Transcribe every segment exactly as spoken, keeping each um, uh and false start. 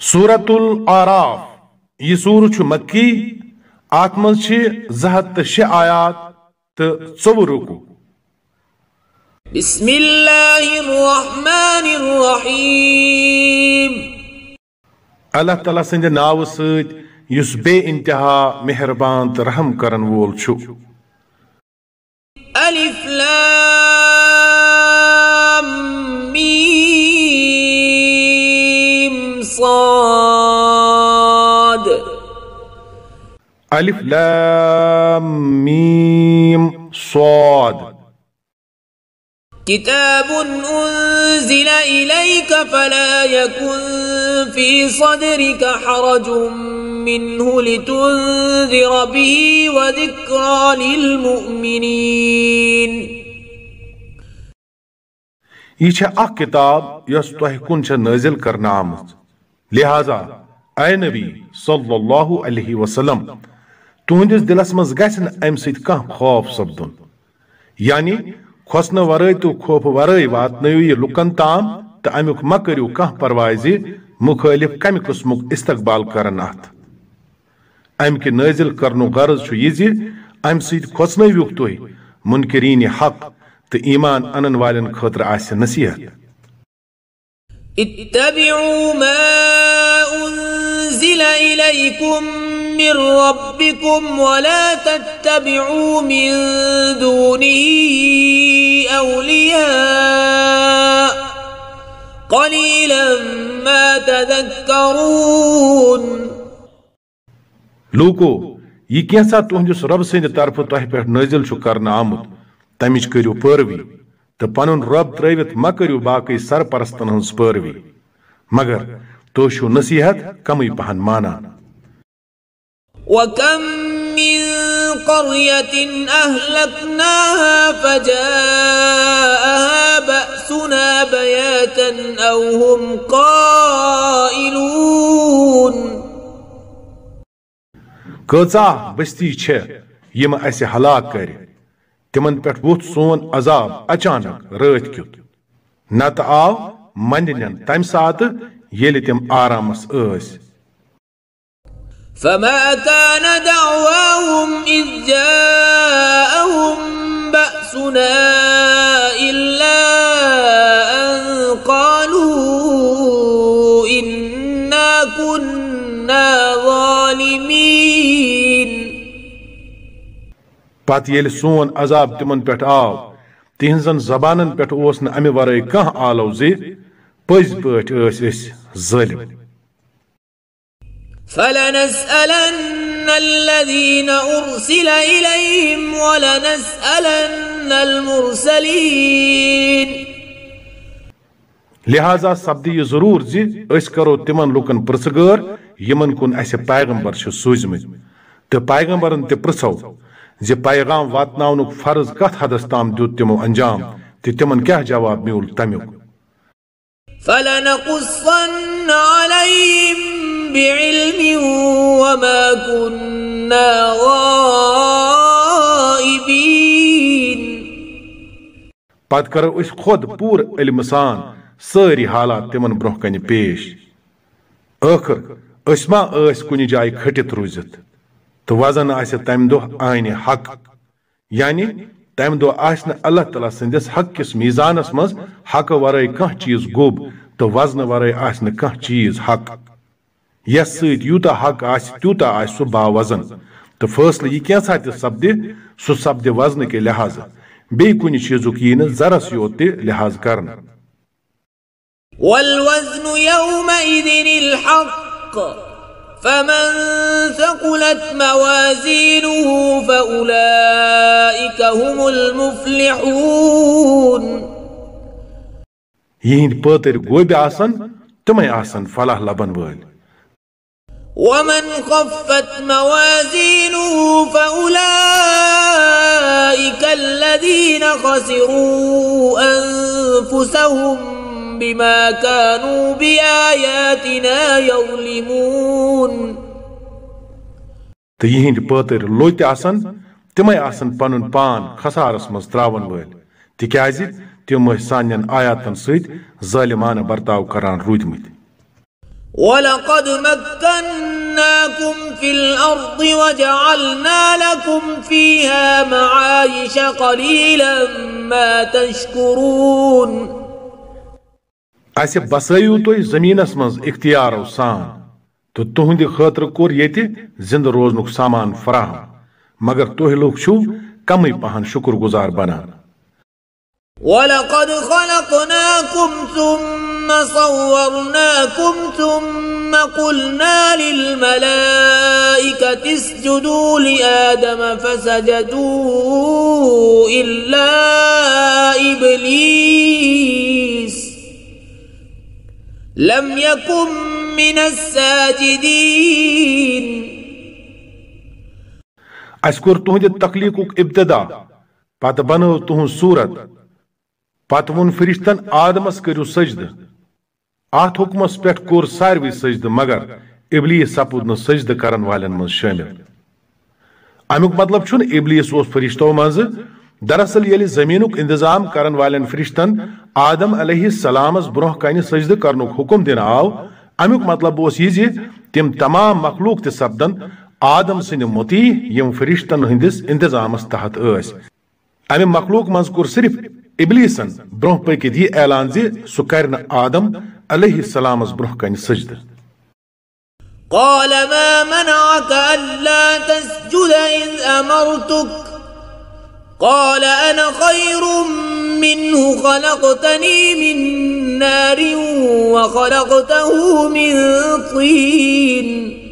सूरतुल आराफ यह सूर छु मक्की आत मज छ ज़हत त शे आयात त चौवह रुकू। बिस्मिल्लाहिर्रहमानिर्रहीम अल्लाह ताला संद नाव सत युस बे इंतहा मेहरबान त रहम करन वोल छु। अलिफ लाम मीम साद अलिफ लाम मीम साद किताबुन उन्ज़िला इलैका फला यकुन फी सदरिका हरजुम मिन्हु लितुन्ज़िर बिही व ज़िक्रा लिलमुअ्मिनीन। यह छ अख किताब यस तोह कुन छ नाजिल करना आमत, लिहाजा ऐ नबी सल्लल्लाहु अलैहि वसल्लम तुहंदिस दिलस मज गछ न अमि सत कह खौफ सपदुन, यानी खोसन वरै तो खौफ वरै वातनयु यह लुकन ताम त अमुक म करियो कह परवाह ज मुखालिफ कमि किस्मुक इस्तकबाल करन अत। अमि के नाजिल करनु गर्ज छु यह ज अमि सत खोसनव्युक तुह मुनकरीन हक त ईमान अनन वालन खतर आसे नसीहत। इत्तबिउ मा उन्ज़िला इलैकुम मिर रब्बिकुम वला तत्तबिउ मिन दूनिही औलिया क़लीलन मा तज़क्करून। लोको यह कैसा तुहंदिस रब सद तरफ तह पे नाजिल छु करना आमुत तमिच करियो पैरवी तो पनुन रब त्रवित म करियो बाकी सरपरस्तन हंस पैरवी, मगर तो छु नसीहत कमी पहन माना। वकम मिन क़र्यतिन अहलकनाहा फजाअहा बअसुना बयातन औ हुम क़ाइलून। कचा बस्ती छ यम असे हलाक कर तिमन पे वुथ सोन अजाब अचानक रात क्युत नत आव मंदन तम सात येल तिम आरामस अस। फमा कान दअवाहुम इज़ जाअहुम बअसुना इल्ला अन क़ालू इन्ना कुन्ना ज़ालिमीन। पत येल सोन अजाब तिमन पे आव तिहजन जबानन पे ओस न अमि वरै कह आलो ज पज पट अस जालिम। फलनस्अलन الذين أرسل إليهم ولنسأलन المرسلين। लिहाजा सब्द यह जरूर ज अस करो तिमन लुकन प्रसगर यमन कुन असे पैगंबर छ सूझमत तो पैगंबरन ते प्रसो ज पैगाम वातनाउनुक फर्ज कथ हदस ताम द्युत तिमो अंजाम ते तिमन क्या जवाब म्यूल तम्युक। फलनकुस्सन अलैहिम बिइल्मिन वमा कुन्ना गाइबीन। पत करो इस खुद पूर इल्म सान सारी हालात तिमन ब्रोह कन पेश। आखिर अस्मा अस कुनि जाय खटित रूजित तो वजन आसे तम दो आइन हक, यानी तम दो आसन अल्लाह ताला संदिस हक किस मीजानस मज हक वरै कह चीज गोब तो वजन वरै आसन कह चीज हक। यस सत यूता हक आस त्यूता आस सु बावजन तो फैसला यह कैसा त सपदे सु सपदे वजन के लिहाज बे कुनि चीजुक यी न जरस योत ते लिहाज करन। वल्वज़्नु यौमइज़िनिल हक़्क़ फमन थक़ुलत मवाज़ीनुहु फ़उलाइका हुमुल मुफ़्लिहून। यहिंद पतर गोब आसन तमै आसन फलाह लबन वल। वमन खफ़्फ़त मवाज़ीनुहु फ़उलाइका अल्लज़ीना ख़सिरू अन्फुसहुम बिमा कानू बिआयातिना यज़लिमून। तो यहिंद पतर लोत आसन तमै आसन पनुन पान खसारस मज त्रावन वल तिक्याज तिम सानन आयातन सत ज़ालिमाना बर्ताव करान रूदमित। وَلَقَدْ مَكَّنَّاكُمْ فِي الْأَرْضِ وَجَعَلْنَا لَكُمْ فِيهَا مَعَايِشَ قَلِيلًا مَا تَشْكُرُونَ اسہِ بسٲیِو تُہۍ زٔمیٖنس منٛز اختیارو سان تہٕ تُہنٛدِ خٲطرٕ کوٚر ییٚتہِ زِنٛدٕ روزنُک سامان فراہم مگر تُہۍ لُکھ چھِو کمٕے پہن شُکر گُزار بنان وَلَقَدْ خَلَقْنَاكُمْ ثُمَّ صَوَّرْنَاكُمْ ثُمَّ قُلْنَا لِلْمَلَائِكَةِ اسْجُدُوا لِآدَمَ فَسَجَدُوا إِلَّا إِبْلِيسَ لَمْ يَكُنْ مِنَ السَّاجِدِينَ اسہِ کوٚر تُہنٛدِ تخلیٖقُک ابتدا پتہٕ بنٲو تُہنٛز صوٗرت پتہٕ ووٚن فرشتن آدمس کٔرِو سجدٕ اتھ حُکمس پٮ۪ٹھ کوٚر ساروٕے سجدٕ مگر ابلیس سپُد نہٕ سجدٕ کرن والٮ۪ن منٛز شٲمِل امیُک مطلب چھُنہٕ ابلیس اوس فرشتو منٛزٕ دراصل ییٚلہِ زٔمیٖنُک انتظام کرن والٮ۪ن فرشتن آدم علیہ السلامس برونٛہہ کنہِ سجدٕ کرنُک حُکم دِنہٕ آو امیُک مطلب اوس یہِ زِ تِم تمام مخلوق تہِ سپدن آدم سٕنٛدِ مُطیع یِم فرشتن ہٕنٛدِس انتظامس تحت ٲسۍ امہِ مخلوق منٛز کوٚر صرف ابلیسن برونٛہہ پٔکِتھ یہِ اعلان زِ سُہ کرِ نہٕ آدم علیہ السلامس برونٛہہ کنہِ سجدٕ قال ما منعك ألا تسجد إذ أمرتك قال أنا خير منه خلقتني من نار وخلقته من طين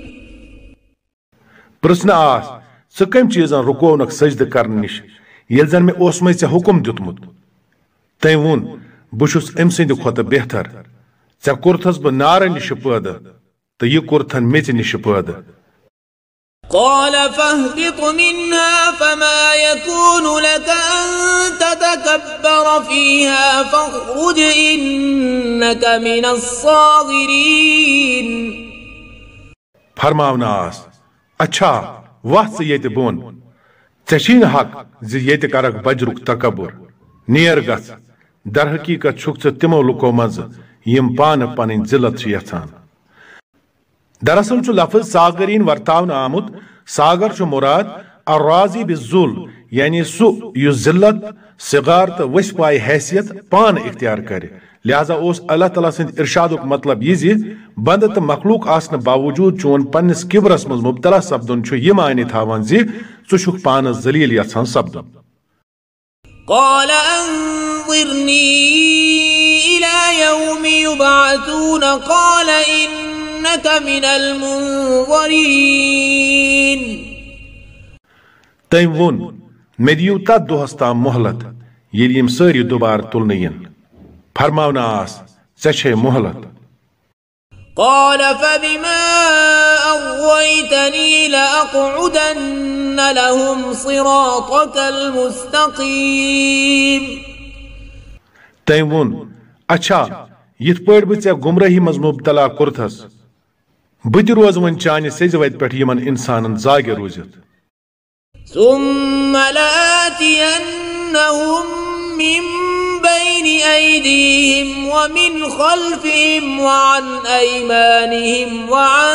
پرژھنہٕ آس ژٕ کمہِ چیٖزن رُکوونکھ سجدٕ کرنہٕ نِش ییٚلہِ زن مےٚ اوسمے ژےٚ حُکم دیُتمُت تٔمۍ ووٚن بہٕ چھُس أمۍ سٕنٛدِ کھۄتہٕ بہتر ژےٚ کوٚرتھس بہٕ نارٕ نِشہِ پٲدٕ تہٕ یہِ کوٚرتھن میژِ نِشہِ پٲدٕ قال فاهبط منها فما يكون لك أن تتكبر فيها فاخرج إنك من الصاغرين فرماونہٕ آس اچھا وَتھ ژٕ ییٚتہِ بۄن ژےٚ چھُے نہٕ حق زِ ییٚتہِ کرکھ بجرُک تکبر نیر گژھ در حقیٖقت چھُکھ ژٕ تِمو لُکو منٛزٕ یِم پانہٕ پنٕنۍ ذلت چھِ یژھان دراصل چھُ لفظ ساغریٖن ورتاونہٕ آمُت ساگر چھُ مُراد الراضی بالذل یعنی سُہ یُس ذلت صغار تہٕ ؤسۍ پایہِ حیثیت پانہٕ اختیار کرِ لہذا اوس اللہ تعالیٰ سٕنٛدِ ارشادُک مطلب یہِ زِ بنٛدٕ تہٕ مخلوق آسنہٕ باوجوٗد چون پننِس کِبرس منٛز مُبتلا سپدُن چھُ یہِ معنی تھاوان زِ ژٕ چھُکھ پانس ذلیٖل یژھان سپدُن قال أنظرني إلى يوم يبعثون قال إنك من المنظرين تٔمۍ ووٚن مےٚ دِیِو تتھ دۄہس تام مۄہلت ییٚلہِ یِم سٲری دُبارٕ تُلنہٕ یِن فرماونہٕ آس ژےٚ چھے مۄہلت قال فبما أغويتني لأقعدن لهم صراطك المستقيم تٔمۍ ووٚن اچھا یِتھ پٲٹھۍ بہٕ ژےٚ گمرٲہی منٛز مُبتلا کوٚرتھس بہٕ تہِ روزٕ وۄنۍ چانہِ سیٚزِ وتہِ پٮ۪ٹھ یِمن انسانن زاگہِ روٗزِتھ ثم لآتينهم من بين أيديهم ومن خلفهم وعن أيمانهم وعن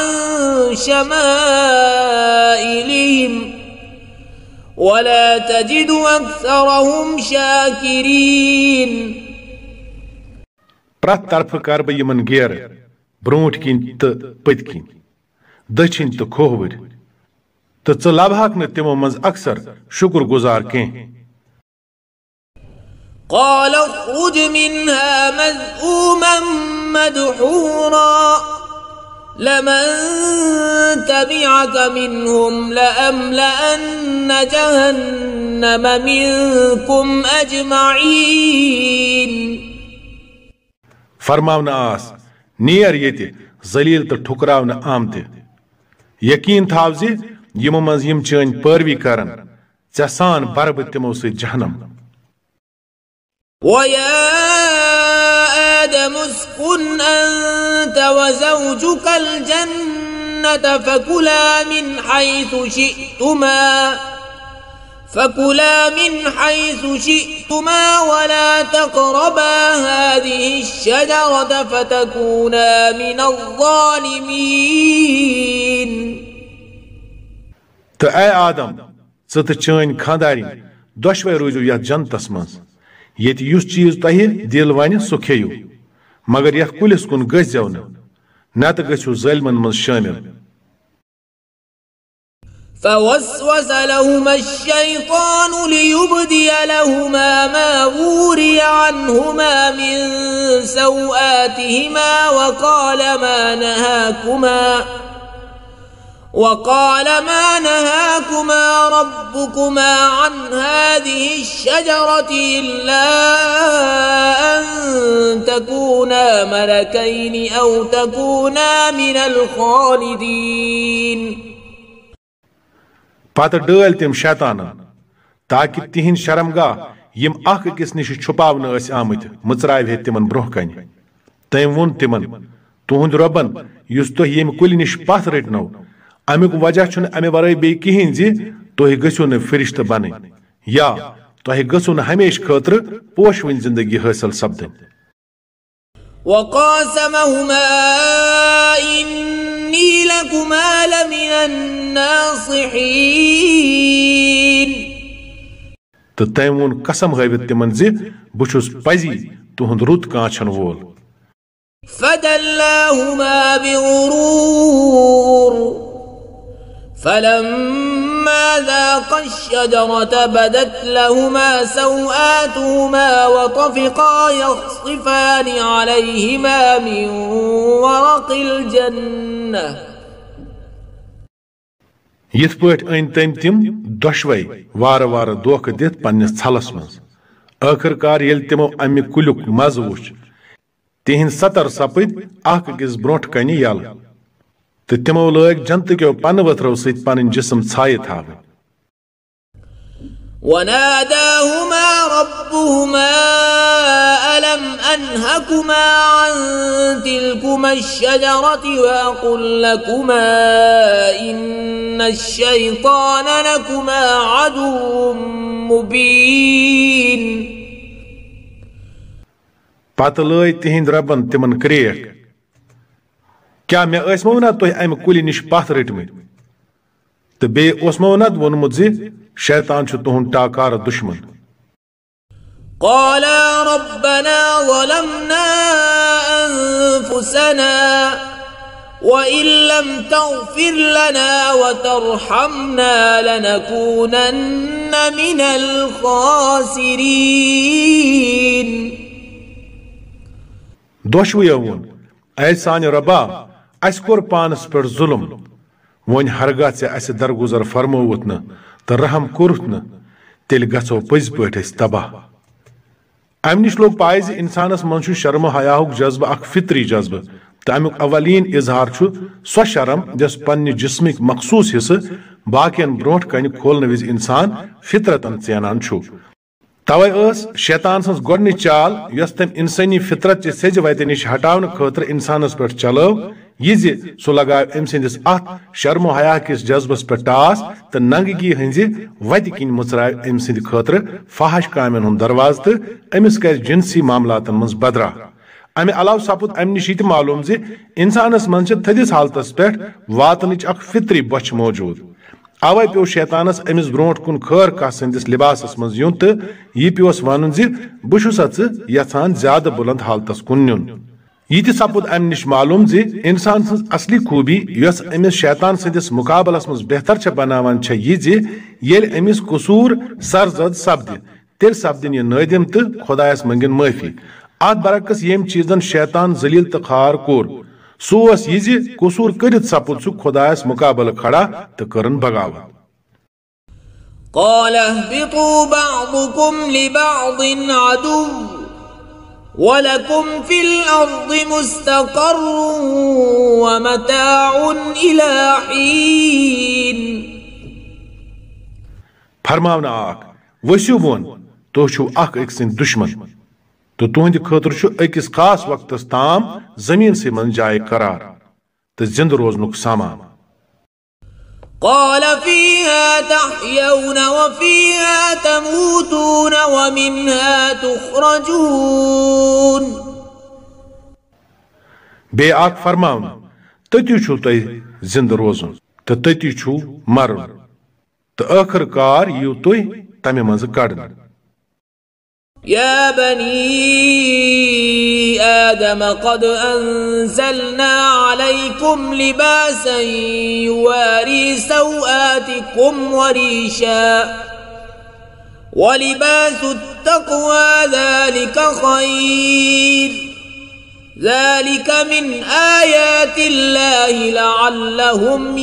شمائلهم ولا تجد أكثرهم شاكرين پرٛٮ۪تھ طرفہٕ کر بہٕ یِمن گیرٕ برونٛٹھ کِنۍ تہٕ پٔتۍ کِنۍ دٔچھِنۍ تہٕ کھووٕرۍ تہٕ ژٕ لبہکھ نہٕ تِمو منٛز اکثر شُکر گُزار کینٛہہ قال اخرج منها مذءوما مدحورا لمن تبعك منهم لأملأن جهنم منكم أجمعين فرماونہٕ آس نیر ییٚتہِ ذلیٖل تہٕ ٹھُکراونہٕ آمتہِ یقیٖن تھاو زِ یِمو منٛز یِم چٲنۍ پٲروی کرن ژےٚ سان برٕ بہٕ تِمو سۭتۍ جہنم ويا آدم اسكن أنت وزوجك الجنة فكلا من حيث شئتما فكلا من حيث شئتما ولا تقربا هذه الشجرة فتكونا من الظالمين. تو اے آدم ژٕ چٲنۍ خاندارین دۄشوے روٗزِو یتھ جنتس منٛز ییٚتہِ یُس چیٖز تۄہہِ دِل ونہِ سُہ کھیٚیِو مگر یتھ کُلِس کُن گٔژھۍزیو نہٕ نتہٕ گٔژھِو ظٲلمن منٛز شٲمِل. فوسوس لهما الشيطان ليبدي لهما ما وري عنهما من سوآتهما وقال ما نهاكما وقال ما نهاكما ربكما عن هذه الشجرة إلا أن تكونا ملكين أو تكونا من الخالدين. پتہٕ ڈٲلۍ تِم شیطانن تاکہِ تِہنٛدۍ شرمگاہ یِم اکھ أکِس نِش چھُپاونہٕ ٲسۍ آمٕتۍ مٕژراوہے تِمن برونٛہہ کنہِ. تٔمۍ ووٚن تِمن تُہُنٛد رۄبن یُس تُہۍ ییٚمہِ کُلہِ نِش پتھ رٔٹنو امیُک وجہ چھُنہٕ امہِ ورٲے بیٚیہِ کِہیٖنۍ زِ تُہۍ گٔژھِو نہٕ فرشتہٕ بنٕنۍ یا تۄہہِ گٔژھِو نہٕ ہمیشہٕ خٲطرٕ پوشوٕنۍ زندگی حٲصِل سپدٕنۍ. وقاسمهما إني لكما لمن الناصحين. تہٕ تٔمۍ ووٚن قسم ہٲوِتھ تِمن زِ بہٕ چھُس پزی تُہُنٛد رُت کانٛچھن وول. فدلاهما بغرور فلما ذاقا الشجرة بدت لهما سوآتهما وطفقا يخصفان عليهما من ورق الجنة. یِتھ پٲٹھۍ أنۍ تٔمۍ تِم دۄشوے وارٕ وارٕ دھوکہٕ دِتھ پننِس ژھلس منٛز. ٲخٕر کار ییٚلہِ تِمو امہِ کُلیُک مزٕ وُچھ تِہنٛدۍ سطر سپٕدۍ اکھ أکِس برونٛٹھ کنہِ یلہٕ تہٕ تِمو لٲگۍ جنتٕکیو پنہٕ ؤتھرو سۭتۍ پنٕنۍ جسم ژھایہِ تھاوٕنۍ. وناداهما ربهما ألم أنهكما عن تلكما الشجرة وأقل لكما إن الشيطان لكما عدو مبين. پتہٕ لٲے تِہنٛدۍ ربن تِمن کرٛیکھ کیٛاہ مےٚ ٲسمو نا تۄہہِ امہِ کُلہِ نِش پتھ رٔٹمٕتۍ تہٕ بیٚیہِ اوسمو نا ووٚنمُت زِ شیطان چھُ تُہُنٛد ٹاکارٕ دُشمن. قالا ربنا ظلمنا أنفسنا وإن لم تغفر لنا وترحمنا لنكونن من الخاسرين. دۄشوٕیو ووٚن اے سانہِ رۄبا اَسہِ کوٚر پانس پٮ۪ٹھ ظُلم وۄنۍ ہرگاہ ژےٚ اَسہِ درگُزر فرمووُتھ نہٕ تہٕ رحم کوٚرُتھ نہٕ تیٚلہِ گژھو پٔزۍ پٲٹھۍ أسۍ تباہ. امہِ نِش لوٚگ پاے زِ انسانس منٛز چھُ شرم و حیاہُک جذبہٕ اکھ فطری جذبہٕ تہٕ امیُک اولین اظہار چھُ سۄ شرم یۄس پننہِ جسمٕکۍ مخصوٗص حصہٕ باقین برونٛٹھ کنہِ کھولنہٕ وِزِ انسان فطرتن ژینان چھُ. توے ٲس شیطان سٕنٛز گۄڈنِچ چال یۄس تٔمۍ انسٲنی فطرت چہِ سیٚزِ وتہِ نِش ہٹاونہٕ خٲطرٕ انسانس پٮ۪ٹھ چلٲو یہِ زِ سُہ لگاو أمۍ سٕنٛدِس اتھ شرم و حیا کِس جذبس پٮ۪ٹھ ٹاس تہٕ ننٛگگی ہٕنٛزِ وتہِ کِنۍ مٕژراو أمۍ سٕنٛدِ خٲطرٕ فحش کامٮ۪ن ہُنٛد دروازٕ تہٕ أمِس کرِ جنسی معاملاتن منٛز بدراو. امہِ علاوٕ سپُد امہِ نِش یہِ تہِ معلوٗم زِ انسانس منٛز چھِ تھٔدِس حالتس پٮ۪ٹھ واتنٕچ اکھ فطری بۄچھِ موجوٗد. اوے پیٚو شیطانس أمِس برونٛٹھ کُن خٲر کاہ سٕنٛدِس لباسس منٛز یُن تہٕ یہِ پیوس ونُن زِ بہٕ چھُسا ژٕ یژھان زیادٕ بُلند حالتس کُن نیُن. یہِ تہِ سپُد امہِ نِش معلوٗم زِ انسان سٕنٛز اصلی خوٗبی یۄس أمِس شیطان سٕنٛدِس مُقابلس منٛز بہتر چھےٚ بناوان چھےٚ یہِ زِ ییٚلہِ أمِس قصوٗر سرزد سپدِ تیٚلہِ سپدِن یہِ نٲدِم تہٕ خۄدایس منٛگِن معٲفی. اتھ برعکس ییٚمہِ چیٖزن شیطان ذلیل تہٕ خار کوٚر سُہ اوس یہِ زِ قصوٗر کٔرِتھ سپُد سُہ خۄدایس مُقابلہٕ کھڑا تہٕ کٔرٕن بغاوت. قال اهبطوا بعضكم لبعض عدو ولكم في الأرض مستقر ومتاع إلى حين. فرماونہٕ آکھ ؤسِو بۄن تُہۍ چھِو اکھ أکۍ سٕنٛدۍ دُشمن تہٕ تُہنٛدِ خٲطرٕ چھُ أکِس خاص وقتس تام زٔمیٖنسٕے منٛز جایہِ قرار تہٕ زِنٛدٕ روزنُک سامان. قال فيها تحيون وفيها تموتون ومنها تخرجون बे आक फरमावन तति छु तय जिंद रोजन तो तति छु मरन तो आखिरकार यू तुय तमे मंज कड़न يا بني آدم قد أنزلنا عليكم لباسا يواري سوآتكم وريشا ولباس التقوى ذلك خير ذلك من آيات الله لعلهم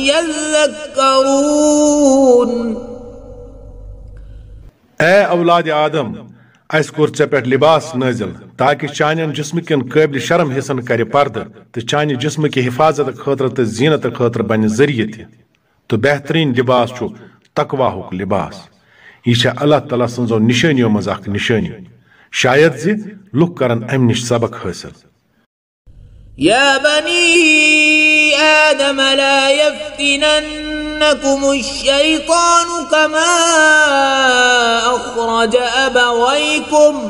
يذكرون اے اولاد آدم اس کوٚر ژےٚ پٮ۪ٹھ لباس نٲزِل تاکہ چانین جسم کٮ۪ن قٲبلِ شرم حصن کرِ پردٕ تہٕ چانہِ جسم کہِ حفاظت خٲطرٕ تہٕ زیٖنت خٲطرٕ بنہِ ذٔریعہٕ تہِ تہٕ بہتریٖن لباس چھُ تقواہُک لباس یہِ چھےٚ اللہ تعالیٰ سٕنٛزو نِشٲنیو منٛز اکھ نِشٲنی شاید زِ لُکھ کرن امہِ نِش سبق حٲصِل يا بني آدم لا يفتننكم الشيطان كما أخرج أبويكم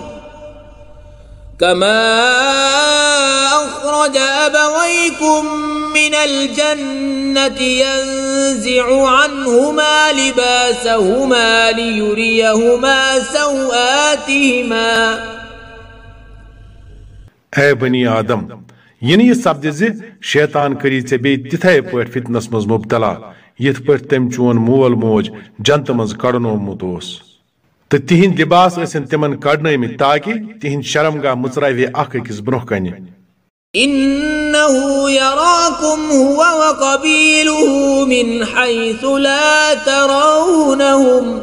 كما أخرج أبويكم من الجنة ينزع عنهما لباسهما ليريهما سوآتهما اے بنی آدم یہ نی سپدِ زِ شیطان کری ژےٚ بیٚیہِ تِتھے پٲٹھۍ فتنس منٛز مبتلا یِتھ پٲٹھۍ تٔمۍ چون مول موج جنتہٕ منٛز کڑنومُت اوس تہٕ تِہنٛدۍ لباس ٲسِن تِمن کڑنٲمٕتۍ تاکہِ تِہنٛدۍ شرمگاہ مژراوِ اکھ أکِس برونٛہہ کنہِ إنه يراكم هو وقبيله من حيث لا ترونهم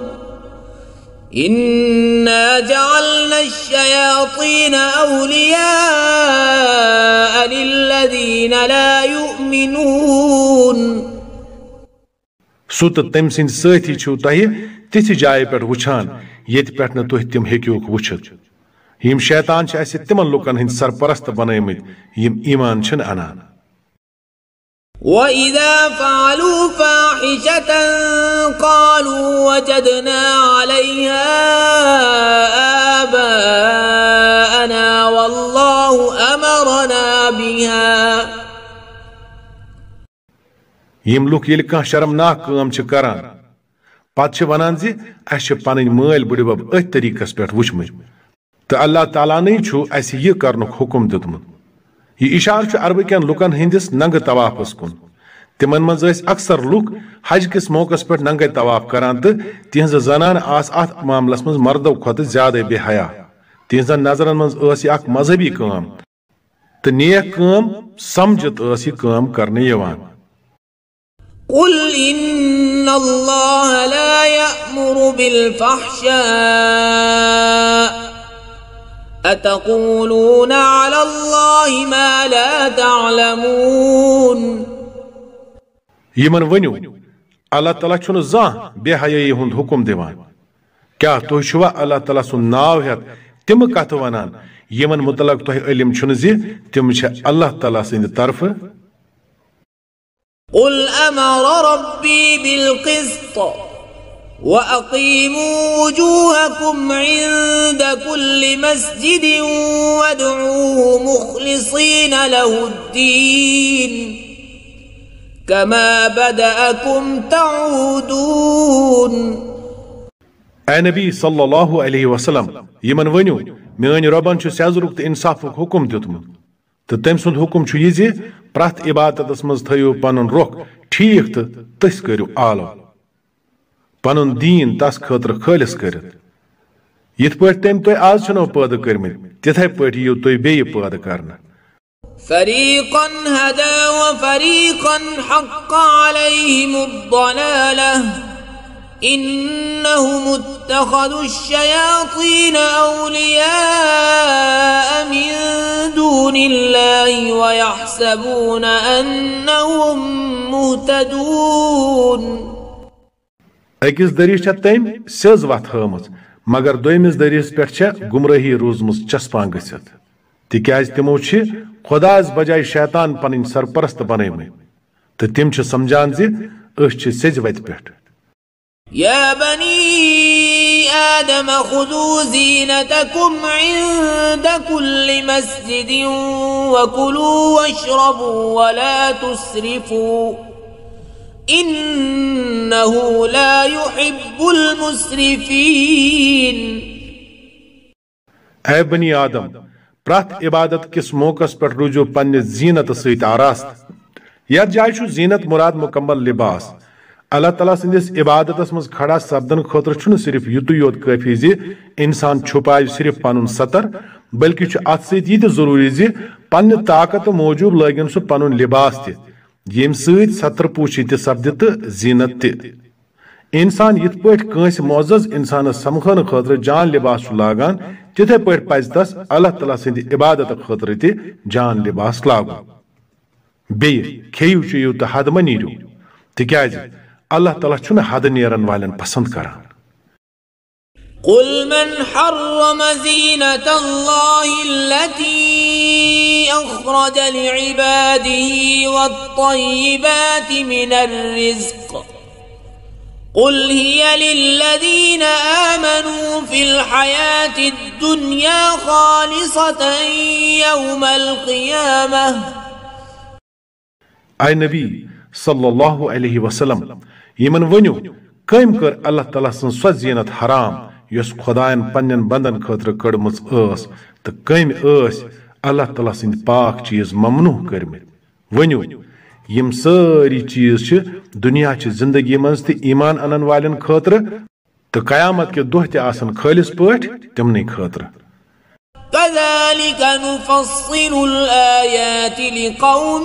إنا جعلنا الشياطين أولياء للذين لا يؤمنون سُہ تہٕ تٔمۍ سٕنٛدۍ سٲتھی چھِو تۄہہِ تِتھہِ جایہِ پٮ۪ٹھ وٕچھان ییٚتہِ پٮ۪ٹھ نہٕ تُہۍ تِم ہیٚکِوکھ وٕچھِتھ یِم شیطان چھِ اَسہِ تِمن لُکن ہٕنٛدۍ سرپرست بنٲومٕتۍ یِم ایمان چھِنہٕ اَنان وَإِذَا فَعَلُوا فَاحِشَةً قَالُوا وَجَدْنَا عَلَيْهَا آبَاءَنَا وَاللَّهُ أَمَرَنَا بِهَا یِم لُکھ ییٚلہِ کانٛہہ شرمناک کٲم چھِ کران پتہٕ چھِ ونان زِ اَسہِ چھِ پنٕنۍ مٲلۍ بٕڈِبب أتھۍ طریٖقس پٮ۪ٹھ وٕچھمٕتۍ تہٕ اللہ تعالیٰ نٕے چھُ اَسہِ یہِ کرنُک حُکم دیُتمُت یہِ اِشارٕ چھُ عربہٕ کٮ۪ن لُکن ہٕنٛدِس ننگہٕ طوافس کُن تِمن منٛز ٲسۍ اکثر لُکھ حج کِس موقعس پٮ۪ٹھ ننگے طواف کران تہٕ تِہنٛزٕ زنانہٕ آسہٕ اتھ معاملس منٛز مردو کھۄتہٕ زیادے بے حیا تِہنٛزن نظرن منٛز ٲس یہِ اکھ مذہبی کٲم تہٕ نیک کٲم سمجھِتھ ٲس یہِ کٲم کرنہٕ یِوان قل إن الله لا يأمر بالفحشاء أتقولون على الله ما لا تعلمون یمن ونیو اللہ تعالیٰ چھُنہٕ زانٛہہ بے حیٲیی ہُنٛد حُکم دِوان کیٛاہ تُہۍ چھُوا اللہ تعالیٰ سُنٛد ناو ہٮ۪تھ تِمہٕ کتھٕ ونان یمن متعلق تۄہہِ علم چھُنہٕ زِ تِم چھِ اللہ تعالیٰ سٕنٛدِ طرفہٕ قل أمر ربي بالقسط وأقيموا وجوهكم عند كل مسجد وادعوه مخلصين له الدين كما بدأكم تعودون اے نبی صلی اللہ علیہ وسلم یمن ونیو میٲنۍ رۄبن چھُ سیزرُک تہٕ انصافُک حُکم دیُتمُت تہٕ تٔمۍ سُنٛد حُکم چھُ یہِ زِ پرٛٮ۪تھ عبادتس منٛز تھٲیِو پنُن رۄخ ٹھیٖک تہٕ تٔسۍ کٔرِو آلو پنُن دیٖن تس خٲطرٕ خٲلِص کٔرِتھ یِتھ پٲٹھۍ تٔمۍ تۄہہِ آز چھُنو پٲدٕ کٔرمٕتۍ تِتھے پٲٹھۍ یِیِو تُہۍ بیٚیہِ پٲدٕ کرنہٕ فريقا هدى وفريقا حق عليهم الضلالة إنهم اتخذوا الشياطين أولياء من دون الله ويحسبون أنهم مهتدون أکِس دٔریٖس چھےٚ تٔمۍ سیٚز وتھ ہٲمٕژ مگر دوٚیمِس دٔریٖس پٮ۪ٹھ چھےٚ گُمرٲہی روٗزمٕژ چسپاں گٔژھِتھ تِکیٛازِ تِمو چھِ خۄدایس بجاے شیطان پنٕنۍ سرپرست بنٲومٕتۍ تہٕ تِم چھِ سمجھان زِ أش چھ سز وت پٮ۪ٹھ. يا بني آدم خذوا زينتكم عند كل مسجد وكلوا واشربوا ولا تسرفوا إنه لا يحب المسرفين. اے بنی آدم پرٛٮ۪تھ عبادت کس موقعس پٮ۪ٹھ روٗزِو پننہِ زینت سۭتۍ آراست. یتھ جایہِ چھُ زینت مراد مکمل لباس. اللہ تعالیٰ سندس عبادتس مز کھڑا سپدن خاطر چھُنہٕ صرف یُتُے یوت کٲفی زِ انسان چھُپایہِ صرف پنُن سطر بلکہ چھُ اتھ سۭتۍ یہِ تہِ ضروٗری زِ پننہِ طاقت موجوٗب لٲگِن سُہ پنُن لباس تہِ ییٚمہِ سۭتۍ ستر پوٗشی تہِ سپدِ تہٕ زینت تہِ. انسان یِتھ پٲٹھۍ کٲنٛسہِ معزز انسانس سمکھنہٕ خٲطرٕ جان لباس چھُ لاگان تِتھے پٲٹھۍ پزِ تس اللہ تعالیٰ سٕنٛدِ عبادت خٲطرٕ تہِ جان لباس لاگُن. بیٚیہِ کھیٚیِو چیٚیِو تہٕ حد مہ نیٖرِو تِکیٛازِ اللہ تعالیٰ چھُنہٕ حد نیرن والٮ۪ن پسند کران. قل من حرم زينة الله التي أخرج لعباده والطيبات من الرزق قل هي للذين آمنوا في الحياة الدنيا خالصة يوم القيامة. اے نبی صلی اللہ علیہ وسلم یمن ونیو کم کر اللہ تعالیٰ سن سو زینت حرام یس خدائن پنن بندن خاطر کڑمٕژ ٲس تہٕ کم ٲس اللہ تعالیٰ سٕنٛدۍ پاک چیز ممنوع کرمٕتۍ. ونیو یم ساری چیز چھ دنیا چہ زندگی منز تہ ایمان انن والن خاطر تہٕ قیامت کہِ دۄہ تہِ آسن خٲلص پٲٹھۍ تمنٕے خاطرٕ. كذلك نفصل الآيات لقوم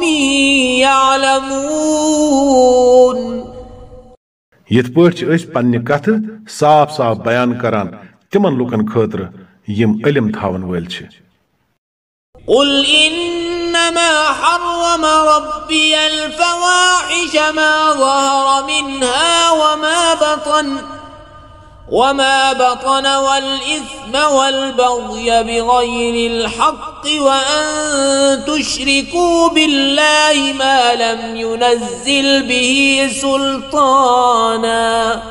يعلمون. یِتھ پٲٹھۍ چھِ أسۍ پننہِ کتھٕ صاف صاف بیان کران تمن لُکن خٲطرٕ یم علم تھاون وٲلۍ چھِ. قل إنما حرم ربي الفواحش ما ظهر منها وما بطن وما بطن والإثم والبغي بغير الحق وأن تشركوا بالله ما لم ينزل به سلطانا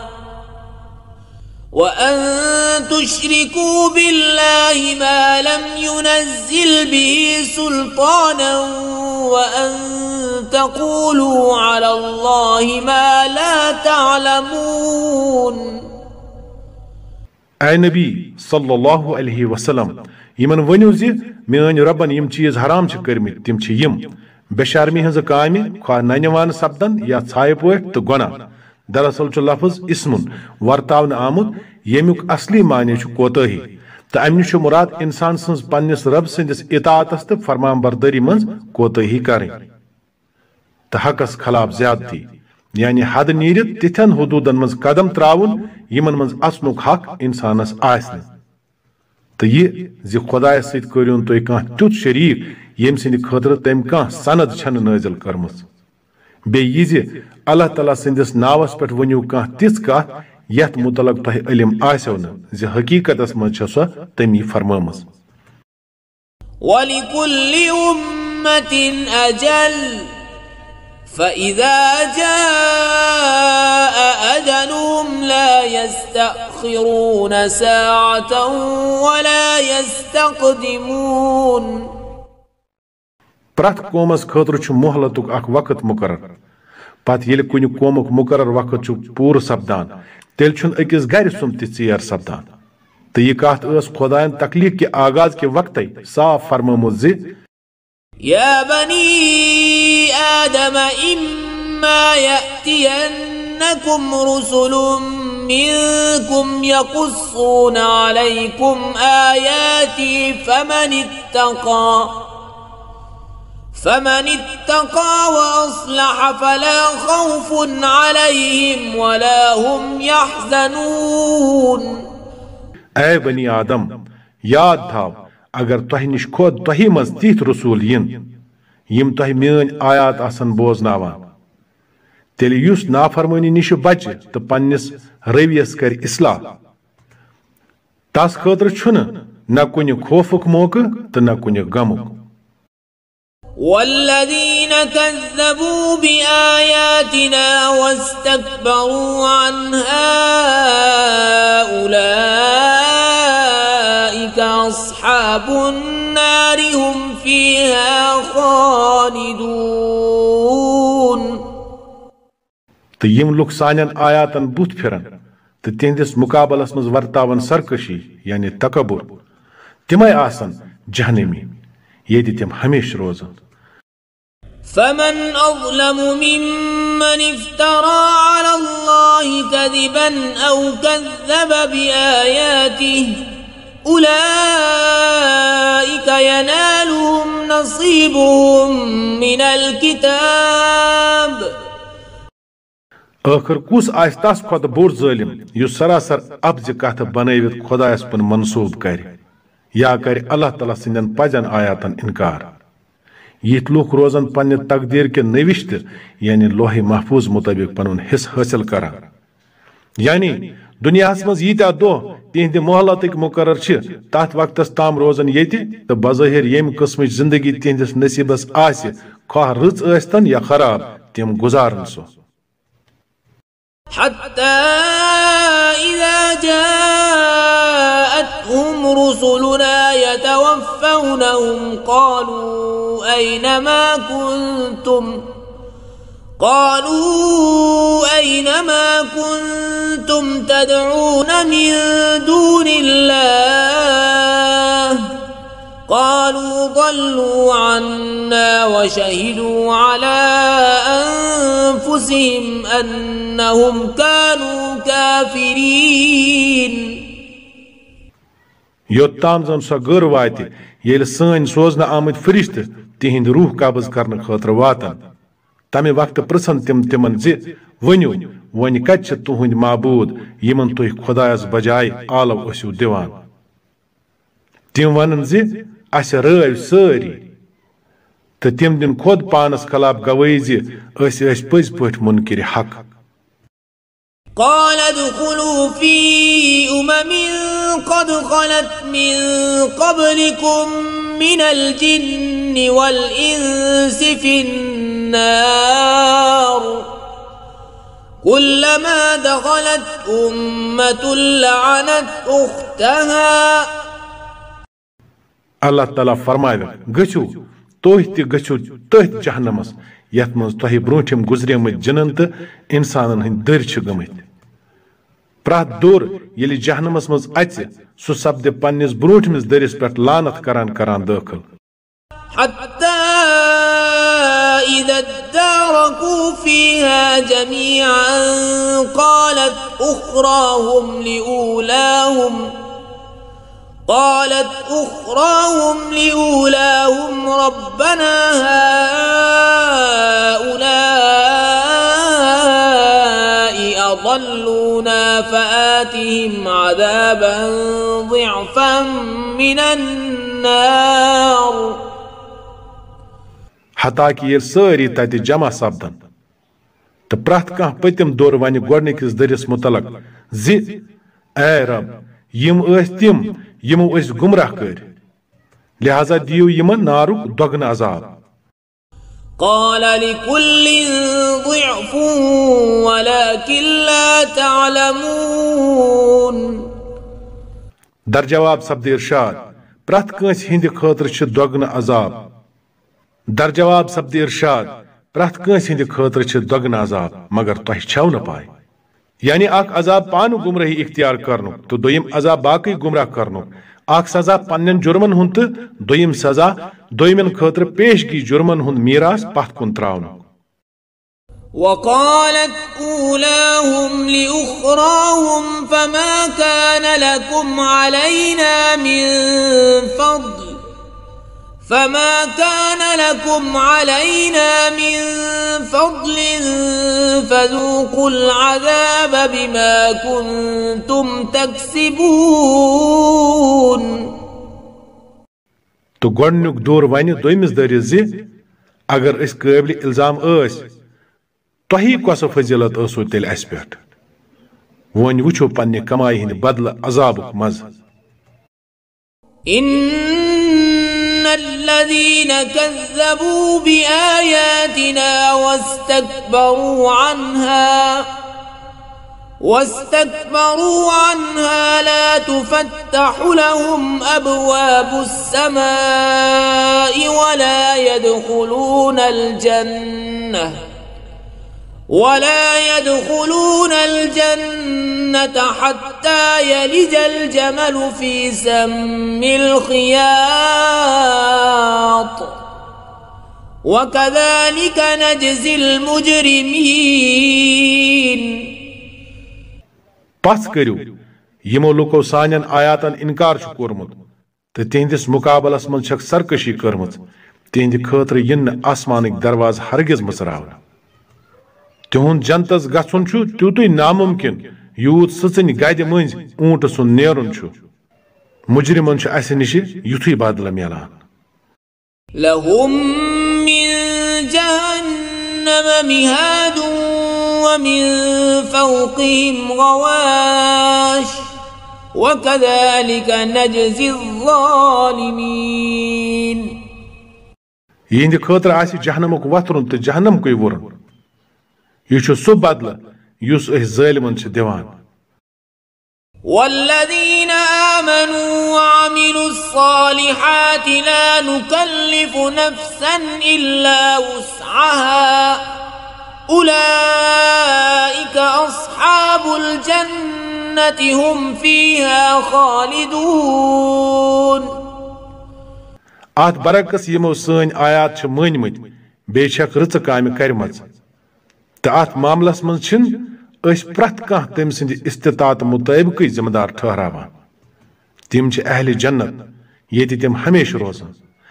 وأن تشركوا بالله ما لم ينزل به سلطانا وأن تقولوا على الله ما لا تعلمون. اے نبی صلی اللہ علیہ وسلم یمن ونیو زِ میٲنۍ ربن یم چیز حرام چھِ کٔرمٕتۍ تِم چھِ یم بے شرمی ہٕنٛزٕ کامہِ خواہ ننوان سپدن یا ژھایہِ پٲٹھۍ تہٕ گۄناہ. دراصل چھُ لفظ اسمن ورتاونہٕ آمُت ییٚمیُک اصلی معنی چھُ کوتٲہی تہٕ امہِ نِش چھُ مراد انسان سٕنٛز پننِس رب سٕنٛدِس اطاعتس تہٕ فرمان بردٲری منٛز کوتٲہی کرٕنۍ تہٕ حقس خلاف زیادتی یعنی حد نیٖرِتھ تِتھٮ۪ن حدوٗدن منٛز قدم تراوُن یمن منٛز اژنُک حق انسانس آسہِ نہٕ تہٕ یہِ زِ خۄدایس سۭتۍ کٔرِوُن تُہۍ کانٛہہ تیُتھ شریٖک ییٚمہِ سٕنٛدِ خٲطرٕ تٔمۍ کانٛہہ سند چھنہٕ نٲزِل کٔرمٕژ. بیٚیہِ یہِ زِ اللہ تعالیٰ سٕنٛدِس ناوس پٮ۪ٹھ ؤنِو کانٛہہ تِژھ کتھ یتھ متعلق تۄہہِ علم آسٮ۪و نہٕ زِ حقیٖقتس منٛز چھےٚ سۄ تٔمی فرمٲمٕژ. وَلِكُلِّ أُمَّةٍ أَجَلٌ فَإِذَا جَاءَ أَجَلُهُمْ لَا يَسْتَأْخِرُونَ سَاعَةً وَلَا يَسْتَقْدِمُونَ. پرٛٮ۪تھ قومس خٲطرٕ چھُ مۄہلتُک اکھ وقت مُقرر. پتہٕ ییٚلہِ کُنہِ قومُک مُقرر وقت چھُ پوٗرٕ سپدان تیٚلہِ چھُنہٕ أکِس گرِ سُنٛد تہِ ژیر سپدان. تہٕ یہِ کتھ ٲس خۄدایَن تخلیٖق کہِ آغاز کہِ وقتَے صاف فرمٲمٕژ زِ يا بني آدم إما يأتينكم رسل منكم يقصون عليكم آياتي فمن اتقى فمن اتقى وأصلح فلا خوف عليهم ولا هم يحزنون. اے بنی آدم یاد تھاو اگر تۄہہِ نِش خۄد تۄہی منٛز تِتھۍ رسوٗل یِن یِم تۄہہِ میٲنۍ آیات آسن بوزناوان تیٚلہِ یُس نافرمٲنی نِش بچہِ تہٕ پننِس رویس کرِ اصلاح تس خٲطرٕ چھُنہٕ نہ کُنہِ خوفُک موقعہٕ تہٕ نہ کُنہِ غمُک. والذين كذبوا بآياتنا واستكبروا عنها أولئك أصحاب النار هم فيها خالدون. تو یم لوک سانین آیاتن بوت پھرن تو تہندس مقابلس مز ورتاون سرکشی یعنی تکبر تمے آسن جہنمی ییتہِ تم ہمیشہ روزن. فمن أظلم ممن افترى على الله كذبا أو كذب بآياته أولئك ينالهم نصيبهم من الكتاب. آخر کس آس تس کھت بوڑ ظالم یس سراسر ابز کت بنوت خدایس کن منسوب کر یا کر اللہ تعالیٰ سندین پزن آیاتن انکار. یت لوک روزن پنہ تقدیر کے نوشت یعنی لوح محفوظ مطابق پنن حص حاصل کران. یعنی دنیا مز یتیا دہ تہند مہلتک مقرر تات وقتس تام روزن یتی تو بظاہر یم قسم زندگی تہندس نصیبس آس خواہ رٕژ ٲسۍتن یا خراب تم گزارن سو. حتى إذا جاءتهم رسلنا يتوفونهم قالوا أين ما كنتم قالوا أين ما كنتم تدعون من دون الله قالوا ضلوا عنا وشهدوا على أنفسهم أنهم كانوا كافرين. یوتام زن سو گر وات یل سن سوزن آمد فرشت تہند روح قبض کرنے خاطر واتن تمہ وقت پرسن تم تمن زِ ونیو ون کت تہند معبود یمن تُہۍ خدایس بجائے آلو ٲسِو دِوان. تم ونن زِ اسہ رٲو سٲری تو تم دن خود پانس خلاف گوٲیی زِ أسۍ ٲسۍ پٔزۍ پٲٹھۍ منکر حق. قال ادخلوا في أمم قد خلت من قبلكم من الجن والإنس في النار كلما دخلت أمة لعنت أختها. اللہ تعالیٰ فرمائے گھو تُہۍ تہِ گژھِو تٔتھۍ جہنمس یتھ منٛز تۄہہِ برٛونٛٹھِم گُزریمٕتۍ جِنن تہٕ اِنسانن ہٕنٛدۍ دٔرۍ چھِ گٔمٕتۍ. پرٛٮ۪تھ دوٚر ییٚلہِ جہنمس منٛز اژِ سُہ سپدِ پننِس برٛونٛٹھمِس دٔرِس پٮ۪ٹھ لعنت کران کران دٲخل. حتى إذا اداركوا فيها جميعا قالت أخراهم لأولاهم قالت أخراهم لأولاهم ربنا هؤلاء أضلونا فآتهم عذابا ضعفا من النار. حتى کہ یہ ساری تتہ جمع سپدن تو پرٛٮ۪تھ کانٛہہ پٔتِم دور ونہِ گۄڈنِکِس دٔرِس متعلق زِ اے رب یم ٲسۍ تِم یمو أسۍ گمراہ کٔرۍ لہذا دِیِو یمن نارُک دۄگنہٕ عذاب. قال لكل ضعف ولكن لا تعلمون. در جواب سپدِ ارشاد پرٛٮ۪تھ کٲنٛسہِ ہٕنٛدِ خٲطرٕ چھِ دۄگنہٕ عذاب. در جواب سپدِ ارشاد پرٛٮ۪تھ کٲنٛسہِ ہٕنٛدِ خٲطرٕ چھِ دۄگنہٕ عذاب مگر تۄہہِ چھو نہٕ پاے. یعنی اکھ عذاب پانہٕ گمراہی اختیار کرنُک تو دوٚیِم عذاب باقٕے گمراہ کرنُک. اکھ سزا پننٮ۪ن جُرمن ہُنٛد تہٕ دوٚیِم سزا دوٚیمٮ۪ن خٲطرٕ پیشگی جُرمن ہُنٛد میراث پتھ کُن تراونُک. وقالت أولاهم لأخراهم فما كان لكم علينا من فضل فما كان لكم علينا من فضل فذوقوا العذاب بما كنتم تكسبون. تو گۄڈنیُک دور ونہِ دوٚیمِس دٔرِس زِ اگر أسۍ قٲبلِ الزام ٲسۍ تۄہی کۄسہٕ فضیلت ٲسوٕ تیٚلہِ اَسہِ پٮ۪ٹھ. وۄنۍ وٕچھو پننہِ کمایہِ ہٕنٛدِ بدلہٕ عذابُک مزٕ. إن الذين كذبوا بآياتنا واستكبروا عنها واستكبروا عنها لا تفتح لهم أبواب السماء ولا يدخلون الجنة ولا يدخلون الجنة حتى يلج الجمل في سم الخياط وكذلك نجزي المجرمين. پس کٔرِو یِمو لوٗکو سانٮ۪ن آیاتن اِنکار چھُ کوٚرمُت تہٕ تِہنٛدِس مُقابلس منٛز چھکھ سرکشی کٔرمٕژ تِہنٛدِ خٲطرٕ یِن نہٕ آسمانٕکۍ دروازٕ ہرگز مٕژراونہٕ. تِہُنٛد جنتس گژھُن چھُ تیوٗتُے نامُمکِن یوٗت سٕژنہِ گدِ مٔنٛزۍ اوٗنٹہٕ سُنٛد نیرُن چھُ. مُجرِمن چھُ اسہِ نِشہِ یُتھُے بدلہٕ میلان. لهم من جهنم مهاد ومن فوقهم غواش وكذلك نجزي الظالمين. یِہنٛدِ خٲطرٕ آسہِ جہنمُک وتھرُن تہٕ جہنمکُے وُرُن. یہِ چھُ سُہ بدلہٕ یُس أسۍ ظٲلمن چھِ دِوان. والذين آمنوا وعملوا الصالحات لا نكلف نفسا إلا وسعها أولئك أصحاب الجنة هم فيها خالدون. ات برعکس یِمو سٲنۍ آیات چھِ مٲنۍمٕتۍ بیٚیہِ چھکھ رٕژٕ کامہِ کرِمژٕ تہٕ اتھ معاملس منٛز چھِنہٕ أسۍ پرٛٮ۪تھ کانٛہہ تٔمۍ سٕنٛدِ استطاعت مُطٲبقٕے ذمہٕ دار ٹھہراوان. تِم چھِ اہلِ جنت ییٚتہِ تِم ہمیشہٕ روزان.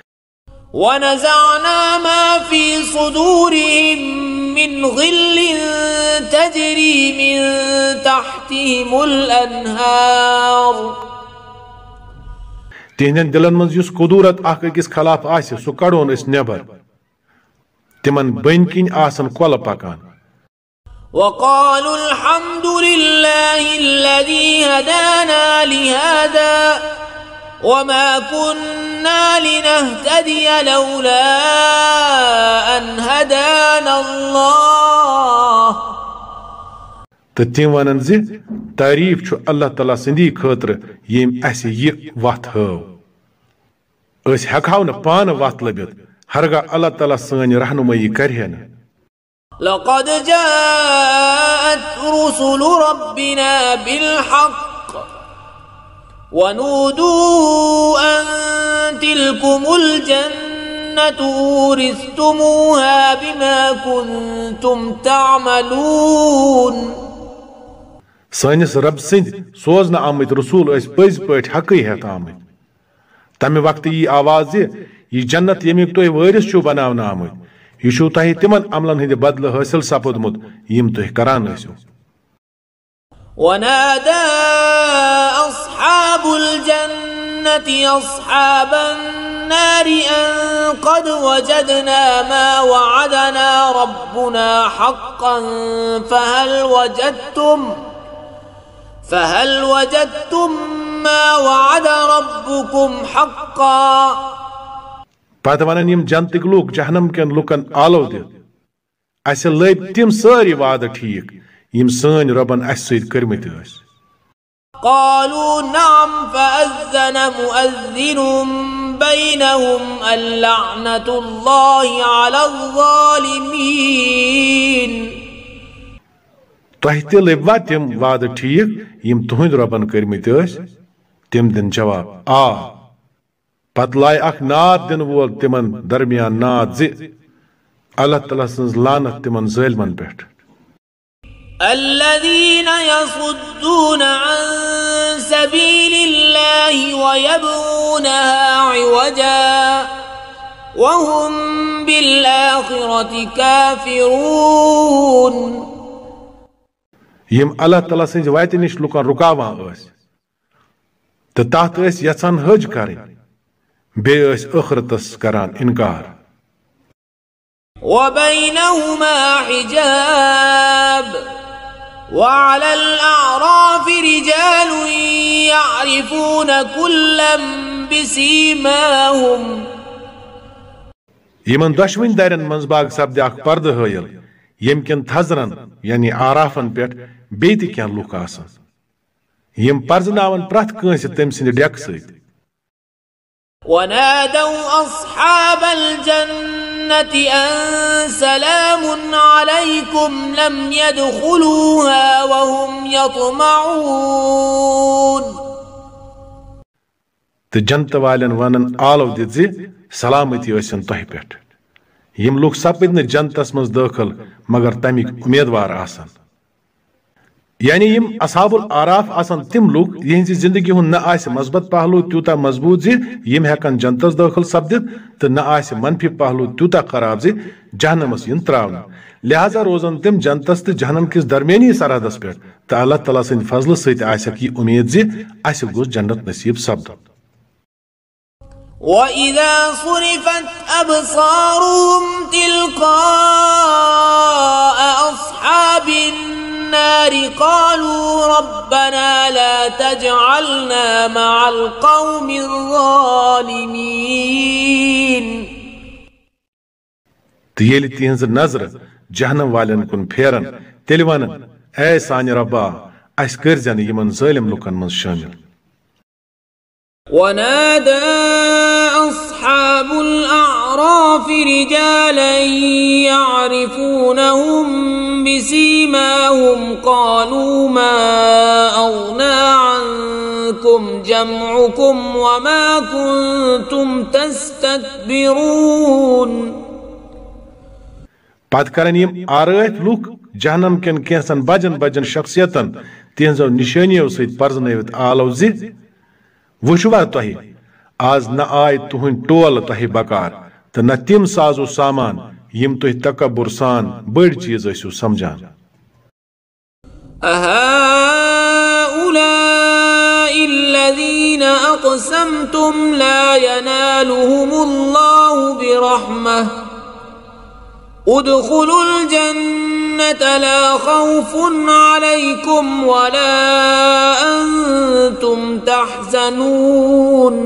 ونزعنا ما في صدورهم من غل تجري من تحتهم الأنهار. تِہنٛدٮ۪ن دِلن منٛز یُس قدوٗرت اکھ أکِس خلاف آسہِ سُہ کڑون أسۍ نٮ۪بر. تِمن بٔنۍ کِنۍ آسن کۄلہٕ پکان. وقالوا الحمد لله الذي هدانا لهذا وما كنا لنهتدي لولا أن هدانا الله. تہٕ تِم ونن زِ تعریٖف چھُ اللہ تعالیٰ سٕنٛدی خٲطرٕ ییٚمۍ اسہِ یہِ وتھ ہٲو. أسۍ ہٮ۪کہو نہٕ پانہٕ وتھ لٔبِتھ ہرگاہ اللہ تعالیٰ سٲنۍ رہنُمٲیی کرِہے نہٕ. لقد جاءت رسل ربنا بالحق ونودوا أن تلكم الجنة أورثتموها بما كنتم تعملون. سٲنِس رب سٕنٛدۍ سوزنہٕ آمٕتۍ رسوٗل ٲسۍ پٔزۍ پٲٹھۍ حقٕے ہٮ۪تھ آمٕتۍ. تمہِ وقتہٕ یی آواز زِ یہِ جنت ییٚمیُک تُہۍ وٲرِث چھِو بناونہٕ آمٕتۍ یہِ چھُو تۄہہِ تِمن عملن ہٕنٛدِ بدلہٕ حٲصِل سپُدمُت یِم تُہۍ کران ٲسِو. ونادى أصحاب الجنة أصحاب النار أن قد وجدنا ما وعدنا ربنا حقا فهل وجدتم فهل وجدتم ما وعد ربكم حقا. پتہٕ ونن یِم جنتٕکۍ لوٗکھ جہنم کٮ۪ن لُکن آلو دِتھ اسہِ لٔبۍ تِم سٲری وعدٕ ٹھیٖک یِم سٲنۍ رۄبن اسہِ سۭتۍ کٔرمٕتۍ ٲسۍ. قالوا نعم فأذن مؤذن بينهم اللعنة الله على الظالمين. تۄہہِ تہِ لٔبوا تِم وعدٕ ٹھیٖک یِم تُہنٛدۍ رۄبن کٔرمٕتۍ ٲسۍ. تِم دِن جواب آ. پتہٕ لایہِ اکھ ناد دِنہٕ وول تِمن درمیان ناد زِ اللہ تعالیٰ سٕنٛز لعنت تِمن ظٲلمن پٮ۪ٹھ. الذين يصدون عن سبيل الله ويبغونها عوجا وهم بالآخرة كافرون. یِم اللہ تعالیٰ سٕنٛزِ وتہِ نِش لُکن رُکاوان ٲسۍ تہٕ تتھ ٲسۍ یژھان حج کرٕنۍ بیٚیہِ ٲسۍ ٲخرتس کران اِنکار. وبينهما حجاب وعلى الأعراف رجال يعرفون كلا بسيماهم यमन दशवनी दारन मज बाग सपद अख पर्द हयल यम किन थजरन यानी आराफन पे बे त क्या लुक आसान यम पर्जनावन प्रथ कंस तम सिंद डेक सत ونادوا أصحاب الجنة أن سلام عليكم لم يدخلوها وهم يطمعون तो जन्नत वालन वनन आलो दित सलामती सन तह पे यम लुक सपद न जन्नतस मज दाखिल मगर तमिक उम्मीदवार आसन यानी यम असहाबुल आराफ आसन तिम लुक यहज जिंदगी हुन न आस मजबत पहलू त्यूता मजबूत जि यम हेकन जन्नतस दाखिल सपदित तो न आस मनफी पहलू त्यूता खराब जि जहन्नमस इन त्रावन लिहाजा रोजन तिम जन्नतस तो जहन्नम किस दरमियानी सरहदस पे तो अल्लाह ताला सिंद फजल सत आसक यह उम्मीद जि आस गोस जन्नत नसीब सपद وَإِذَا صُرِفَتْ أَبْصَارُهُمْ تِلْقَاءَ أَصْحَابِ النَّارِ قَالُوا رَبَّنَا لَا تَجْعَلْنَا مَعَ الْقَوْمِ الظَّالِمِينَ तो येलि तिहंज नजर जहन्नम वालन कुन फेरन तेलि वनन ऐ सानि रब्बा अस करजन यमन जालिम लुकन मन शामिल ونادى أصحاب الأعراف رجالا يعرفونهم بسيماهم قالوا ما أغنى عنكم جمعكم وما كنتم تستكبرون پت کرن یم آرائت لوک جہنم کن کینسن بجن بجن شخصیتن تہنزو نشانیو سۭتۍ پرزنٲوِتھ آلو زِ وچھوا تۄہہِ آز نہ آے تُہنٛدۍ ٹول تۄہہِ بکار تہٕ نہ تِم سازو سامان یِم تُہۍ تکبر سان بٔڑۍ چیٖز ٲسِو سمجھان أهؤلاء الذين أقسمتم لا ينالهم الله برحمة ادخلوا الجنة لا خوف عليكم ولا أنتم تحزنون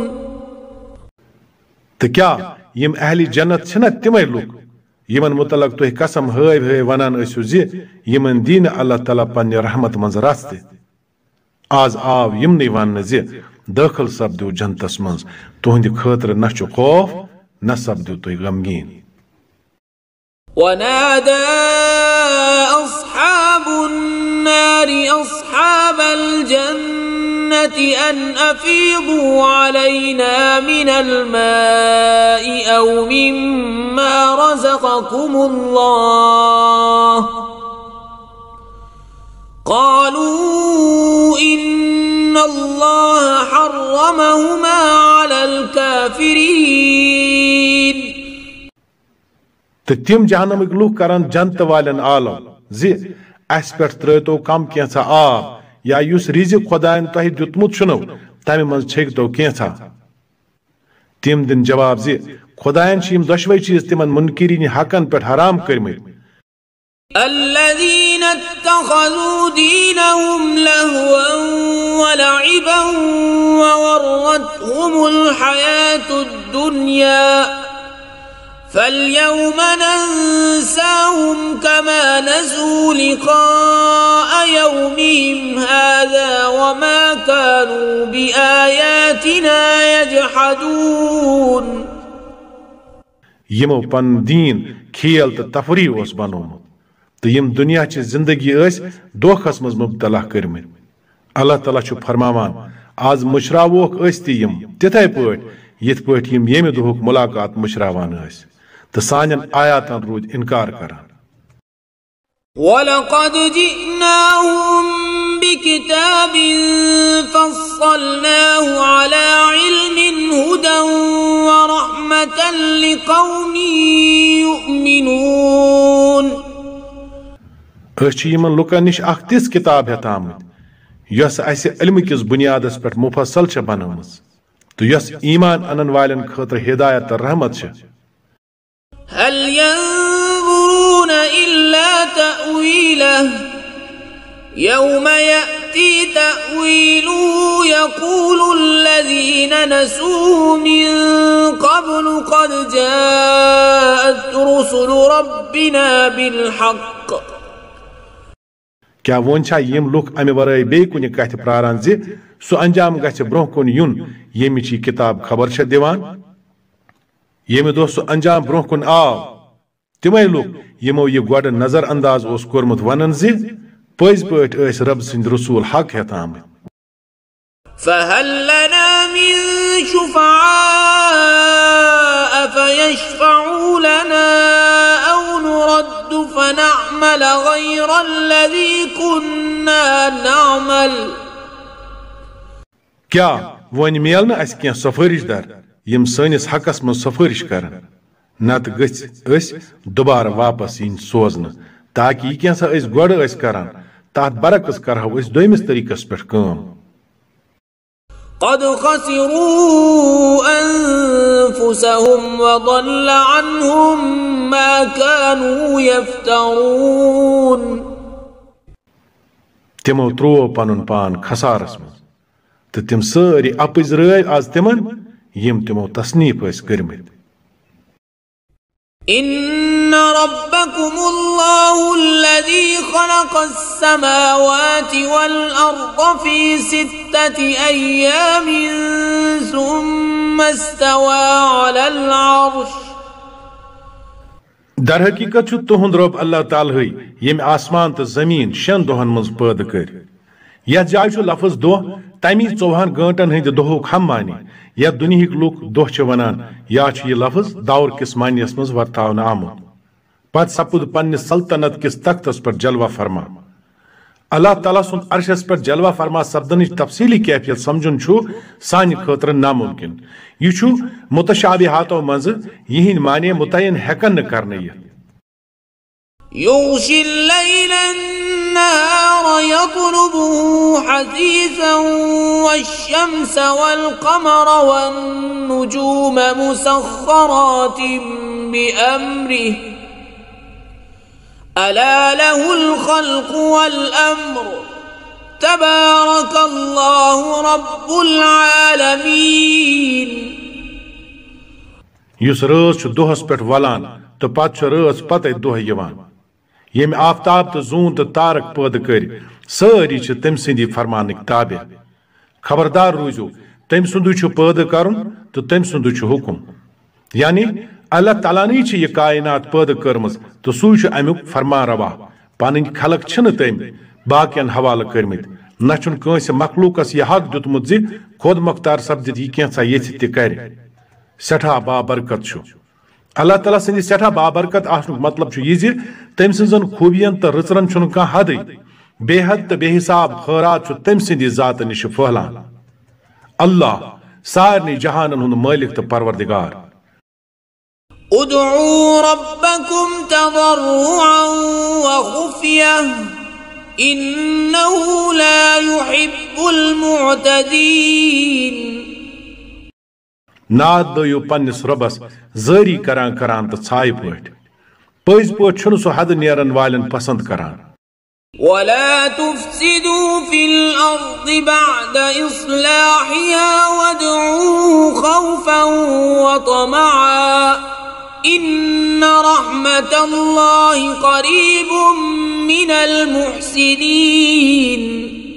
تو کیا یم اہل جنت چھنا تمے لوک یمن متعلق تُہۍ قسم ہٲوۍ ہٲوۍ ونان ٲسِو زِ یمن دین اللہ تعالیٰ پننہِ رحمت منٛز رستہٕ آز آو یمنٕے وننہٕ زِ دٲخل سپدِو جنتس منٛز تُہنٛدِ خٲطرٕ نہ چھُ خوف نہ سپدِو تُہۍ غمگیٖن ونادى أصحاب النار أصحاب الجنة أن أفيضوا علينا من الماء أو مما رزقكم الله قالوا إن الله حرمهما على الكافرين تو تم جہنمک لوک کران جنت والن آلو زِ اس پٮ۪ٹھ ترٲیتو کم کینٛژھا آب یا یُس رزق خۄدایَن تۄہہِ دیُتمُت چھُنو تمہِ منٛز چھٔکۍتو کینٛژھا تِم دِن جواب زِ خۄدایَن چھِ یِم دۄشوے چیٖز تِمن مُنکرین حقن پٮ۪ٹھ حرام کٔرمٕتۍ الذين اتخذوا دينهم لهوا ولعبا وغرتهم الحياة الدنيا فاليوم ننساهم كما نسوا لقاء يومهم هذا وما كانوا بآياتنا يجحدون يمو پن دين کھیل تو تفریح اوس بنومت تو یم دنیا چہ زندگی ٲسۍ دوکھس منٛز مبتلا کٔرمٕتۍ اللہ تعالیٰ چھُ فرماوان آز مشراووکھ أسۍ تہِ یم تِتھے پٲٹھۍ یِتھ پٲٹھۍ یم ییٚمہِ دۄہُک ملاقات مشراوان ٲسۍ تو سانین آیاتن روٗد انکار کران وَلَقَدْ جِئْنَاهُمْ بِكِتَابٍ فَصَّلْنَاهُ عَلَى عِلْمٍ هُدًى وَرَحْمَةً لِقَوْمٍ يُؤْمِنُونَ أسۍ چھِ یِمن لُکن نِش اکھ تِژھ کِتاب ہیٚتامٕتۍ یۄس اسہِ علمِ کِس بُنیادس پٮ۪ٹھ مُفصل چھےٚ بنٲومٕژ تہٕ یۄس ایٖمان انن والٮ۪ن خٲطرٕ ہدایت تہٕ رحمت چھےٚ هل ينظرون إلا تأويله يوم يأتي تأويله يقول الذين الذين نسوه من قبل قد جاءت رسل ربنا بالحق क्या वोन छा यम लुक अमे वराय बे कुनि कथ प्रारान जे सु अंजाम गछ ब्रोह कुन युन यमिची किताब खबर छ दिवान यमे दो सु अंजाम ब्रोह कुन आव तिमै लुक यमो ये गोड नजर अंदाज ओस कोरमुत वनन जे पज पट एस रब सिंद रसूल हक हेताम فهل لنا من شفعاء فيشفعوا لنا أو نرد فنعمل غير الذي كنا نعمل क्या वन मेल न अस क्या सफारिश दर यम सनिस हकस मन सफारिश करन नत गछ अस दोबारा वापस इन सोजन ताकि क्या सा अस गोड अस करन तात बरकस करहु अस दोइमिस तरीकस पेठ काम قد خسروا أنفسهم وضل عنهم ما كانوا يفترون تمو ترو پنن پان خسارس من تو تم ساری اپز رٲے آز تمن یم تمو تصنیف ٲسۍ کٔرمٕتۍ إن ربكم الله الذي خلق السماوات والأرض في ستة أيام ثم استوى على العرش در حقیقت چھُ تُہُنٛد رۄب اللہ تعالیٰ ییٚمہِ آسمان تہٕ زٔمیٖن شٮ۪ن دۄہن منٛز پٲدٕ کٔرۍ یتھ جایہِ چھُ لفظ دۄہ تمی ژۄوہن گٲنٛٹن ہٕنٛدِ دۄہُک ہم معنی یتھ دُنہِکۍ لُکھ دۄہ چھِ ونان یا چھُ یہِ لفظ دور کِس معنیَس منٛز ورتاونہٕ آمُت پتہٕ سپُد پننِس سلطنت کِس تختس پٮ۪ٹھ جلوہ فرما اللہ تعالیٰ سُنٛد عرشس پٮ۪ٹھ جلوہ فرما سپدنٕچ تفصیٖلی کیفیت سمجُن چھُ سانہِ خٲطرٕ ناممکن یہِ چھُ متشابہاتو منٛزٕ یِہنٛدۍ معنے متعین ہٮ۪کن نہٕ کرنہٕ یِتھ يغشي الليل النهار يطلبه حثيثا والشمس والقمر والنجوم مسخرات بأمره ألا له الخلق والأمر تبارك الله رب العالمين یُس رٲژ چھُ دۄہس پٮ۪ٹھ ولان تہٕ پتہٕ چھُ رٲژ پتے دۄہ یِوان ییٚمہِ آفتاب تہٕ زوٗن تہٕ تارک پٲدٕ کٔرۍ سٲری چھِ تٔمۍ سٕنٛدی فرمانٕکۍ تابع خبردار روٗزِو تٔمۍ سُنٛدُے چھُ پٲدٕ کرُن تہٕ تٔمۍ سُنٛدُے چھُ حُکم یعنی اللہ تعالیٰ نٕے چھِ یہِ کائنات پٲدٕ کٔرمٕژ تہٕ سُے چھُ امیُک فرمان روا پنٕنۍ خلق چھِنہٕ تٔمۍ باقین حوالہٕ کٔرمٕتۍ نہ چھُنہٕ کٲنٛسہِ مخلوٗقس یہِ حق دیُتمُت زِ خۄد مۄختار سپدِتھ یہِ کینٛژھا یژھِ تہِ کرِ سٮ۪ٹھاہ بابرکت چھُ اللہ تعالیٰ سٕنٛدِ سٮ۪ٹھاہ بابرکت آسنُک مطلب چھُ یہِ زِ تٔمۍ سٕنٛزن خوٗبین تہٕ رٕژرن چھُنہٕ کانٛہہ حدٕے بے حد تہٕ بے حساب خٲرات چھُ تٔمۍ سٕنٛدِ ذاتہٕ نِش پھٔہلان اللہ سارنٕے جہانن ہُنٛد مٲلِک تہٕ پروردگار ادعوا ربكم تضرعا وخفية إنه لا يحب المعتدين ناد دٲیِو پننِس رۄبس زٲری کران کران تہٕ ژھایہِ پٲٹھۍ پٔزۍ پٲٹھۍ چھُنہٕ سُہ حدٕ نیرن والٮ۪ن پسنٛد کران ولا تفسدوا في الأرض بعد إصلاحها وادعوه خوفا وطمعا إن رحمة الله قريب من المحسنين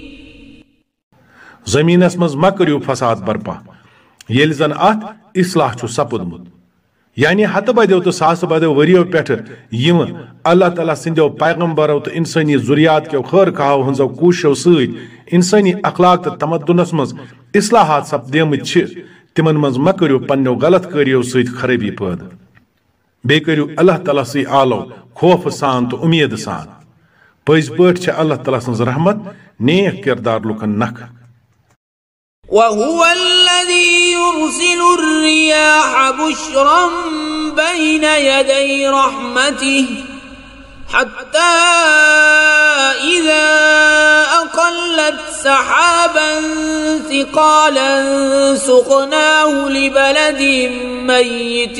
زمینس منٛز مہ کٔرِو فساد برپا ییٚلہِ زن اتھ اصلاح چھُ سپُدمُت یعنی ہتہٕ بدیو تہٕ ساسہٕ بدیو ؤرِیو پٮ۪ٹھٕ یِمہٕ اللہ تعالیٰ سٕنٛدیو پیغمبرو تہٕ انسٲنی ذُریات کیو خٲرخواہو ہٕنٛزو کوٗششو سۭتۍ انسٲنی اخلاق تہٕ تمدنس منٛز اصلاحات سپدیمٕتۍ چھِ تِمن منٛز مہ کٔرِو پننیو غلط کٲریو سۭتۍ خرٲبی پٲدٕ بیٚیہِ کٔرِو اللہ تعالیٰ سٕے آلو خوفہٕ سان تہٕ اُمید سان پٔزۍ پٲٹھۍ چھِ اللہ تعالیٰ سٕنٛز رحمت نیک کِردار لُکن نکھٕ وهو الذي يرسل الرياح بشرا بين يدي رحمته حتى إذا أقلت سحابا ثقالا سقناه لبلد ميت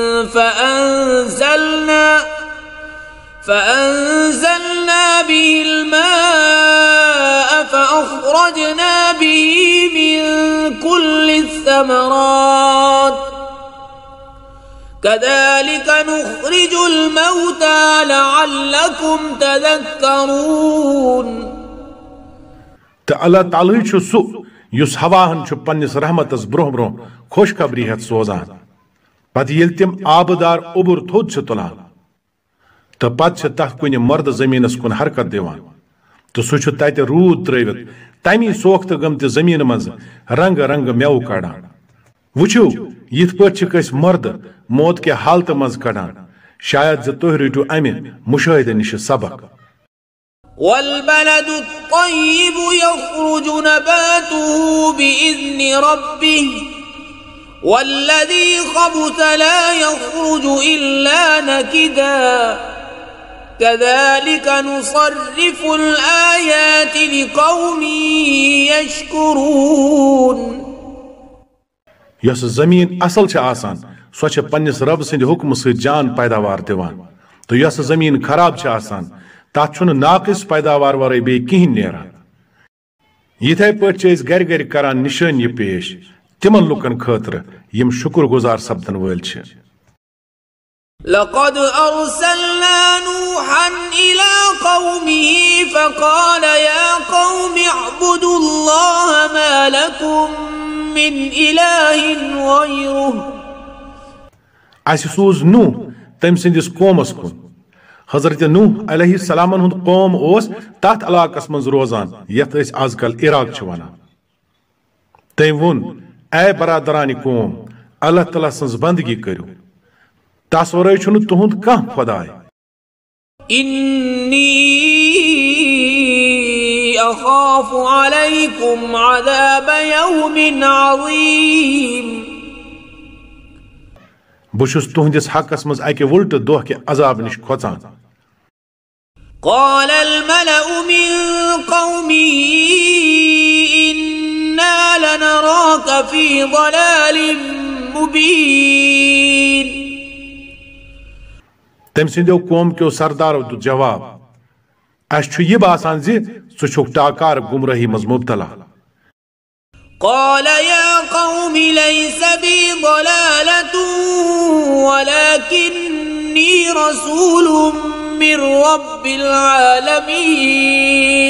فأنزلنا فأنزلنا به الماء فأخرجنا به من كل الثمرات الثمرات كذلك نخرج الموتى لعلكم تذكرون. تو اللہ تعالی چھ سو یس ہواہن چھ پنس رحمتس برہ برہ خوشخبری ہت سوزان پتہ یل تم آبدار اوبر تھود چھ تلان تو پتہ چھ تتھ کن مرد زمینس کن حرکت دیوان تو سہ چھ تتہ روٗد ترٲوِتھ تمی سوخت گمت زمین مز رنگ رنگ میو کڑان. وچھو یت پٲٹھۍ چھِکھ أسۍ مرد موت کے حالت مز کڑان شاید ز تُہۍ رٔٹِو امہِ مشاہدٕ نِش سبق. والبلد الطيب يخرج نباته بإذن ربه والذي خبث لا يخرج إلا نكدا كذلك نصرف الآيات لقوم يشكرون. یس زمین اصل چھ آسان سو چھ پنس رب سند حکم سۭتۍ جان پیداوار دِوان تو یس زمین خراب چھ آسان تات چھُنہٕ ناقص پیداوار ورٲے بیٚیہِ کِہیٖنۍ نیران. یِتھے پٲٹھۍ چھِ أسۍ گرِ گرِ کران نشٲنی یہِ پیش تمن لُکن خٲطرٕ یِم شُکر گُزار سپدن وٲلۍ چھِ. لقد أرسلنا نوحا إلى قومه فقال يا قوم اعبدوا الله ما لكم من إله غيره. اسہِ سوٗز نوح تٔمۍ سٕنٛدِس قومس کُن. حضرت نوح علیہ السلام ہُنٛد قوم اوس تتھ علاقس منٛز روزان یتھ أسۍ آز کل عراق چھِ ونان. تٔمۍ ووٚن اے برادرانہِ قوم اللہ تعالیٰ سٕنٛز بندگی کٔرِو تس ورٲے چھُنہٕ تُہُنٛد کانٛہہ خۄداے. إني أخاف عليكم عذاب يوم عظيم. بہٕ چھُس تُہنٛدِس حقس منٛز اکہِ وُلٹہٕ دۄہ کہِ عذاب نِش کھۄژان. قال الملأ من قومه إنا لنراك في ضلال مبين. تٔمۍ سٕنٛدیو قوم کیو سردارو دیُت جواب اسہِ چھُ یہِ باسان زِ ژٕ چھُکھ ٹاکار گمرٲہی منٛز مبتلا. قال يا قوم ليس بي ضلالة ولكني رسول من رب العالمين.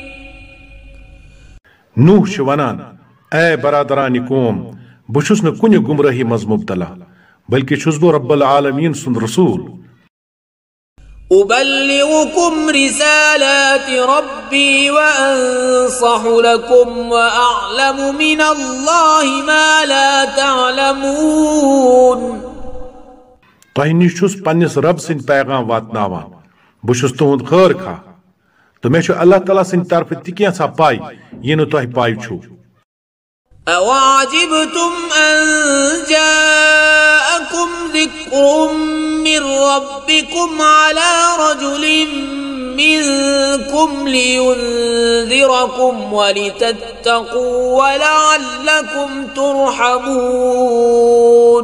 نوح چھُ ونان اے برادرانہِ قوم بہٕ چھُس نہٕ کُنہِ گمرٲہی منٛز مبتلا بلکہِ چھُس بہٕ رب العالمین سُنٛد رسول. أبلغكم رسالات ربي وأنصح لكم وأعلم من الله ما لا تعلمون. تۄہہِ نِش چھُس پننِس رب سٕنٛدۍ پیغام واتناوان بہٕ چھُس تُہُنٛد خٲر خواہ تہٕ مےٚ چھُ اللہ تعالیٰ سٕنٛدِ طرفہٕ تہِ کینٛژھا پاے یہِ نہٕ تۄہہِ پاے چھُو. أوعجبتم أن جاءكم ذكر من ربكم على رجل منكم لينذركم ولتتقوا ولعلكم ترحمون.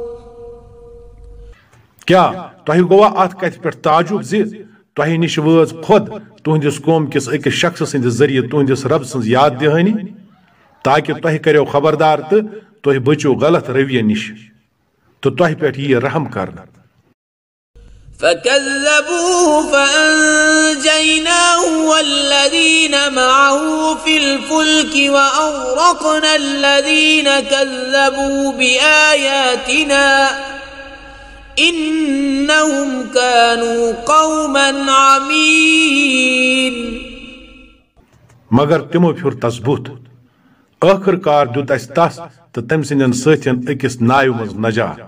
کیٛاہ تۄہہِ گوٚوا اتھ کتھِ پٮ۪ٹھ تعجب زِ تۄہہِ نِش وٲژ خۄد تُہنٛدِس قوم کِس أکِس شخصہٕ سٕنٛدِ ذٔریعہٕ تُہنٛدِس رب سٕنٛز یاد دِہٲنی تاکہ تۄہہِ کٔرِو خبردار تہٕ تُہۍ بٔچِو غلط رویہ نِش تہٕ تۄہہِ پٮ۪ٹھ یِیہِ رحم کرنہٕ. فكذبوه فأنجيناه والذين معه في الفلك وأغرقنا الذين كذبوا بآياتنا إنهم كانوا قوما عمين. مگر تِمو پھیُر تس بُتھ ٲخٕر کار دیُت اسہِ تس تہٕ تٔمۍ سٕنٛدٮ۪ن سٲتھٮ۪ن أکِس ناوِ منٛز نجات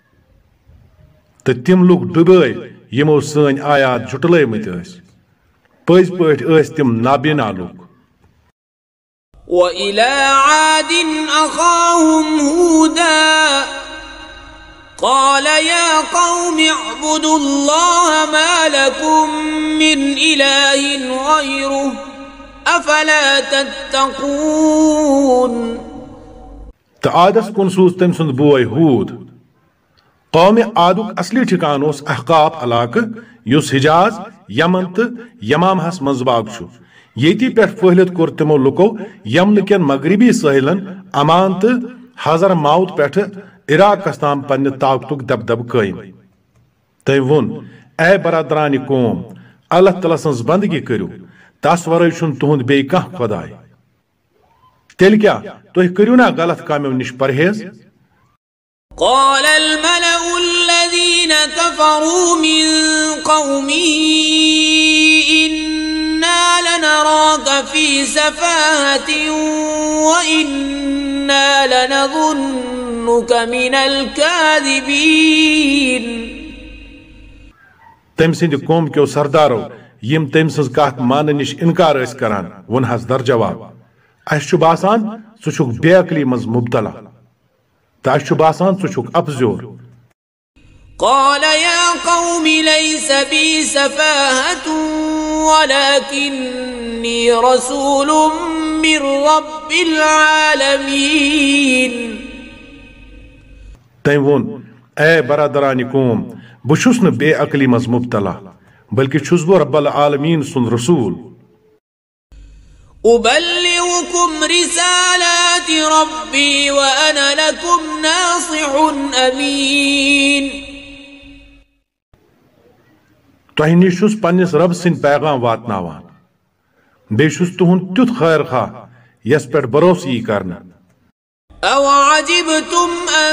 تہٕ تِم لُکھ ڈُبٲے یِمو سٲنۍ آیات جُٹلٲومٕتۍ ٲسۍ پٔزۍ پٲٹھۍ ٲسۍ تِم نابینا لُکھ. وإلى عاد أخاهم هودا قال يا قوم اعبدوا الله ما لكم من إله غيره أفلا تتقون. تہٕ عادس کُن سوٗز تٔمۍ سُنٛد بوے ہوٗد. قومِ عادُک اصلی ٹھِکان اوس احقاف علاقہٕ یُس حجاز یمن تہٕ یمامہس منٛز واقع چھُ. ییٚتی پٮ۪ٹھ پھٔہلِتھ کوٚر تِمو لُکو یمنہٕ کٮ۪ن مغربی سٲحِلن امان تہٕ हज़र माउत पे इराकस ताम पन्ने ताकतुक दबदब कायम तम वोन ए बरदरान कौम अल्लाह तआला सन्स बंदगी करू तस वरै छुन तुहुंद बे कह खुदाय तेल क्या तुह करू ना गलत कामों निश परहेज قال الملأ الذين كفروا من قومه إنا لنراك في سفاهة وإنا لنظنك من الكاذبين तम सिंद कौम क्यों सरदारो यम तम सज कत मान निश इनकार करान वन हस दर जवाब अस बासान सह बेअकली मज मुबतला तो अस बासान सह अपजोर قال يا قوم ليس بي سفاهة ولكني رسول من رب العالمين तम वोन ए बरदरान कौम बहुस न बेअकली मज मुबतला बल्कि छुस बो रब्बुल आलमीन सुन रसूल أبلغكم رسالات ربي وأنا لكم ناصح أمين तह निश पन्निस रब सिंद पैगाम वातनावान बेशुस तुहुंद त्युथ खैर खा यस पे भरोस यी करना أوعجبتم أن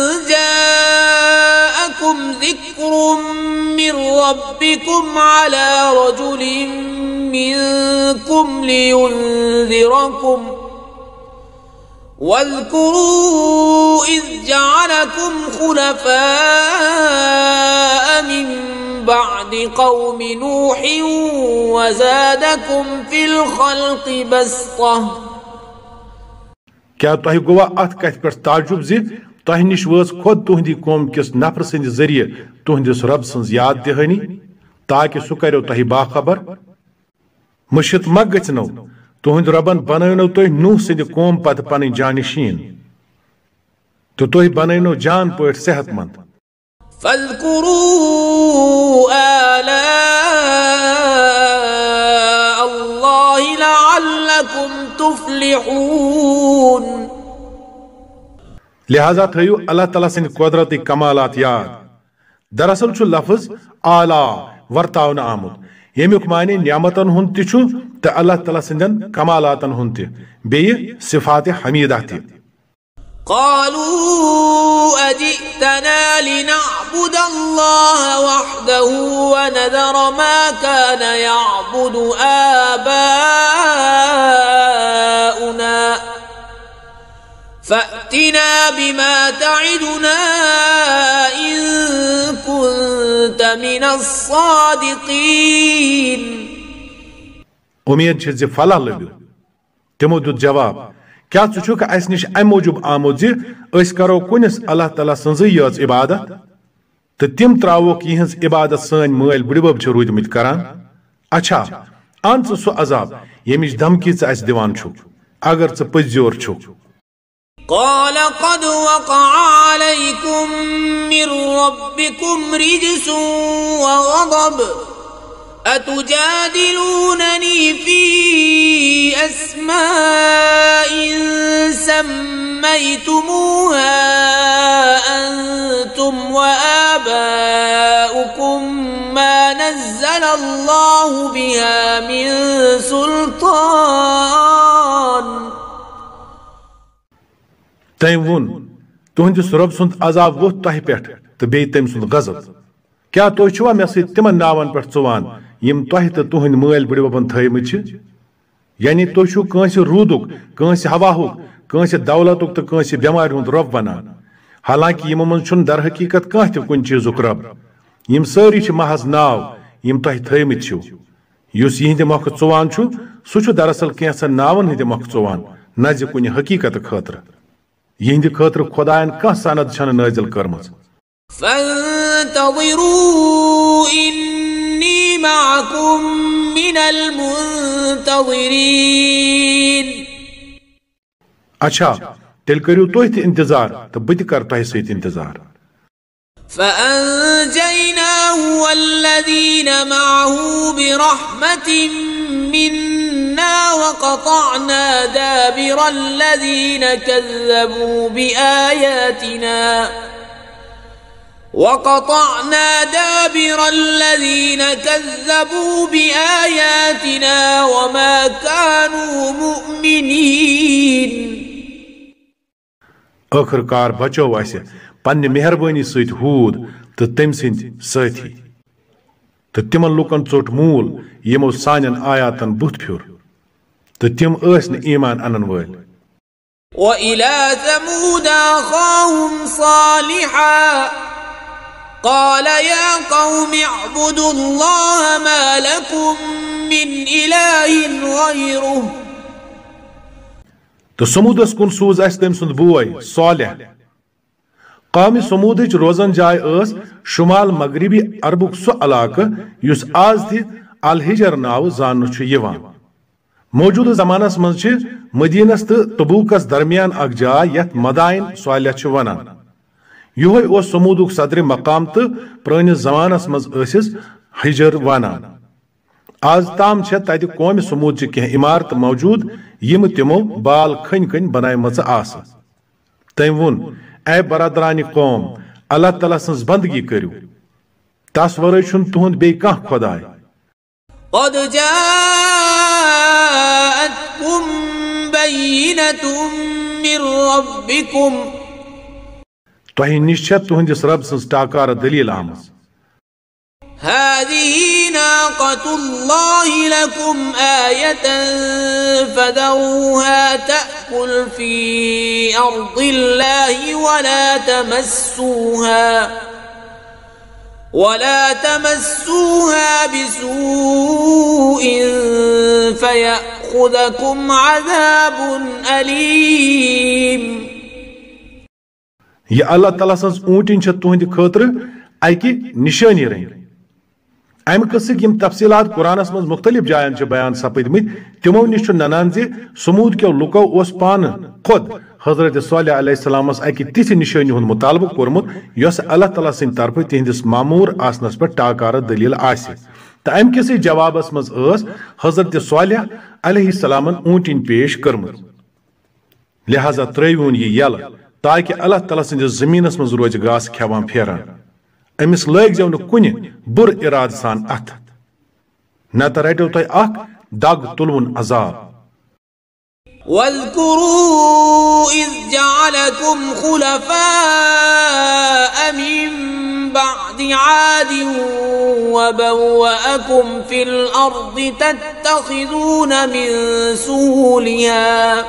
جاءكم ذكر من ربكم على رجل منكم لينذركم واذكروا إذ جعلكم خلفاء من بعد قوم نوح وزادكم في الخلق بسطة क्या तह गोवा अत कथ पे ताजुब जि तह निश वज खुद तुहदी कौम किस नफर सिंद जरिए तुहदिस रब सन्ज याद दहानी ताकि सह करो तह बाखबर मुशित मा गनो तुहद रबन बननो तुह नूह सिंद कौम पत पन जानशीन तो तुह बननो जान पट सेहतमंद فاذكروا آلاء الله لعلكم تفلحون लिहाजा थयु अल्लाह तआला सिंद कुदरती कमालात याद दरअसल छु लफ्ज आला वर्तावन आमुद यमुक माने नियामतन हुंद ति छु त अल्लाह तआला सिंदन कमालातन हुंद ति बेय सिफात हमीदा ति قالوا أجئتنا لنعبد الله وحده ونذر ما كان يعبد آباؤنا فأتنا بما تعدنا إن كنت من الصادقين उम्मीद छ जे फला लग्यो तमो दुत जवाब क्या चुक अस निश अम मूजूब आमुद जि अस करो कुनिस अल्लाह ताला सन्ज याज इबादत तो तिम त्रावोक यहज इबादत सन मल बुड़बब छ रूदमित करान अच्छा अन सह अजाब यमिश धमकी अस दिवान छु अगर च पजोर छु قال قد وقع عليكم من ربكم رجس وغضب أتجادلونني في أسماء سميتموها أنتم وآباؤكم ما نزل الله بها من سلطان तम वोन तुहंदिस रब सुंद अजाब वोत तह पे तो बे तम सुंद गजब क्या तुह छुआ मे सत तिमन नावन पे चुवान यम तह तो तुहंद मल बुड़बन थमत यानी तुह छु कंस रूदुक कंस हवाहुक कंस दौलतुक तो कंस बेमार हुंद रब वनान हालांकि यमो मन छुन दर हकीकत कह त कुन चीजुक रब यम सारी छ महज नाव यम तह थमत छु युस यहंद मख चुवान छु सु छु दरअसल कैसन नावन हंद मख चुवान न ज कुन हकीकत खतर यहंद खतर खुदायन कह सनद छन नाजिल करमज فانتظروا إني معكم من المنتظرين अच्छा तेल करियो तुह त इंतजार तो बत कर तुह सत इंतजार فأنجيناه والذين معه برحمة منا إنا وقطعنا دابر الذين كذبوا بآياتنا وقطعنا دابر الذين كذبوا بآياتنا وما كانوا مؤمنين. آخر کار بچو اسہِ پننہِ مہربٲنی سۭتۍ ہوٗد تہٕ تٔمۍ سٕنٛدۍ سٲتھی تہٕ تِمن لوٗکن ژوٚٹ موٗل یِمو سانٮ۪ن آیاتن بُتھ پھیُر تہٕ تِم ٲسۍ نہٕ ایٖمان اَنن وٲلۍ. وإلى ثمود أخاهم صالحا قال يا قوم اعبدوا الله ما لكم من إله غيره. تہٕ سموٗدس کُن سوٗز اسہِ تٔمۍ سُنٛد بوے صالح. قومہِ سموٗدٕچ روزن جاے ٲس شمال مغربی عربُک سُہ علاقہٕ یُس آز تہِ الحجر ناوٕ زاننہٕ چھُ یِوان. موجوٗدٕ زمانس منٛز چھِ مدیٖنس تہٕ تبوٗکس درمیان اکھ جاے یتھ مدائن صالح چھِ ونان. یِہوے اوس سموٗدُک صدرِ مقام تہٕ پرٲنِس زمانس منٛز ٲسِس حجر ونان. آز تام چھےٚ تتہِ قومہِ سموٗدچہِ کینٛہہ عمارتہٕ موجوٗد یِم تِمو بال کھٔنۍ کھٔنۍ بنایمژٕ آسہٕ. تٔمۍ ووٚن اے برادرانہِ قوم اللہ تعالیٰ سٕنٛز بندگی کٔرِو تس ورٲے چھُنہٕ تُہُنٛد بیٚیہِ کانٛہہ خۄداے. قد جاءتكم بينة من ربكم. تۄہہِ نِش چھےٚ تُہنٛدِس رب سٕنٛز ٹاکارٕ دٔلیٖل آمٕژ. هذه ناقة الله لكم آية فذروها تأكل في أرض الله ولا تمسوها ولا تمسوها بسوء فيأخذكم عذاب أليم. یہِ اللہ تعالیٰ سٕنٛز اوٗنٛٹِنۍ چھےٚ تُہنٛدِ خٲطرٕ اکہِ نِشٲنی رٔنٛگۍ. امہِ قٕصٕکۍ یِم تفصیٖلات قرآنس منٛز مُختٔلِف جاین چھِ بیان سپٕدمٕتۍ تِمو نِش چھُ ننان زِ سموٗد کیو لُکو اوس پانہٕ خۄد حضرت صالح علیہ السلامس اکہِ تِژھِ نِشٲنی ہُنٛد مُطالبہٕ کوٚرمُت یۄس اللہ تعالیٰ سٕنٛدِ طرفہٕ تِہنٛدِس معموٗر آسنس پٮ۪ٹھ ٹاکارٕ دٔلیٖل آسہِ. تہٕ امہِ کِسٕے جوابس منٛز ٲس حضرت صالح علیہ السلامن اوٗنٛٹِنۍ پیش کٔرمٕژ. لہذا ترٲوِہُن یہِ یلہٕ تاکہِ اللہ تعالیٰ سٕنٛدِس زٔمیٖنس منٛز روزِ گاسہٕ کھٮ۪وان پھیران. أمِس لٲگزیو نہٕ کُنہِ بُرٕ اِرادٕ سان اَتھٕ نتہٕ رٹیو تۄہہِ اکھ دگ تُلوُن عذاب. واذكروا إذ جعلكم خلفاء من بعد عاد وبوأكم في الأرض تتخذون من سهولها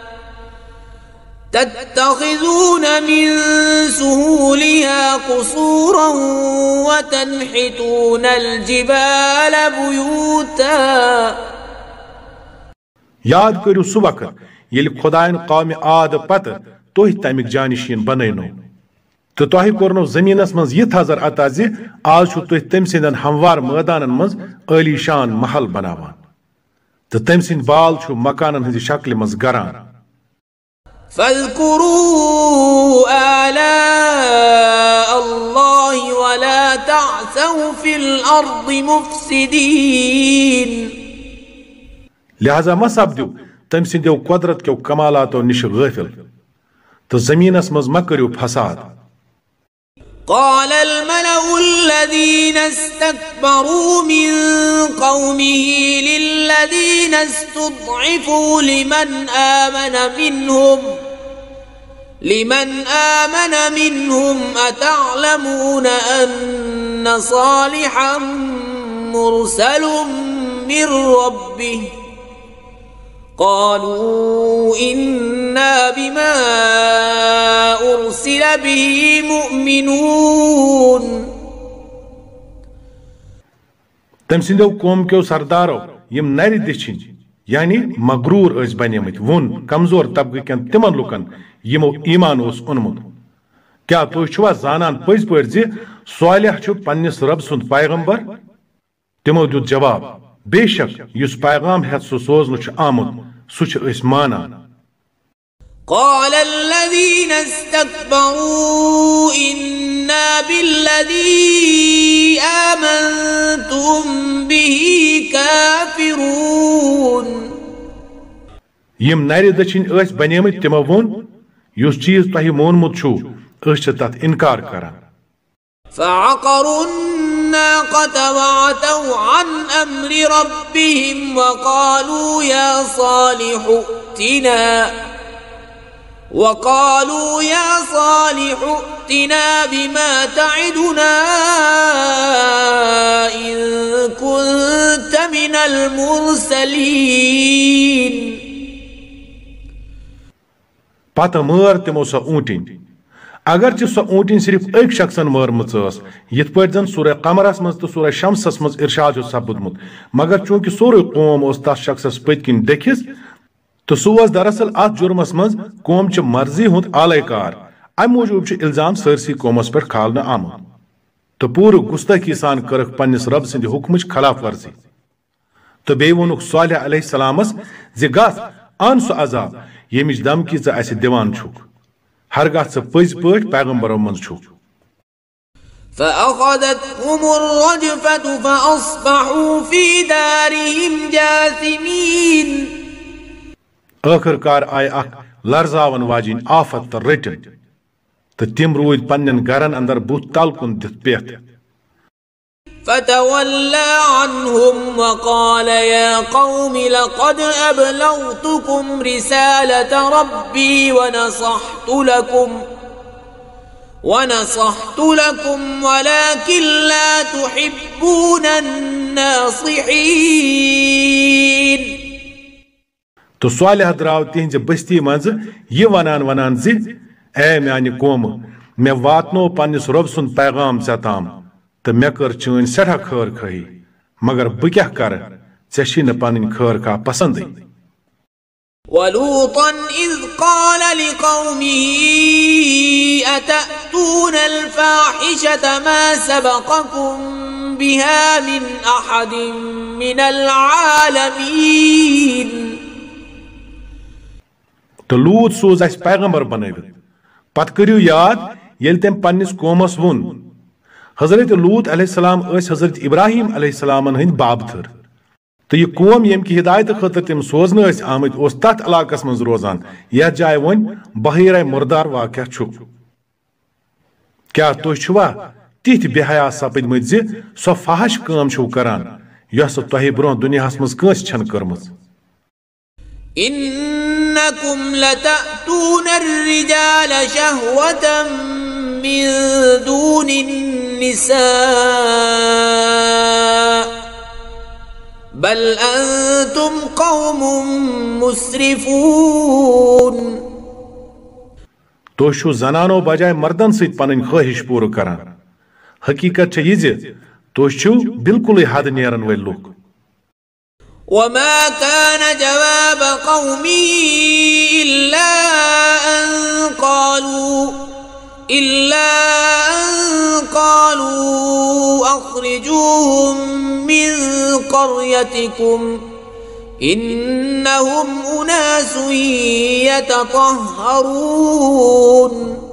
تتخذون من سهولها قصورا وتنحتون الجبال بيوتا. یاد کٔرِو سُہ وقت ییٚلہِ خۄدایَن قومہِ عاد پتہٕ تُہۍ تَمِکۍ جانشیٖن بنٲونو تہٕ تۄہہِ کوٚرنو زٔمیٖنس منٛز یہِ تھزر عطا زِ آز چھُو تُہۍ تٔمۍ سٕنٛدٮ۪ن ہموار مٲدانن منٛز عٲلی شان محل بناوان تہٕ تٔمۍ سٕنٛدۍ بال چھُ مکانن ہٕنٛزِ شکلہِ منٛز گران. فاذكروا آلاء الله ولا تعثوا في الأرض مفسدين. لہذا ما سپدِو تٔمۍ سٕنٛدیو قۄدرت کیو کمالاتو نِش غٲفِل تہٕ زٔمیٖنس منٛز ما کٔرِو فساد. قال الملأ الذين استكبروا من قومه للذين استضعفوا لمن آمن منهم لمن آمن منهم أتعلمون أن صالحا مرسل من ربه قالوا إنا بما أرسل به مؤمنون. تٔمۍ سٕنٛدیو قوم کیو سردارو یِم نرِ دِچھِنۍ یعنی مغروٗر ٲسۍ بنیمٕتۍ ووٚن کمزور طبقہٕ کٮ۪ن تِمن لُکن یِمو ایٖمان اوس اوٚنمُت کیٛاہ تُہۍ چھُوا زانان پٔزۍ پٲٹھۍ زِ صالح چھُ پننِس رب سُنٛد پیغمبر؟ تِمو دیُت جواب بے شک یُس پیغام ہٮ۪تھ سُہ سوزنہٕ چھُ آمُت سُہ چھِ أسۍ مانان. قال الذين استكبروا إنا بالذي آمنتم به كافرون. यम नर दछिन अस बनेमत तिमो वोन युस चीज तह मोनमुत छु अस छ तथ इनकार करान فعقروا الناقة وعتوا عن أمر ربهم وقالوا يا صالح ائتنا وقالوا يا صالح ائتنا بما تعدنا إن كنت من المرسلين پتہ مار تمو سا اونٹین اگرچہ سو اونٹین صرف ایک شخصن مارمت یت پٲٹھۍ زن سورہ قمرس مز تو سورہ شمسس مز ارشاد سپدمت مگر چونکہ سورہ قوم اس تس شخصس پٔتۍ کِنۍ دٔکھِس تو سہ اوس دراصل ات جرمس مز قوم چہ مرضی ہند آلے کار ام موجوب چھ الزام سٲرسٕے قومس پٮ۪ٹھ کھالنہٕ آمُت تو پوٗرٕ گُستٲخی سان کٔرٕکھ پننس رب سٕنٛدِ حُکمٕچ خلاف ورزی تو بیٚیہِ ووٚنُکھ صالح علیہ السلامس زِ گژھ ان سُہ عذاب ییٚمِچ دمکی ژٕ اسہِ دِوان چھُکھ ہرگاہ ژٕ پٔزۍ پٲٹھۍ پیغمبرو منٛز چھُکھ فأخذتهم الرجفة فأصبحوا في دارهم جاثمين ٲخٕر کار آیہِ اکھ لرزاون واجیٚنۍ آفت تہٕ رٔٹِن تہٕ تِم روٗدۍ پننٮ۪ن گرن اندر بُتھ تل کُن دِتھ پٮ۪تھ فتولى عنهم وقال يا قوم لقد أبلغتكم رسالة ربي ونصحت لكم ونصحت لكم ولكن لا تحبون الناصحين تو صالح دراو تہنٛزِ بستی منٛز یہِ ونان ونان زِ اے میانہِ قوم مےٚ واتنو پننِس رۄب سُنٛد پیغام ژےٚ تام تو مے کر چٲنۍ سٮ۪ٹھاہ خٲر خٲہی مگر بہٕ کیٛاہ کرٕ ژےٚ چھِی نہٕ پنٕنۍ خٲر خواہ پسنٛدٕے ولوطا إذ قال لقومه أتأتون الفاحشة ما سبقكم بها من أحد من العالمين تو لوط سوز اَسہِ پیغمبر بنٲوِتھ پتہٕ کٔرِو یاد ییٚلہِ تٔمۍ پننِس قومس ووٚن حضرت لوط علیہ السلام اس حضرت ابراہیم علیہ السلام ہند بابتھر تو یہ قوم یم کی ہدایت خاطر تم سوزن اس آمت اس تت علاقس من روزان یہ جائے ون بحیرہ مردار واقع چھُ کیا تُہۍ چھُوا تِتھۍ بے حیا سپدمٕتۍ زِ سۄ فحش کٲم چھِو کران یۄس تۄہہِ برونٛہہ دُنیاہس منٛز کٲنٛسہِ چھنہٕ کٔرمٕژ إنكم لتأتون الرجال شهوة من دون النساء بل أنتم قوم مسرفون تو چھو زنانو بجائے مردن سۭتۍ پنٕنۍ خواہش پوٗرٕ کران حقیقت چھےٚ یہِ زِ تُہۍ چھِو بالکلٕے حد نیرن وٲلۍ لُکھ وما كان جواب قومه إلا أن قالوا إلا أن قالوا أخرجوهم من قريتكم إنهم أناس يتطهرون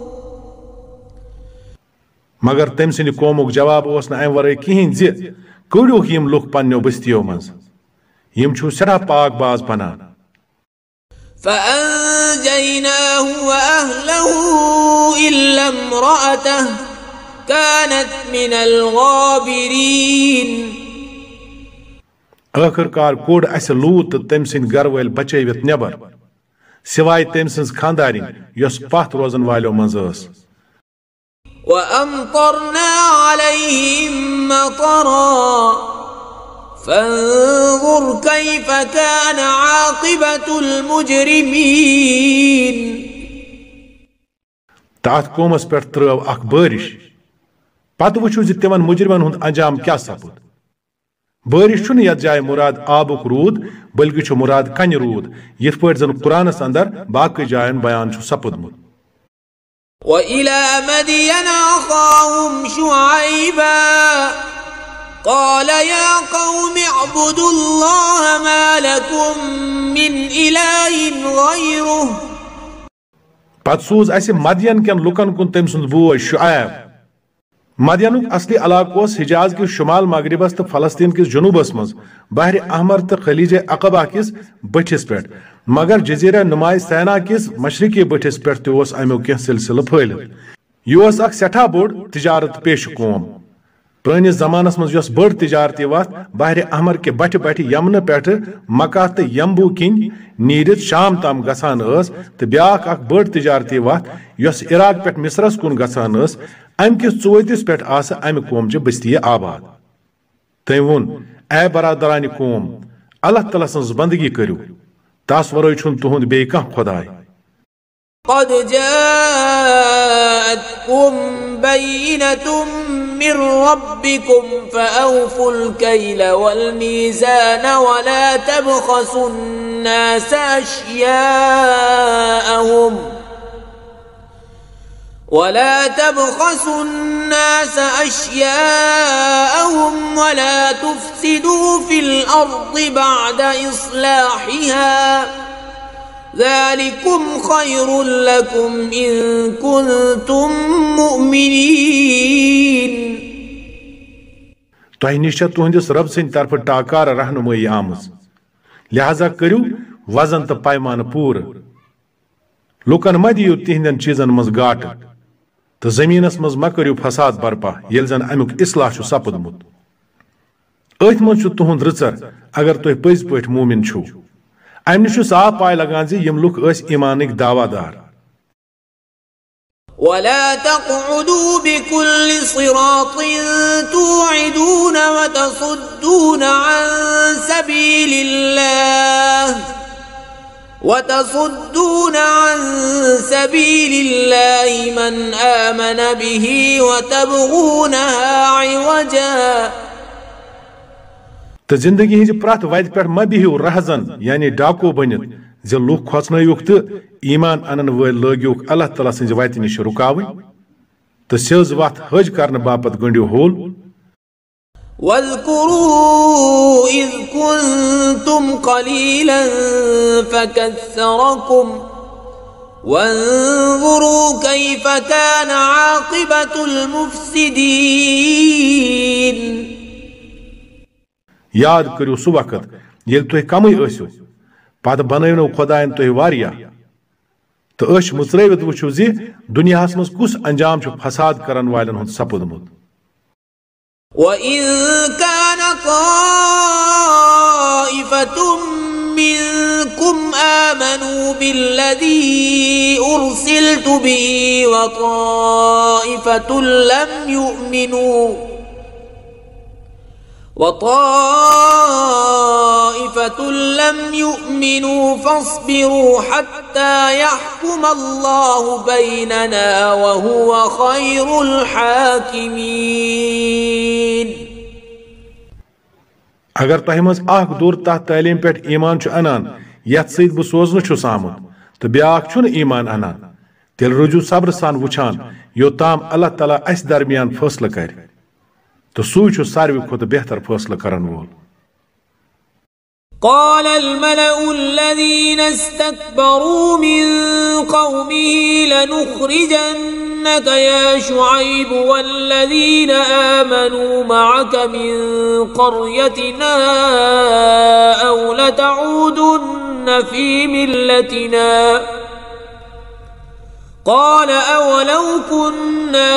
مگر تٔمۍ سٕنٛدِ قومُک جواب اوس نہٕ اَمہِ ورٲے کِہیٖنۍ زِ کٔڑِوکھ یِم لُکھ پننیو بستیو منٛز يم چھُ سٮ۪ٹھاہ پاک باز بنان فأنجيناه وأهله إلا امرأته كانت من الغابرين ٲخٕر کار کوٚڑ اَسہِ لوٗط تہٕ تٔمۍ سٕنٛدۍ گرٕ وٲلۍ بچٲوِتھ نٮ۪بر سِوایے تٔمۍ سٕنٛز خانٛدارِنۍ یۄس پتھ روزن والیو منٛز ٲس وأمطرنا عليهم مطرا فانظر كيف كان عاقبة المجرمين تات قومس پٮ۪ٹھ ترٲو اکھ بٲرِش پتہٕ وٕچھو زِ تِمن مجرمن ہُنٛد انجام کیٛاہ سپُد بٲرِش چھُنہٕ یتھ جایہِ مُراد آبُک روٗد بلکہِ چھُ مُراد کنہِ روٗد یِتھ پٲٹھۍ زن قرآنس اندر باقٕے جاین بیان چھُ سپُدمُت وإلى مدين أخاهم شعيبا قال يا قوم اعبدوا الله ما لكم من إله غيره پتہٕ سوٗز اَسہِ مدین کٮ۪ن لُکن کُن تٔمۍ سُنٛد بوے شعیب مدینُک اصلی علاقہٕ اوس حجاز کِس شمال مغربس تہٕ فلسطین کِس جنوٗبس منٛز بحرِ احمر تہٕ خلیج عقبہ کِس بٔٹھِس پٮ۪ٹھ मगर जजीरा नुमाय सेना किस मशरकी बटिस पे अमो कह सिलसिल फैलित यह सठा बोड़ तिजारत पेश कौम पुरानिस जमानस मज बड़ तिजारती वत बहर अहमर के बट बट यमन पे मक्का तो यम्बू किन नीरित शाम ताम गसान तो ब्याख अख बड़ तिजारती वत यस इराक पे मिस्रस कुन गसान अम किस चोतिस पे अमि कौम बस्ती आबाद तम वोन ए बरादरान कौम अल्लाह ताला सज बंदगी करू तास वरय छुन तुहुंद बे कह खुदाय قد جاءتكم بينة من ربكم فأوفوا الكيل والميزان ولا تبخسوا الناس أشياءهم ولا تبخسوا الناس أشياءهم ولا تفسدوا في الأرض بعد إصلاحها ذلكم خير لكم إن كنتم مؤمنين तोह निश तुहंदिस रब सिंद तरफ टाकार रहनुमाई आमज लिहाजा करू वजन तो पैमान पूर लुकन म दियो तिहंदन चीजन मज गाट तो जमीनस मज म करू फसाद बर्पा येल जन अमुक इस्लाह छु सपदमुत अथ मज छु तुहंद रचर अगर तुह पज पठ मोमिन छु अम निश साफ पाय लगान जे यम लुक अस ईमानिक दावादार ولا تقعدوا بكل صراط توعدون وتصدون عن سبيل الله وتصدون عن سبيل الله من آمن به وتبغونها عوجا तो जिंदगी हिज प्रत वत पे म बिहिव रहजन यानी डाको बनित जे लुक खोचनयुक तो ईमान अनन वल लग्युक अल्लाह ताला सज वत निश रुकावन तो सेज वत हज करन बापत गंडियो होल واذكروا إذ كنتم قليلا فكثركم وانظروا كيف كان عاقبة المفسدين याद करू सु वक्त येल तुह कम असो पत बनवनो खुदायन तुह वारिया तो अश मुचरवित वुचु जी दुनियास मज कुस अंजाम छु फसाद करन वालन हुन सपुदमुत وإن كان طائفة منكم آمنوا بالذي أرسلت به وطائفة لم يؤمنوا وطائفة لم يؤمنوا فاصبروا حتى يحكم الله بيننا وهو خير الحاكمين अगर तह मज अख दूर तथ तालीम पे ईमान अनान यथ सत बह सोजन छुस आमुत तो ब्याख छुन ईमान अनान तेल रुजू सब्र सान वुछान योताम अल्लाह ताला अस दरमियान फैसला कर तो सूय छु सारवी खुद बेहतर फैसला करन वोल قال الملأ الذين استكبروا من قومه لنخرجنك يا شعيب والذين آمنوا معك من قريتنا أو لتعودن في ملتنا قال أولو كنا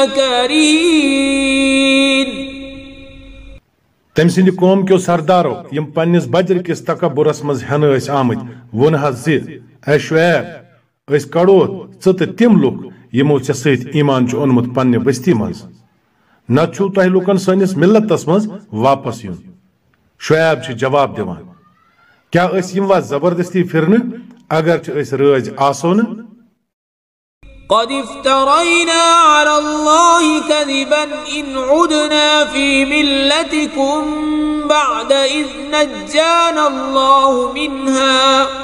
كارهين तम सिंद कौम क्यों सरदारो यम पन्निस बजर किस तकबुरस मज हन आमत वोन ए शुएब अस कड़ो च तिम लुक यमो ऐ सत ईमान ओनमुत पन्ने बस्ती मज न छु तह लुकन सनिस मिल्लतस मज वापस युन शुएब जवाब दिवान क्या अस यमवा जबरदस्ती फिरन अगर अस राज आसो न قد افترينا على الله كذبا إن عدنا في ملتكم بعد إذ نجانا الله منها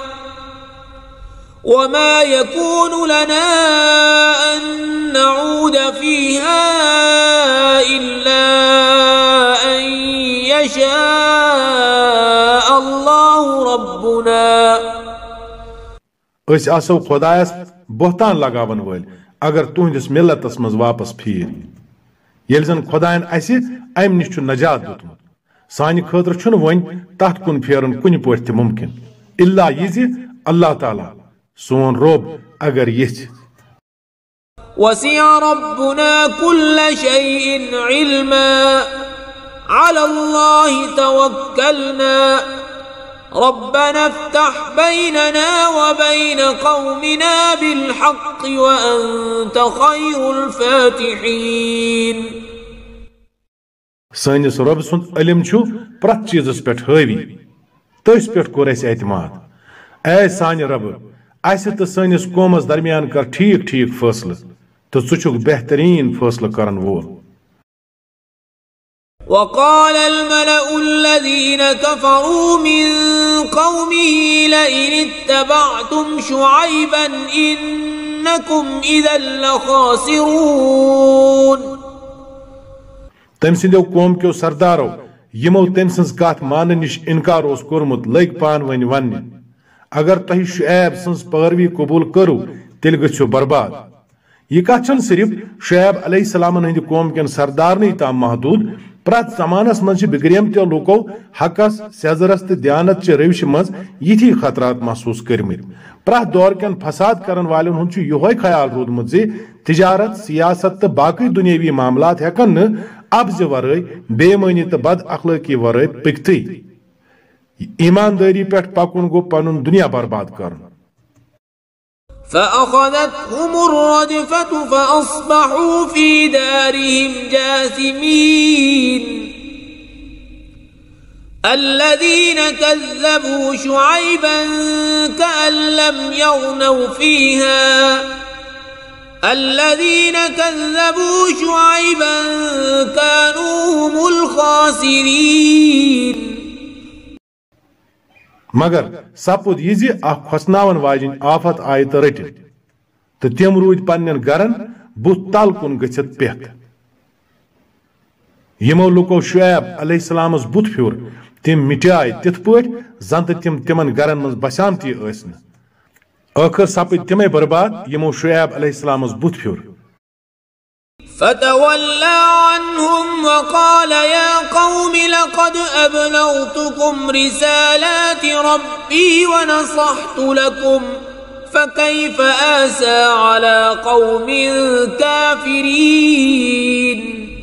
وما يكون لنا أن نعود فيها إلا أن يشاء الله ربنا अस आसो खुदायस बोहतान लगावन वल अगर तुहंदिस मिलतस मज वापस फिर येल जन खुदायन असे अम निश नजात दुतमुत सानि खतर छुन वन तथ कुन फेरन कुन पठ मुमकिन इल्ला यि Allah Ta'ala son Rob agar yech. وسع ربنا كل شيء علما على الله توكلنا ربنا افتح بيننا وبين قومنا بالحق وأنت خير الفاتحين. سانس رب سند علم چھو پرت چیزس پہ حاوی تس پہ کور اس اعتماد. اے سان رب اس تو سانس قومس درمیان کر ٹھیک ٹھیک فیصلہ تو ژٕ چھُکھ بہترین فیصلہ کرن وول. وقال الملأ الذين كفروا من قومه لئن اتبعتم شعيبا إنكم إذا لخاسرون. تم سندو قوم کیو سردارو یمو تم سنز کات مان نش انکار اوس کورمت لگ پان ون ون اگر تہ شعیب سنز پیروی قبول کرو تیل گژھو برباد. یہ کت چھن صرف شعیب علیہ السلام ہند قوم کن سردارنی تام محدود پرت زمانس من بگریمتو لوکو حقس سیزرس تو دیانت چہ روش مز یتھی خطرات محسوس کرمت. پرت دور کن فساد کرن والن ہند یہ خیال رودمت زی تجارت سیاست تو باقی دنیاوی معاملات ہیکن نہ ابز ورائے بے معنی تو بد اخلاقی ورائے پکتی. ایمانداری پہ پکن گو پنن دنیا برباد کرن. فأخذتهم الرجفة فأصبحوا في دارهم جاثمين. الذين كذبوا شعيبا كأن لم يغنوا فيها الذين كذبوا شعيبا كانوا هم الخاسرين. مگر سپود یہ زی اخ کھسناون واجن آفت آئی تو رٹن تو تم رود پنن گرن بت تل کن گھت پھت. یمو لوکو شعیب علیہ السلام بت پھیور تم مٹیائے تتھ پٲٹھۍ زن تم تمن گرن مز بسامتی ٲسۍ نہٕ. ٲخر سپد تمے برباد یمو شعیب علیہ السلام بت پھیور. فتولى عنهم وقال يا قوم لقد أبلغتكم رسالات ربي ونصحت لكم فكيف آسى على قوم كافرين.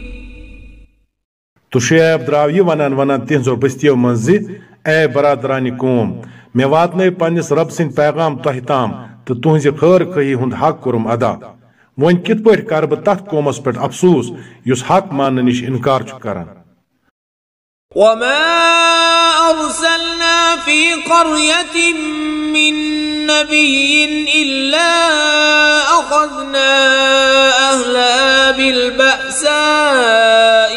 تو شعیب دراو یہ ونان ونان تہنزو بستیو منزی اے برادرانی قوم میں واتنے پنس رب سن پیغام تہ تام تو تہنز خیر خواہی ہند حق کرم ادا. ون کت پہ کر بہ تتھ قومس پہ افسوس یس حق مان نش انکار چھ کران. وما أرسلنا في قرية من نبي إلا أخذنا أهلها بالبأساء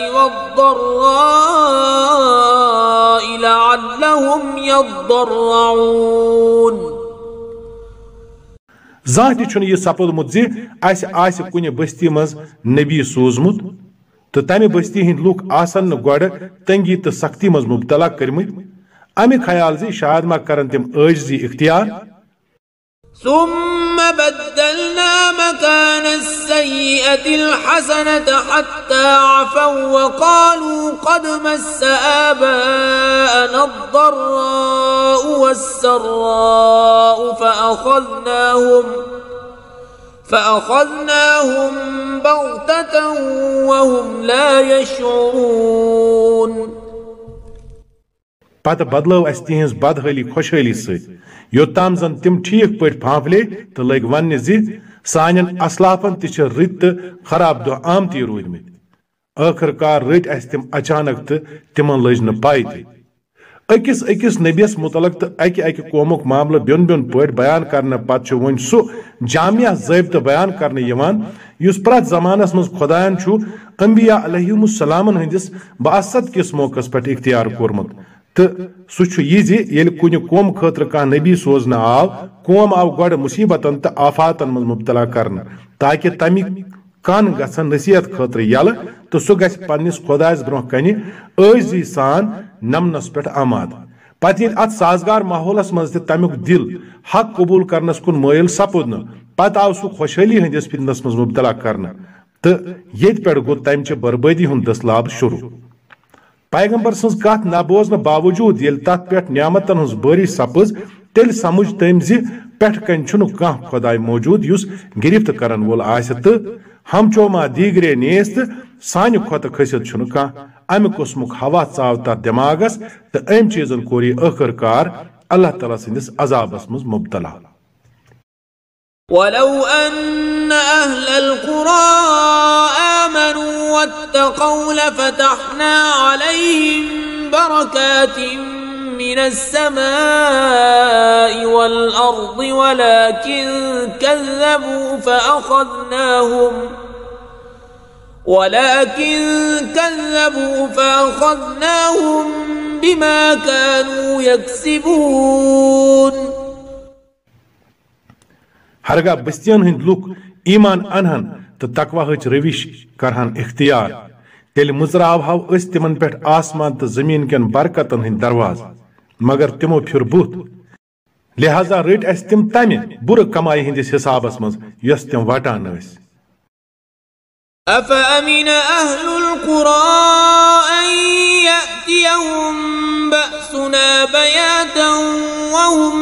والضراء لعلهم يضرعون. زانتی چھن یہ سپودمت زی اس آس کن بستی مز نبی سوزمت تو تمہ بستی ہند لوک آسن گوڑ تنگی تو سختی مز مبتلا کرمت. امی خیال زی شاید ما کرن تم عاجزی اختیار. ثم بدلنا مكان السيئة الحسنة حتى عفوا وقالوا قد مس آباءنا الضراء والسراء فأخذناهم فأخذناهم بغتة وهم لا يشعرون. پتہ بدلو اس تہذ بدحالی خوشحالی ست یوتام زن تم ٹھیک پہ پھانپلے تو لگ ون زی سانن اسلافن تہ رت تو خراب دہ آمتی رودمت. آخر کار رٹ اس تم اچانک تو تمن لج ن پائی تہ. اکس اکس نبیس متعلق تو اکہ اکہ قومک معاملہ بیون بیون پہ بیان کرنے پتہ ون سہ جامعہ ضابطہ بیان کرنے یوان یس پرت زمانس مز خدایان چھو انبیاء علیہم السلام ہندس بعثت کس موقع پہ اختیار کورمت. تو سہ یہ زی یل کن قوم خاطر کان نبی سوزنہ آو قوم آو گوڑ مصیبتن تو آفاتن مز مبتلا کرن تاکہ تمی کان گھن نصیحت خاطر یل تو سہ گھ پنس خدائس برہ کن عاجزی سان نمنس پہ آماد. پتہ یل ات سازگار ماحولس مز تمیک دل حق قبول کرنس کن مائل سپود نہ پتہ آو سہ خوشحالی ہندس فتنس مز مبتلا کرن تو یت پہ گو تمچہ بربادی ہند دسلاب شروع. پیغمبر سنز کت نہ بوزن باوجود یل تت پہ نعمتن ہز باری سپز तेल समझ तम जि पेठ कन छुन काह खुदाय मौजूद युस गिरफ्त करन वोल आसि त हम चोमा दीगरे नेस त सानि खोत खसित छुन काह अमि कुस्मुक हवा चाव तथ दिमागस त अम चीजन कोर आखिरकार अल्लाह ताला सिंदिस अजाबस मज मुब्तला ولو أن أهل القرى آمنوا واتقوا لفتحنا عليهم بركات من السماء والأرض ولكن كذبوا فأخذناهم ولكن كذبوا فأخذناهم بما كانوا يكسبون हरगा बस्तियन हिंद लुक ईमान अनहन तो तकवा हच रविश करहन इख्तियार तेल मुजराव हाव अस तिमन पेठ आसमान तो जमीन केन बरकतन हिंद दरवाज मगर तिमो फिर बुत लिहाजा रट अस तिम तमि बुर कमाई हिंदिस हिसाबस मज यस तिम वटान अस أفأمن أهل القرى أن يأتيهم بأسنا بياتا وهم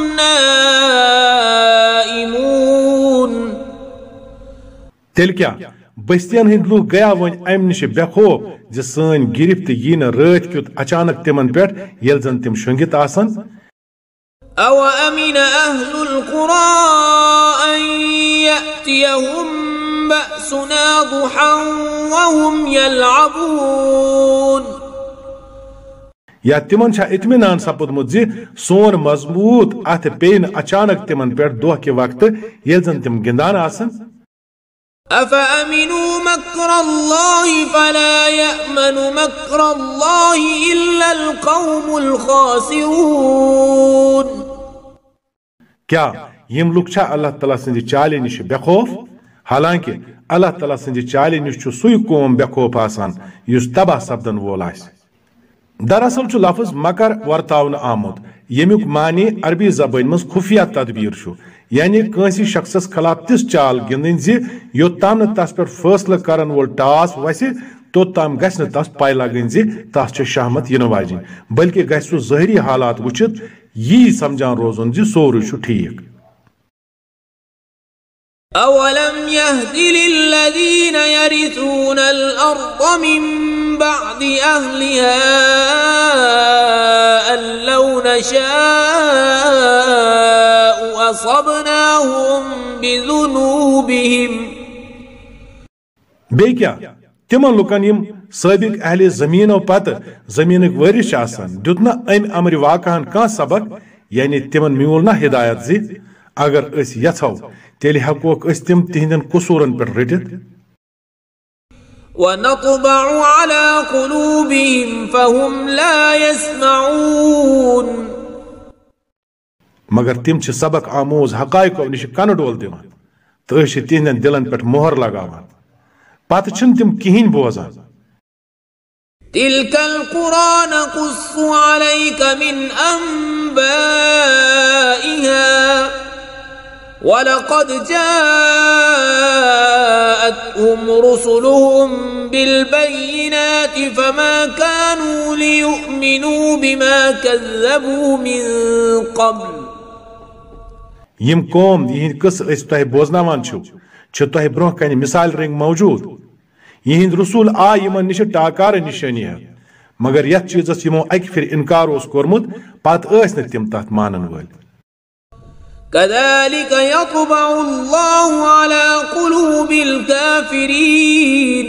نائمون तेल क्या बस्तियन हिंद लूक गया वन अम निश बेखौफ जे सन गिरफ्त यी न रात क्युत अचानक तिमन पेठ येल जन तिम शुंगित आसन أوأمن أهل القرى أن يأتيهم بأسنا ضحى وهم يلعبون या तिमन छा इत्मीनान सपुदमुत जी सोन मजबूत अथ पेन अचानक तिमन पेठ दोह के वक्त येल जन तिम गिंदान आसन أفأمنوا مكر الله فلا يأمن مكر الله إلا القوم الخاسرون क्या यम लुक छा अल्लाह ताला सिंदि चाले निश बेखौफ हालांकि अल्लाह ताला सिंदि चाले निश छु सुई कौम बेखौफ आसान युस तबाह सपदन वोल आस दरअसल छु लफ्ज मकर वर्तावन आमुद यमुक मानी अरबी जबान मज खुफिया तदबीर छु यानी कंसी शख्सस खिलाफ तिस चाल गिंदन जी योताम न तस पे फैसला करन वोल टास वसे तोताम गस न तस पाय लगन जी तस छ शहमत इन वाजिन बल्कि गस सु ज़ाहिरी हालात वुचित यी समझान रोजन जी सोरु छु ठीक أولم يهد للذين يرثون الأرض من بعد أهلها أن لو نشاء أصبناهم بذنوبهم बेक्या तिमन लुकन यम साबिक अहले जमीनो पत जमीनक वरिश आसान दुतना अम अमर वाकहन का सबक यानी तिमन म्यूल ना हिदायत जी अगर अस यथो तेल हकोक अस तिम तिहंदन कसूरन पर रटित ونطبع على قلوبهم فهم لا يسمعون मगर तिम छ सबक आमोज हकायको निश कन डोल दिवान तो अस तिहंदन दिलन पर मोहर लगावान पत छन तिम किहिन बोजान تلك القرى نقص عليك من أنبائها ولقد جاءتهم رسلهم بالبينات فما كانوا ليؤمنوا بما كذبوا من قبل यम कौम यहिंद कस अस तह बोजनावान छु छ तह ब्रोह कन मिसाल रिंग मौजूद यहिंद रसूल आ यमन निश टाकार निशानी है मगर यथ चीजस यमो अक फिर इनकार ओस कोरमुत पत अस न तिम तथ मानन वल كذلك يطبع الله على قلوب الكافرين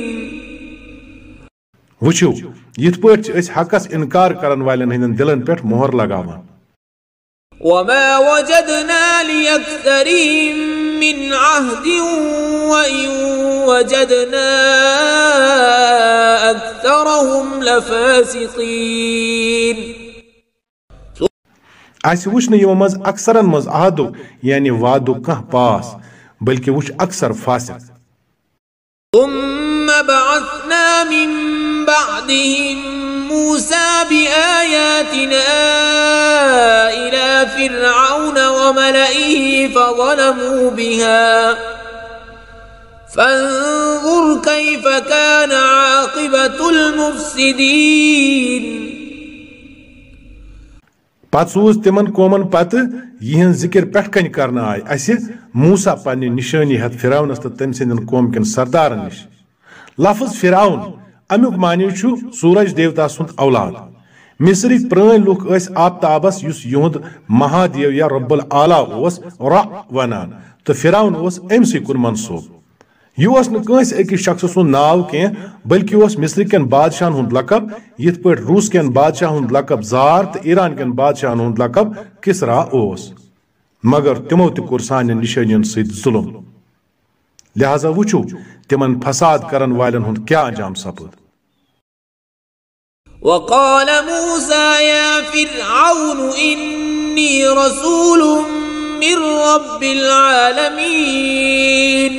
वुचु यथ पट अस हकस इनकार करन वालन हिंदन दिलन पेठ मोहर लगावान وما وجدنا لأكثرهم من عهد وإن وجدنا أكثرهم لفاسقين अस वुच न यमो मज अक्सरन मज आहदो यानी वादो कह पास बल्कि वुच अक्सर फासिक ثم بعثنا من بعدهم موسى بآياتنا إلى فرعون وملئه فظلموا بها فانظر كيف كان عاقبة المفسدين पत सूज तिमन कोमन पत यहन जिक्र पेठ कन करना आय असे मूसा पन्ने निशानी हथ फिराउनस तो तम सिंदन कौम किन सरदारन निश लफ्ज फिराउन अमुक मानी छु सूरज देवता सुंद औलाद मिस्रिक प्रान लुक अस आफताबस युस युहद महादेव या रब्बुल आला ओस रा वनान तो फिराउन ओस एमसी कुन मंसूब यह नस अकिस शख्स सुन नाव कह बल्कि मिस्रिकन बादशाहन हुंद लकब यिथ पट रूस कन बादशाह हुंद लकब जार तो ईरान कन बादशाहन हुंद लकब किसरा ओस मगर तिमो त कोर सान निशानियन सत जुल्म लिहाजा वुचु तिमन फसाद करन वालन हुंद क्या अंजाम सपद وقال موسى يا فرعون إني رسول من رب العالمين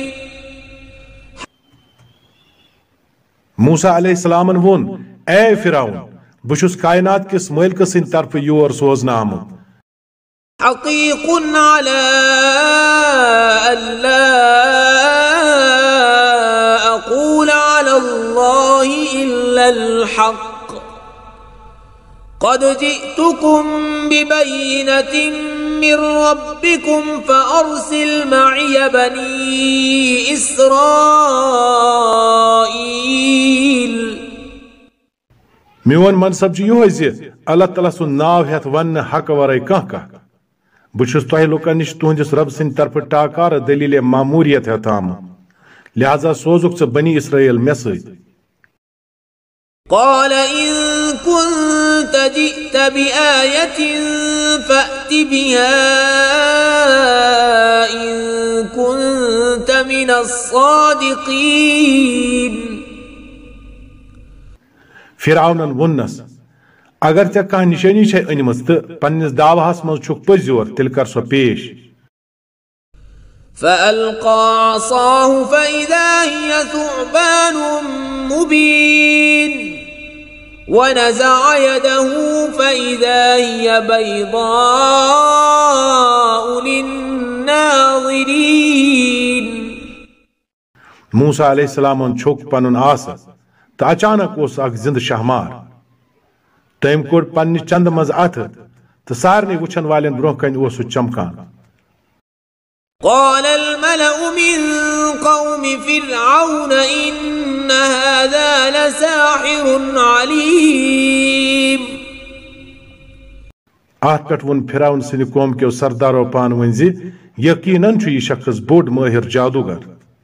मूसा अलैहिस्सलामन वोन ए फिराउन बुशुस कायनात किस मलिक सिंद तरफ योर सोजना आमुत حقيق على ألا أقول على الله إلا الحق قد جئتكم ببينة من ربكم فأرسل معي بني إسرائيل میون منصب यो जे अल्लाह तआला सुन नाव हेत वन हक वरै कह कह बुछुस तोह लोकन निश तुहंदिस रब सिंद तरफ टाकार दलील मामूरियत हेत आम लिहाजा सोजुक च बनी इसराइल मे सत قال إن كنت جئت بآية فأت بها إن كنت من الصادقين फिराउनन वोन्नस अगर ते कह निशानी छे अनमस तो पन्निस दावाहस मज छुक पजोर तिल कर सो पेश فألقى عصاه فإذا هي ثعبان مبين ونزع يده فإذا هي بيضاء للناظرين मूसा अलैहिस्सलामन छुक पनुन आस तो अचानक उस अख जिंद शहमार तम कोड़ पन्नि चंद मज अथ तो सारने वुछन वालेन ब्रोह कन ओस चमकान قال الملأ من قوم فرعون إن هذا لساحر عليم अत पे वोन फिराउन सिंद कौम के सरदारो पान वन यकीनन यह शख्स बोड माहिर जादूगर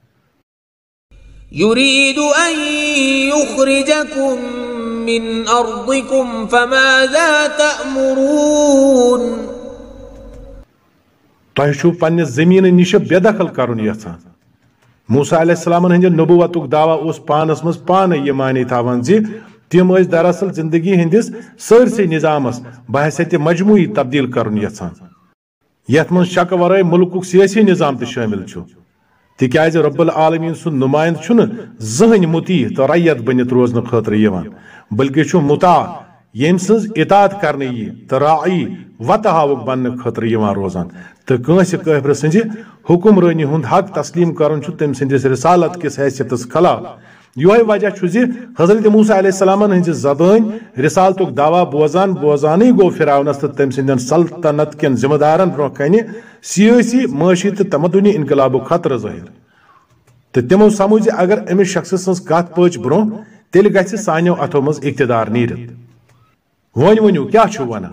يريد أن يخرجكم من أرضكم فماذا تأمرون तुह छू पन्ने जमीन निश बेदखल करन यछान मूसा अलैहिस्सलामन हंद नबुवतुक दावा उस पानस मज पान ये मानी थावन जी तिम स दरअसल जिंदगी हंदिस सरसे निजामस बहसत मजमूई तब्दील करन यछान यथ मज शक वराय मुल्कुक सियासी निजाम त शामिल छु तिक्याज रब्बुल आलमीन सुन नुमाइंद छुन जहन मुती तो रैयत बनित रोजन खतर यवान बल्कि छु मुता येम सज इताअत करने यी तो राई वतहावुक बन खतर यवान रोजान तो कंस कहबर सज हुकुमरानी हुंद हक तस्लीम करन छु तम सिंदिस रिसालत किस हैसियतस खिलाफ योय वजह छु जे हजरत मूसा अलैहिस्सलामन हंज जबान रिसालतुक दावा बोजान बोजानी गो फिराउनस तो तम सिंदन सल्तनत केन जिम्मेदारन ब्रोह कने सियासी माशी तो तमदुनी इनकलाबुक खतर ज़ाहिर तो तिमो समझ अगर अमिस शख्स सज कत पच ब्रोह तेल गछ सान्यो अथो मज इक्तदार नीरत वन वनु क्या छु वना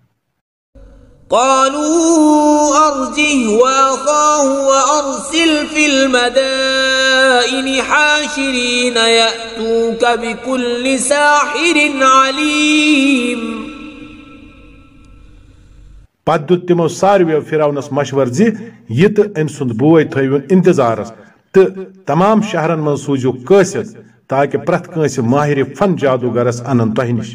قالوا أرجه وأخاه وأرسل في المدائن حاشرين يأتوك بكل ساحر عليم पत दुत तिमो सारवे फिराउनस मशवर जी यह तो अम सुंद बोय थवन इंतजारस तो तमाम शहरन मन सूजो कसित ताकि प्रथ कंस माहिर फन जादूगरस अनन तह निश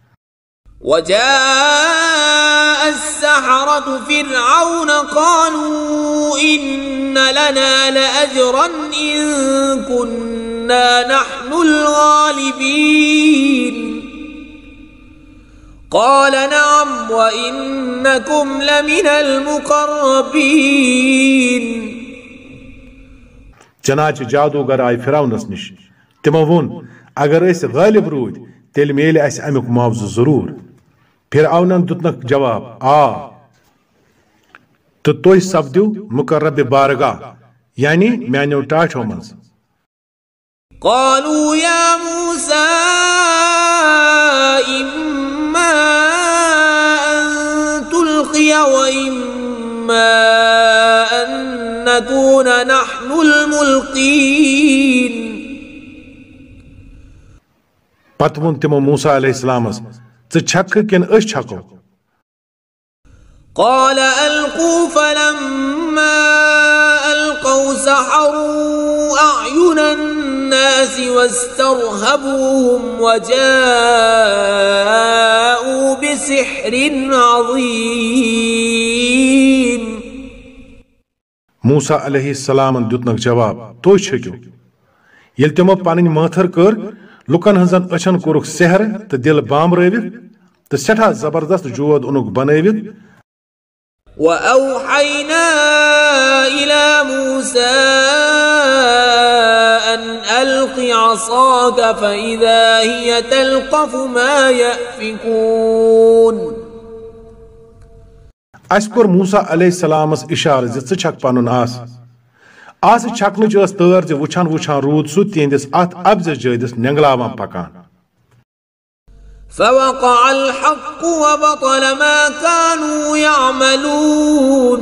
وجاء السحرة فرعون قالوا إن لنا لأجرا إن كنا نحن الغالبين قال نعم وإنكم لمن المقربين चनाच जादूगर आय फिराउनस निश तिमो वोन अगर अस गालिब रूद तेल मेल अस अमुक मुआवजह जरूर फिरऔनन दुतनक जवाब आ तो तुह सपदु मुकर्रब बारगाह यानी म्यानो टाठो मज قالوا يا موسى إما أن تلقي وإما أن نكون نحن الملقين पतवुन तिमो मूसा अलैहिस्सलामस च छक किन अस छको قال ألقوا فلما ألقوا سحروا أعين الناس واسترهبوهم وجاءوا بسحر عظيم मूसा अलैहिस्सलामन दुतनक जवाब तो छक्यो यल तिमो पानी माथर कर लुकन हजन अछन कोरुक सेहर तो दिल बामरवित तो सठा जबरदस्त जोद उनुक बनवित وأوحينا إلى موسى أن ألق عصاك فإذا هي تلقف ما يأفكون अस्कोर मूसा अलैहिस्सलामस इशार ज च छक पनुन आस आस छकन च तर ज वुछान वुछान रूद सु तिंदिस अथ अब्ज जदिस नेंगलावान पकान فوقع الحق وبطل ما كانوا يعملون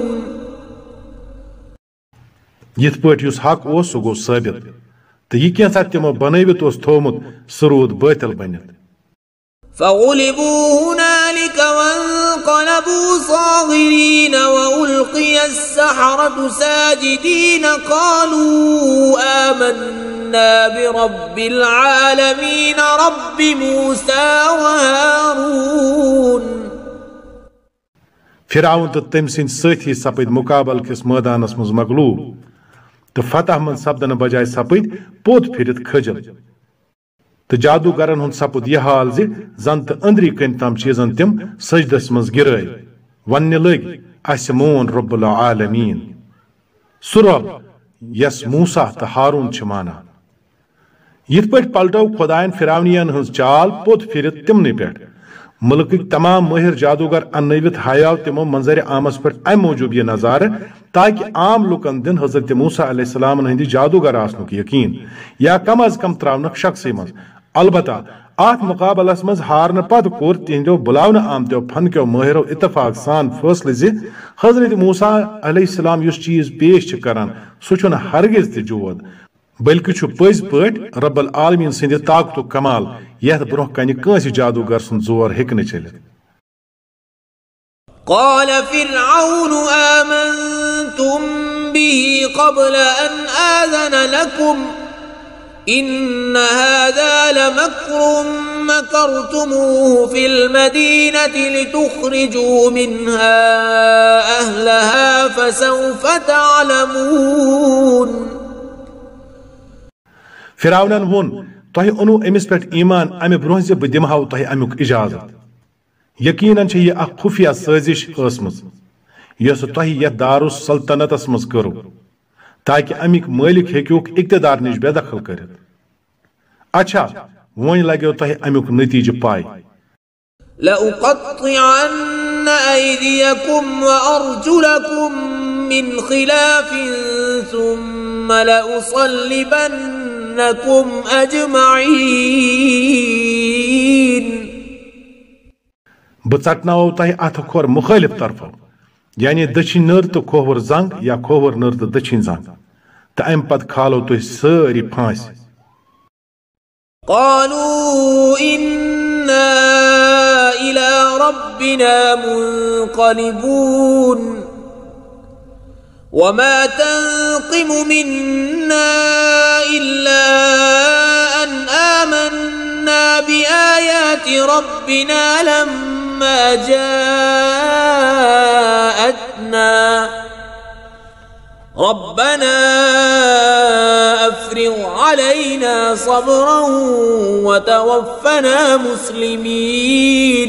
यथ पट युस हक ओस सु गो साबित तो यह कैसा तिमो बनवित ओस थोमुत सरूद बातिल बनित فغلبوا هنالك وانقلبوا صاغرين وألقي السحرة ساجدين قالوا آمنا برب العالمين رب موسى وهارون फिरऔन तो तम सिंद सथी सपद मुकाबल किस मैदानस मज मगलूब तो फतह मन सपदन बजाय सपद पोत फिरत खजल तो जादूगरन हुन सपुद यह हाल जि जन तो अंदरी कन तम चीजन तिम सजदस मज गिराय वन लग अस मोन रब्बुल आलमीन सु रब यस मूसा तो हारून छ माना यथ पट पलटो खुदायन फिरौनियन हज चाल पोत फिरत तिमने पे मुल्क तमाम माहिर जादूगर अन्नवित हायाव तिमो मंजर आमस पर अम मौजूब यह नजार ताकि आम लुकन दिन हजरत मूसा अलैहिस्सलाम हंदी जादूगर आसनुक यकीन या कम अज कम त्रावनक शख्स मज अलबत्ता आत मुकाबलस मज हारन पद कोर तिंदो बुलावन आमतो फनक्यो माहिरो इत्तफाक सान फैसले जे हजरत मूसा अलैहिस्सलाम युस चीज पेश छ करन सु छुन हरगिज त जोद बल्कि छु पज पट रब्बुल आलमीन सिंद ताकत कमाल यह ब्रोह कन कंस जादूगर सुन जोर हेकन चलित قال فرعون آمنتم به قبل أن آذن لكم إن هذا لمكر مكرتموه في المدينة لتخرجوا منها أهلها فسوف تعلمون फिरौनन वोन तोह ओनु अमिस पे ईमान अमे ब्रोह जे बह दिमहाव तोह अमुक इजाजत यकीनन छ यह खुफिया साजिश असमज यस तोह यह दारुस सल्तनतस मज करो ताकि अमिक मालिक हेक्योक इक्तदार निश बेदखल करित अच्छा वन लगो तोह अमुक नतीज पाय لأقطعن أيديكم وأرجلكم من خلاف ثم لأصلبنكم أجمعين बचटनाओ तह अथ खोर मुखालिफ तरफो यानी दक्षिण नर तो खोवर जंग या खोवर नर तो दक्षिण जंग तो अम पत खालो तुह सारी फांस قالوا إنا إلى ربنا منقلبون وما تنقم منا إلا أن آمنا بآيات ربنا لما جاءتنا ربنا أفرغ علينا صبرا وتوفنا مسلمين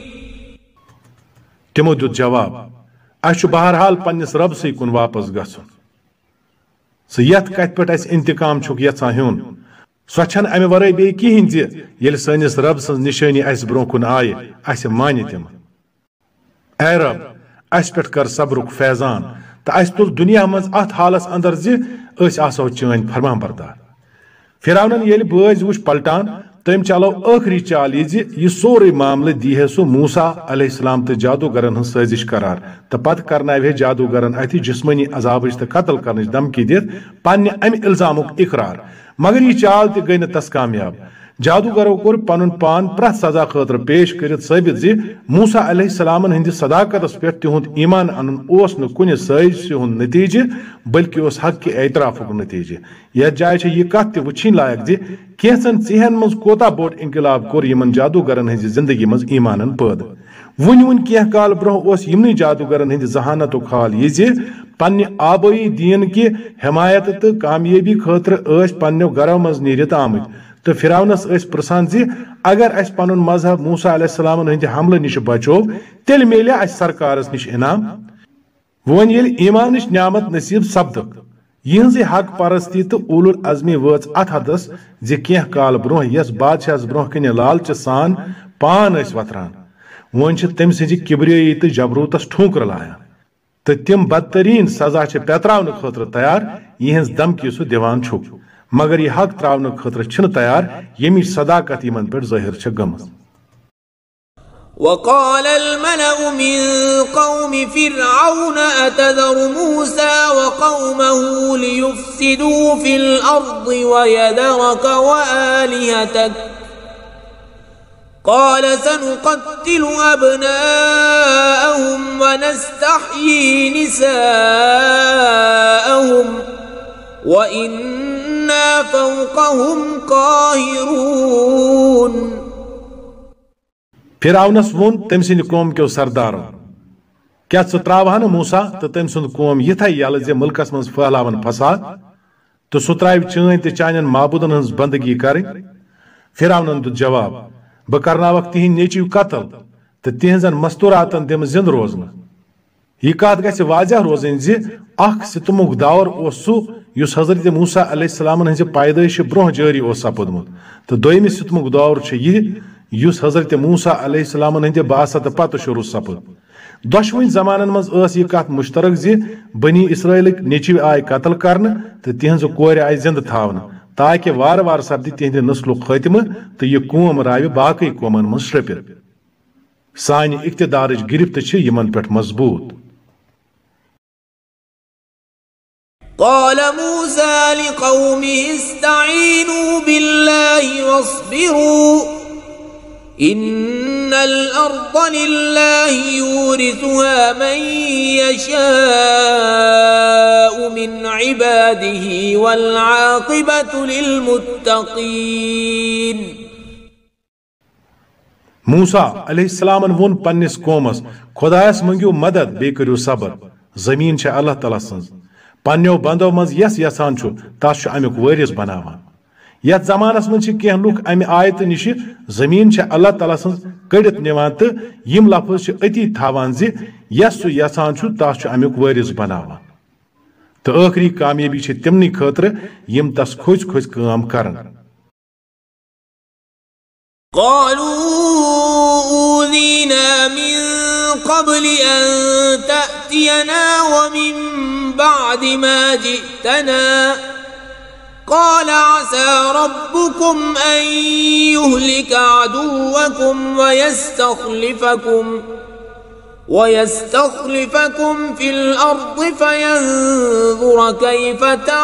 تمو दुत जवाब अश बहरहाल पन्निस रब से कुन वापस गसन स यथ कथ पे इंतकाम छुक यछान हेन सो छन अमे वरै बे कहिन जे येल सनिस रब सन्ज निशानी अस ब्रोह कुन आय अस मानि तिम ऐ रब अस पेट कर सब्रुक फैजान तो अस तुल दुनिया मज अत हालस अंदर जे अस आसो चैन फरमान बरदार फिरौनन येल बज वुच पलटान तम चलो आखरी चाल यह सोरे मामले दी है सो मूसा अलैहिस्सलाम तो जादूगरन हन साजिश करार तो पत करनावे जादूगरन अथ जिस्मनी अजाब तो कत्ल करने धमकी दित पन्ने अमि इल्जामुक इकरार मगर यह चाल तह गई न तस कामयाब जादूगरों कोर पनुन पान प्रथ सजा खतर पेश कर साबित जे मूसा अलैहिस्सलामन हंदिस सदाकतस पे तिहुंद ईमान अन ओस न कुन साजिश हुंद नतीजे बल्कि ओस हक के एतराफुक नतीजे यह जाय छ यह कत वुछिन लायक जे केसन चिहन मज कोता बोट इनकलाब कोर यमन जादूगरन हंज जिंदगी मज ईमानन पद वन वन कह काल ब्रोह ओस यमनि जादूगरन हंद जहानत खाल यह जे पन्ने आबई दीन के हिमायत तो कामयाबी खतर पन्नो गरो मज नीरित आमत तो फिरौनस प्रसान जे अगर अस पनुन मजहब मूसा अलैहिस्सलाम हंद हमले निश बचो तेल मिले अस सरकारस निश इनाम वन येल ईमानिश न्यामत नसीब सपदक यहज हक परस्ती तो उलुल अज़मी वच अथ हदस जे कह काल ब्रोह यस बादशाहस ब्रोह कन लालच सान पान अस वतरान वन तम सज किब्रियाई तो जबरूतस ठूंकर लायान तो तिम बदतरीन सजा पेत्रावन खतर तैयार यहज धमकी सह दिवान छुक मगर यह हक त्रावन खतर छन तैयार यमिच सदाकत यमन पे ज़ाहिर छ गमज وقال الملأ من قوم فرعون أتذر موسى وقومه ليفسدوا في الأرض ويذرك وآلهتك قال سنقتل أبناءهم ونستحيي نساءهم وإنا فوقهم قاهرون फिरौनस वोन तम सिंद कौम क्यों सरदारो क्या त्रावहन मूसा तो तम सुंद कौम यथ यल जे मुल्कस मज फहलावन फसाद तो सह त्राव चैन तो चानन माबूदन हज बंदगी कर फिरौनन दुत जवाब बह करनावक तिहिंद नेचिव कत्ल तो तिहजन मस्तूरातन दिम जिंद रोजन यह कत गछ वाजह रोजन जे अख सितमुक दौर ओस सह युस हजरत मूसा अलैहिस्सलाम हज पैदाइश ब्रोह जारी ओस सपुदमुत तो दोयम सितमुक दौर यह युस हजरत मूसा अलैहिस्सलाम हंद बासत पत शुरू सपुद दोशवनी जमानन मज यह कत मुश्तरक जे बनी इसराइलिक नेचिव आय कत्ल करन तो तिहंज कोर आय जिंद थावन ताकि वार वार सपदि तिहंद नस्लुक खात्म तो यह कौम राव बाकी कौमन मज श्रपिर सानि इख्तिदारच गिरफ्त छ यमन पेठ मजबूत قال موسى لقومه استعينوا بالله واصبروا إن الأرض لله يورثها من يشاء من عباده والعاقبة للمتقين मूसा अलैहिस्सलाम वोन पन्निस कौमस खुदायस मंगियो मदद बे करियो सबर जमीन छ अल्लाह ताला सन्ज पन्नो बंदो मज यस यसान छु तास छु अमुक वारिस बनावान यथ जमानस मज कह लुक अमि आयत निश जमीन छ अल्लाह ताला सन्ज कड़ित निवान तो यम लफ्ज छ अति थावान जे यस सु यसान छु तास छु अमुक वारिस बनावान तो आखरी कामयाबी छ तिमनि खतर यम तस खोज खोज काम करन قالوا أوذينا من قبل أن تأتينا ومن بعد ما جئتنا قال عسى ربكم أن يهلك عدوكم ويستخلفكم ويستخلفكم في الأرض فينظر كيف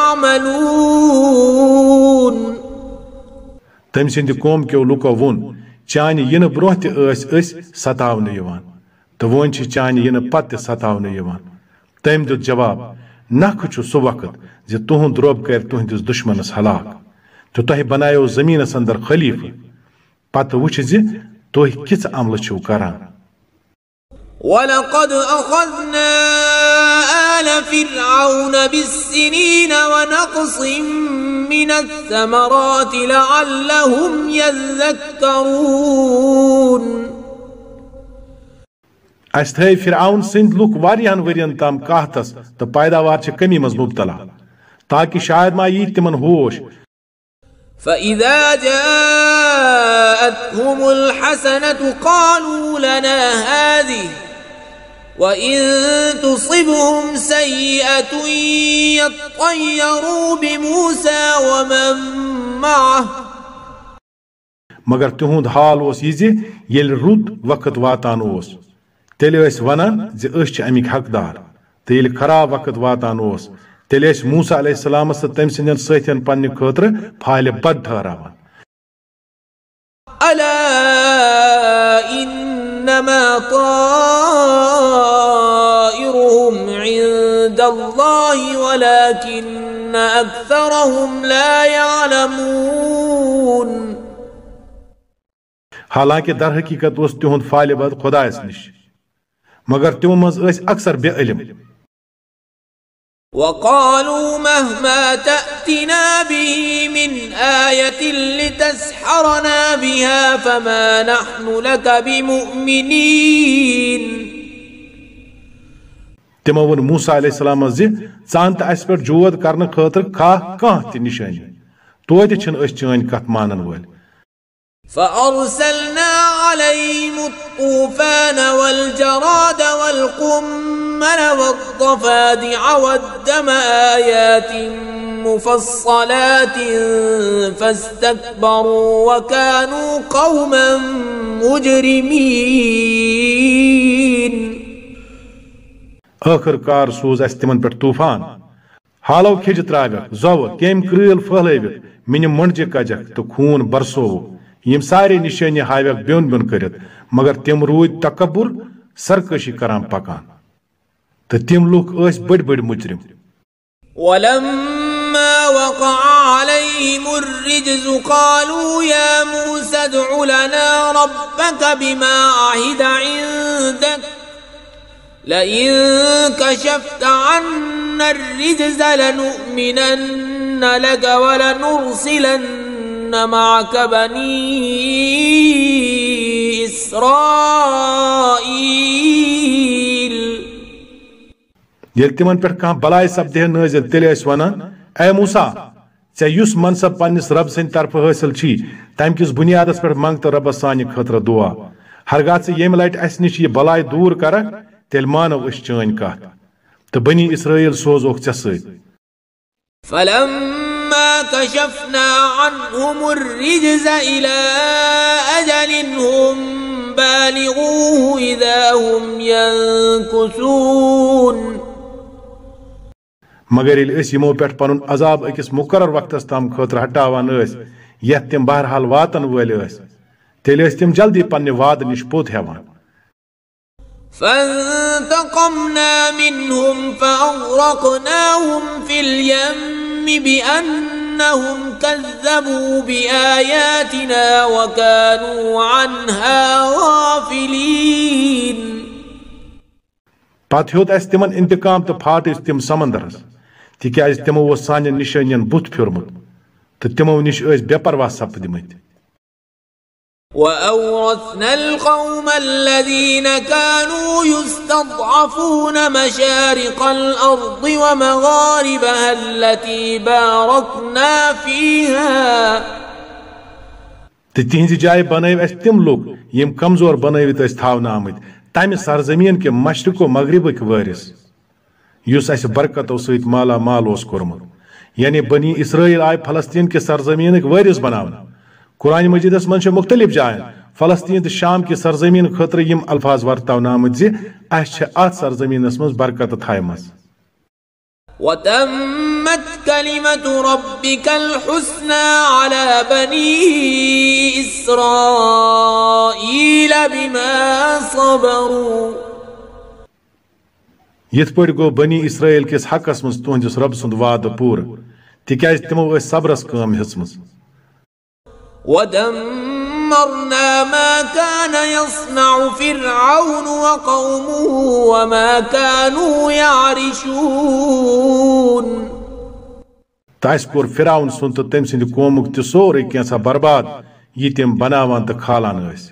تعملون तम सिंद कौम क्यों लुको वोन चान इन ब्रोह तस सतावन तो वन चान इन पत सतावन तम दुत जवाब नख सह वक्त जे तुहद रब कर तुहदिस दुश्मनस हलाक तो तुह बनायो जमीनस अंदर खलीफ पत वुछ जे तुह किस अमल छो करान ولقد أخذنا آل فرعون بالسنين ونقص من الثمرات لعلهم يذكرون अस थे फिरआउन सिंध लुक वारियान वरियन तम कहतस तो पैदावार छ कमी मज मुब्तला ताकि शायद मा यी तिमन होश فإذا جاءتهم الحسنة قالوا لنا هذه وإن تصبهم سيئة يطيروا بموسى ومن معه मगर तिहुंद हाल ओस यह येल रुत वक्त वातान ओस तेल वनान जे अस छ अमिक हकदार तो येल खराब वक्त वातान ओस तेल मूसा अलैहिस्सलाम तो तम सिंदन सतन पन्ने खतर फाल बद ठहरावान अला इन्नमा ताइरुहुम इन्दल्लाहि वलाकिन्न अक्सरहुम ला यअलमून हालांकि दर हकीकत उस तिहुंद फाल बद खुदायस निश मगर तिमो मज अक्सर बे इल्म وقالوا مهما تأتنا به من آية لتسحرنا بها فما نحن لك بمؤمنين تمو ون موسى عليه السلام زِ ژان تہ اَسہِ پٮ۪ٹھ جود کرنہٕ خٲطرٕ کانٛہہ کانٛہہ تہِ نِشٲنی توتہِ چھِنہٕ أسۍ چٲنۍ کتھ مانن وٲلۍ فأرسلنا عليهم الطوفان والجراد والقمل والضفادع والدم آيات مفصلات فاستكبروا وكانوا قوما مجرمين آخر کار سوز اَسہِ تِمن پٮ۪ٹھ طوفان حالو کھِجہِ ترٛاوٮ۪کھ زوٕ کیٚمۍ کرۭل پھٔہلٲوِکھ مِنہِ مۄنٛڈجہِ کجکھ تہٕ خوٗن برسووُکھ یم سارے نشانی ہاویک بیون بیون کرت مگر تم روٗدۍ تکبر سرکشی کران پکان تہٕ تم لوٗکھ ٲسۍ بٔڑۍ بٔڑۍ مجرم ولما وقع عليهم الرجز قالوا يا موسى ادع لنا ربك بما عهد عندك لئن كشفت عنا الرجز لنؤمنن لك ولنرسلن معك بني إسرائيل يل تمن پر کان بلاي سبده نازل تیل اس ونان اے موسى ژے یُس منصب پننس رب سٕنٛدِ طرفہٕ حٲصِل چھی تمہِ کِس بُنیادس پٮ۪ٹھ منٛگ تہٕ رۄبس سانہِ خٲطرٕ دُعا ہرگاہ ژٕ ییٚمہِ لٹہِ اسہِ نِش یہِ بلاے دوٗر کرکھ تیٚلہِ مانو أسۍ چٲنۍ کتھ تہٕ بنی اسرائیل سوزوکھ ژےٚ سۭتۍ فلما كشفنا عنهم الرجز إلى أجل هم بالغوه إذا هم ينكثون مگر ییٚلہِ أسۍ یِمو پٮ۪ٹھ پنُن عذاب أکِس مُقرر وقتس تام خٲطرٕ ہٹاوان ٲسۍ یتھ تِم بہرحال واتن وٲلۍ ٲسۍ تیٚلہِ ٲسۍ تِم جلدی پننہِ وعدٕ نِش پوٚت ہٮ۪وان فانتقمنا منهم فأغرقناهم في اليم بأنهم كذبوا بآياتنا وكانوا عنها غافلين پتہٕ ہیوٚت اَسہِ تِمن انتقام تہٕ پھاٹ أسۍ تِم سمندرس تِکیازِ تِمو اوس سانٮ۪ن نِشٲنین بُتھ پھیوٗرمُت تہٕ تِمو نِش ٲسۍ بے پرواہ سپدمٕتۍ وأورثنا القوم الذين كانوا يستضعفون مشارق الأرض ومغاربها التي باركنا فيها تہٕ تِہنٛزِ جایہِ بنٲوۍ اَسہِ تِم لُکھ یِم کمزور بنٲوِتھ ٲسۍ تھاونہٕ آمٕتۍ تمہِ سرزمیٖن کہِ مشرق و مغربٕکۍ وٲرِث یُس اَسہِ برکتو سۭتۍ مالا مال اوس کوٚرمُت یعنی بنی اسرائیل آیہِ فلسطیٖن کہِ سرزمیٖنٕکۍ وٲرِث بناونہٕ قرآن مجیدس منٛز چھِ مختلف جاین فلسطیٖن تہٕ شام کہِ سرزمیٖن خٲطرٕ یِم الفاظ ورتاونہٕ آمٕتۍ زِ اَسہِ چھِ اتھ سرزمیٖنس منٛز برکتہٕ تھایمژ وتمت كلمة ربك الحسنى على بني إسرائيل بما صبروا یِتھ پٲٹھۍ گوٚو بنی اسرائیل کِس حقس منٛز تُہنٛدِس رۄب سُنٛد وعدٕ پوٗرٕ تِکیازِ تِمو ٲسۍ صبرس کٲم ہیٚژمٕژ ودمرنا ما كان يصنع فرعون وقومه وما كانوا يعرشون تہٕ اَسہِ کوٚر فرعون سُنٛد تہٕ تٔمۍ سٕنٛدِ قومُک تہِ سورُے کینٛژھا برباد یہِ تِم بناوان تہٕ کھالان ٲسۍ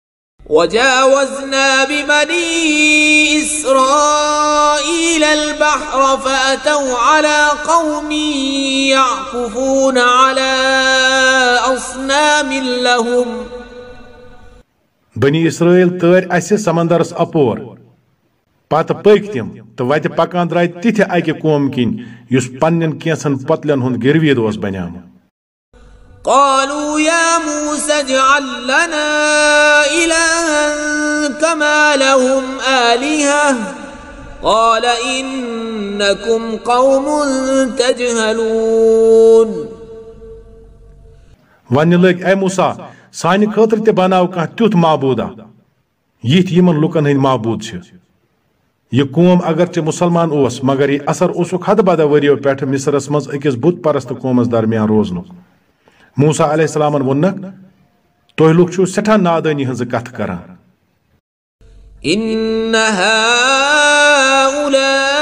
وجاوزنا ببني إسرائيل البحر البحر فأتوا على قوم يعكفون على أصنام لهم بني إسرائيل تر أسي سمندرس أپور پت پٔکۍ تِم تہٕ وتہِ پکان درٛاے تِتھہِ اکہِ قوم کِنۍ یُس پننٮ۪ن کینٛژن پتلن ہُنٛد گِرویٖد اوس بنیومُت قالوا يا موسى اجعل لنا إلها كما لهم آلهة قال إنكم قوم تجهلون ونہِ لٔگۍ اے موسا سانہِ خٲطرٕ تہِ بناو کانٛہہ تیُتھ معبوٗدا یِتھۍ یِمن لُکن ہٕنٛدۍ معبوٗد چھِ یہ قوم اگرچہ مسلمان اوس مگر یہ اثر اوسُکھ حد بدہ ؤرِیو پٮ۪ٹھٕ مصرس منٛز أکِس بُت پرست قومس درمیان روزنُک موسیٰ علیہ السلامن ووٚننکھ تُہۍ لُکھ چھِو سٮ۪ٹھاہ نادٲنی ہٕنٛزٕ کتھٕ کران إن هؤلاء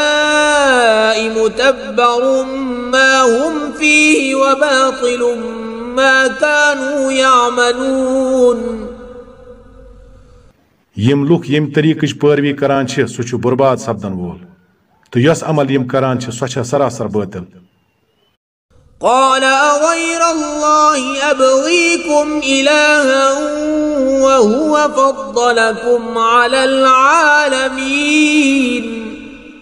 متبر ما هم فيه وباطل ما كانوا يعملون یم لُکھ ییٚمہِ طریٖقٕچ پٲروی کران چھِ سُہ چھُ برباد سپدن وول تہٕ یۄس عمل یم کران چھِ سۄ چھےٚ سراسر بٲطل قال أغير الله أبغيكم إلها وهو فضلكم على العالمين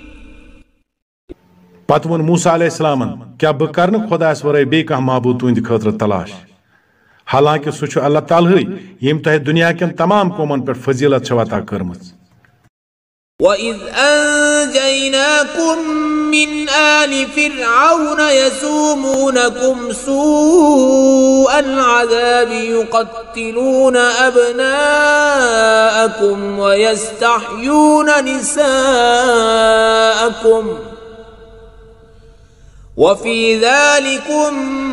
پتہٕ ووٚن موسیٰ علیہ السلامن کیٛاہ بہٕ کرٕ نہٕ خۄدایس ورٲے بیٚیہِ کانٛہہ معبوٗد تُہنٛدِ خٲطرٕ تلاش حالانکہ سُہ چھُ اللہ تعالیٰ ییٚمۍ تۄہہِ دُنیا کٮ۪ن تمام قومن پٮ۪ٹھ فضیلت چھےٚ عطا کٔرمٕژ وَإِذْ أَنجَيْنَاكُمْ مِنْ آلِ فِرْعَوْنَ يَسُومُونَكُمْ سُوءَ الْعَذَابِ يُقَتِّلُونَ أَبْنَاءَكُمْ وَيَسْتَحْيُونَ نِسَاءَكُمْ وفي ذلكم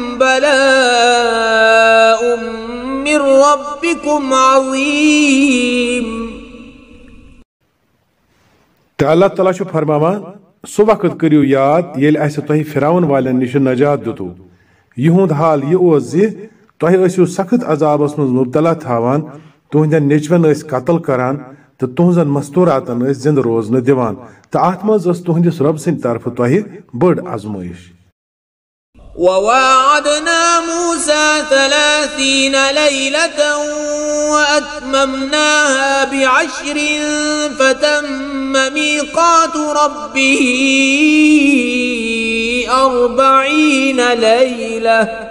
بلاء من ربكم عظيم تہٕ اللہ تعالیٰ چھُ فرماوان سُہ وقت کٔرِو یاد ییٚلہِ اَسہِ تۄہہِ فِراوُن والٮ۪ن نِش نجات دِتوٕ یِہُنٛد حال یہِ اوس زِ تۄہہِ ٲسِو سخت عذابس منٛز مُبتلا تھاوان تُہنٛدٮ۪ن نیٚچوٮ۪ن ٲسۍ قتل کران تہٕ تُہنٛزن مستوٗراتن ٲسۍ زِنٛدٕ روزنہٕ دِوان تہٕ اتھ منٛز ٲس تُہنٛدِس رۄب سٕنٛدِ طرفہٕ تۄہہِ بٔڑ آزمٲیش وواعدنا موسى ثلاثين ليلة وأتممناها بعشر فتم ميقات ربه أربعين ليلة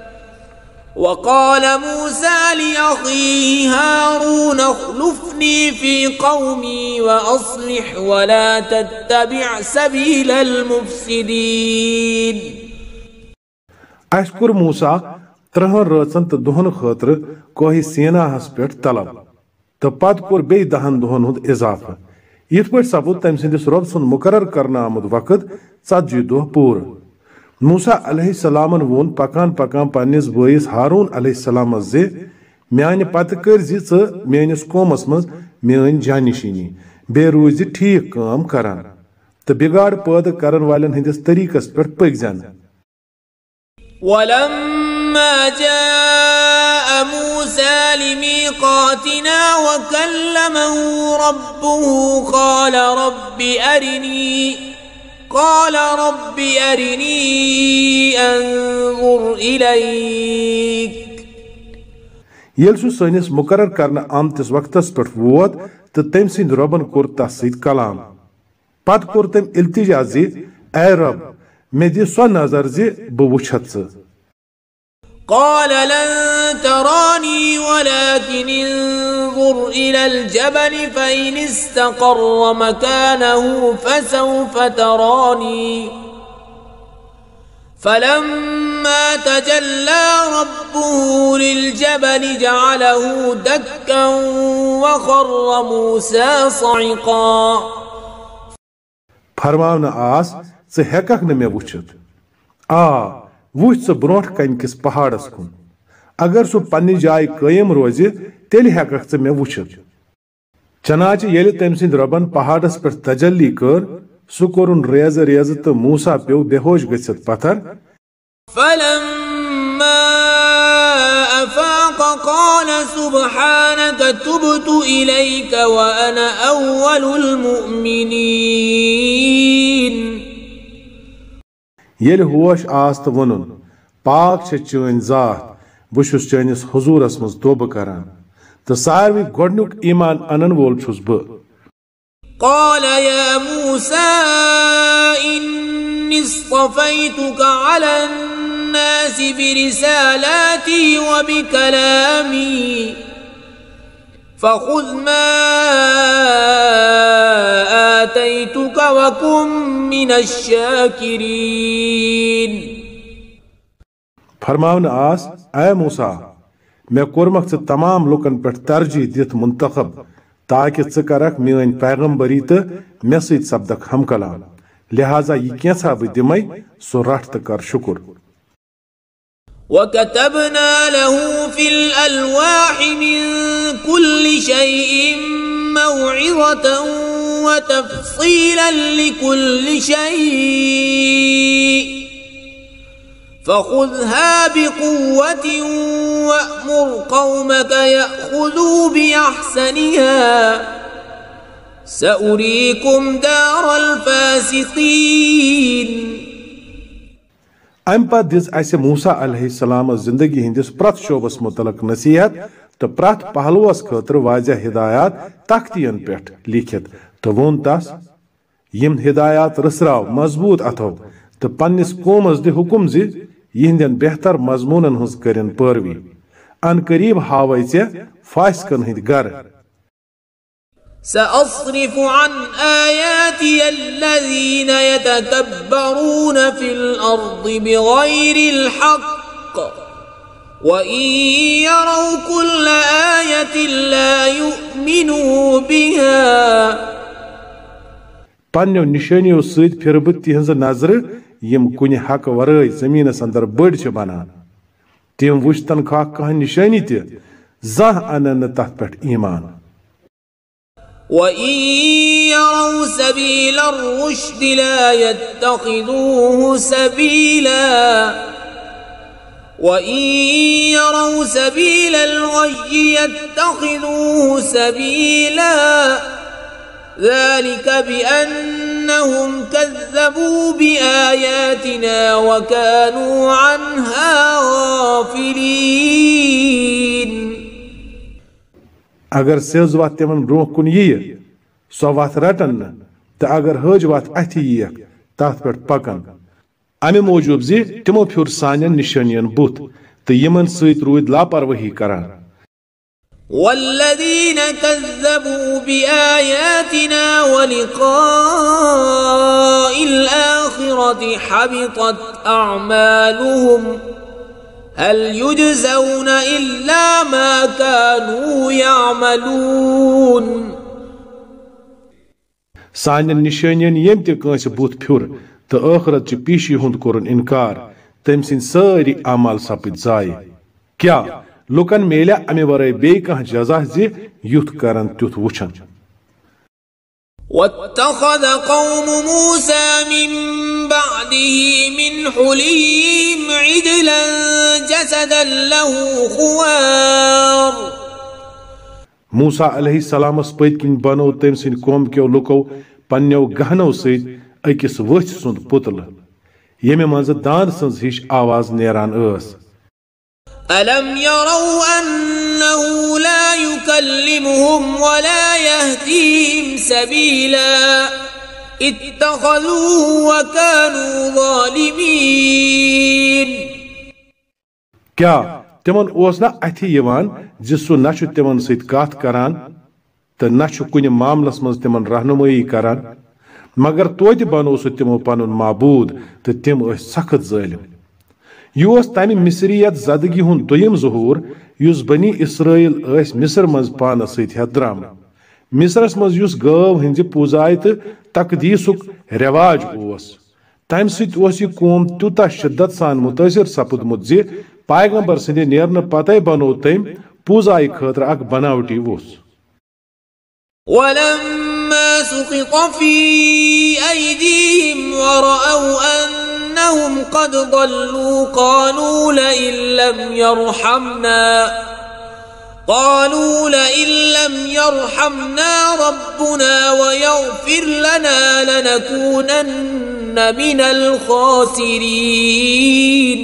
وقال موسى لأخيه هارون اخلفني في قومي وأصلح ولا تتبع سبيل المفسدين اَسہِ کوٚر موسا ترہن رٲژن تہٕ دۄہن خٲطرٕ کوہ سیٖناہس پٮ۪ٹھ طلب تہٕ پتہٕ کوٚر بیٚیہِ دہن دۄہن ہُنٛد اضافہٕ یِتھ پٲٹھۍ سپُد تٔمۍ سٕنٛدِس رۄب سُنٛد مُقرر کرنہٕ آمُت وقت ژتجی دۄہ پوٗرٕ موسا علیہ السلامن ووٚن پکان پکان پننِس بٲیِس ہارون علیہ السلامس زِ میانہِ پتہٕ کٔرزِ ژٕ میٲنِس قومس منٛز میٲنۍ جانشیٖنی بیٚیہِ روٗزِ ٹھیٖک کٲم کران تہٕ بِگاڑ پٲدٕ کرن والٮ۪ن ہٕنٛدِس طریٖقس پٮ۪ٹھ پٔکۍزٮ۪ن ولما جاء موسى لميقاتنا وكلمه ربه قال رب أرني قال رب أرني أنظر إليك ییٚلہِ سُہ سٲنِس مُقرر کرنہٕ آمتِس وقتس پٮ۪ٹھ ووت تہٕ تٔمۍ سٕنٛدِ رۄبن کوٚر تس سۭتۍ کلام پتہٕ کوٚر تٔمۍ التجا زِ اے رۄب مےٚ دِ سۄ نظر زِ بہٕ وٕچھتھ ژٕ قال لن تراني ولكن انظر إلى الجبل فإن استقر مكانه فسوف تراني فلما تجلى ربه للجبل جعله دكا وخر موسى صعقا فرماونہٕ آس ژٕ ہٮ۪ککھ نہٕ مےٚ وٕچھِتھ آ وٕچھ ژٕ برونٛٹھ کنہِ کِس پہاڑس کُن اگر سُہ پننہِ جایہِ قٲیِم روزِ تیٚلہِ ہٮ۪ککھ ژٕ مےٚ وٕچھِتھ چنانچہ ییٚلہِ تٔمۍ سٕنٛدِ رۄبن پہاڑس پٮ۪ٹھ تجلی کٔر سُہ کوٚرُن ریزٕ ریزٕ تہٕ موسا پیوٚو بے ہوش گٔژھِتھ پتھر فلما أفاق قال سبحانك تبت إليك وأنا أول المؤمنين येल होश आस तो वनुन पाक छे चैन जात बह छुस चैनिस हुजूरस मज तोब करान तो सारवी गोडनुक ईमान अनन वोल छुस बह قال يا موسى إني اصطفيتك على الناس برسالاتي وبكلامي فخذ ما آتيتك وكن من الشاكرين फरमावन आस ऐ मूसा मैं कोरमक च तमाम लुकन पे तरजीह दित मुंतखब ताकि च करक मेन पैगंबरी तो मे सत सपदक हम कलाम लिहाजा यह कैसा बह दिमै सो रट तो कर शुक्र وكتبنا له في الألواح من كل شيء موعظة وتفصيلا لكل شيء فخذها بقوة وأمر قومك يأخذوا بأحسنها سأريكم دار الفاسقين अम पत दिस अस मूसा अलैहिस्सलाम जिंदगी हंदिस प्रत शोबस मुतलक नसीहत तो प्रत पहलुस खतर वाजह हिदायत तख्तियन पे लिखित तो वोन तस यम हिदायत रसराव मजबूत अथो तो पन्निस कौमस दि हुकुम जि यहंदन बेहतर मजमूनन हज करिन पैरवी अन करीब हावे चे फासिकन हंद गर سأصرف عن آياتي الذين يتكبرون في الأرض بغير الحق وإن يروا كل آية لا يؤمنوا بها पन्नो निशानियों सत फिर बह तिहंज नजर यम कुन हक वरय जमीनस अंदर बड़ छ बनान तिम वुचतन खा कह निशानी त जह अनन तथ पे ईमान وإن يروا سبيل الرشد لا يتخذوه سبيلا وإن يروا سبيل الغي يتخذوه سبيلا ذلك بأنهم كذبوا بآياتنا وكانوا عنها غافلين अगर सेज वत तिमन ब्रोह कुन यी सो वत रटन तो अगर हज वत अथ यीक तथ पे पकन अमे मौजूब जि तिमो फिर सानन निशानियन बुत तो यमन सत रूद लापरवाही करान والذين كذبوا بآياتنا ولقاء الآخرة حبطت أعمالهم هل يجزون إلا ما كانوا يعملون सानन निशानियन यम ते कंस बुत फिर तो आखरत च पीशी हुंद कोरन इनकार तम सिन सारी अमल सपद जाय क्या लुकन मेल्या अमे वरै बे कह जजा जि युथ करन तुथ वुछन واتخذ قوم موسى من بعده من حليهم عجلا جسدا له خوار मूसा अलैहिस्सलामस पतकिन बनो तम सिन कौम के लुको पन्यो गहनो सत अकिस वथ सुंद पुतल यमे मज दान सज हिश आवाज नेरान अस ألم يروا أنه لا يكلمهم ولا يهديهم سبيلا اتخذوه وكانوا ظالمين क्या तिमन ओस ना अथि यवान जिसु नछु तिमन सत कथ करान तो नछु कुन मामलस मज तिमन रहनुमाई करान मगर तोत बनो सु तिमो पनुन माबूद तो तिम अस सख्त जालिम यह तमि मिसरियत जदगी हुन दोयम ज़हूर युस बनी इसराइल अस मिस्र मज पान सत द्राम मिस्रस मज युस गव हंज पूजाय तो तकदीसुक रिवाज ओस तम सत यह कौम तूता शिद्दत सान मुतासिर सपदमुत जि पैगंबर सद नेरन पते बनो तम पूजाय खतर अक बनावटी ओस ولما سقط في أيديهم ورأوا أنهم قد ضلوا قالوا لئن لم يرحمنا قالوا لئن لم يرحمنا ربنا ويغفر لنا لنكونن من الخاسرين.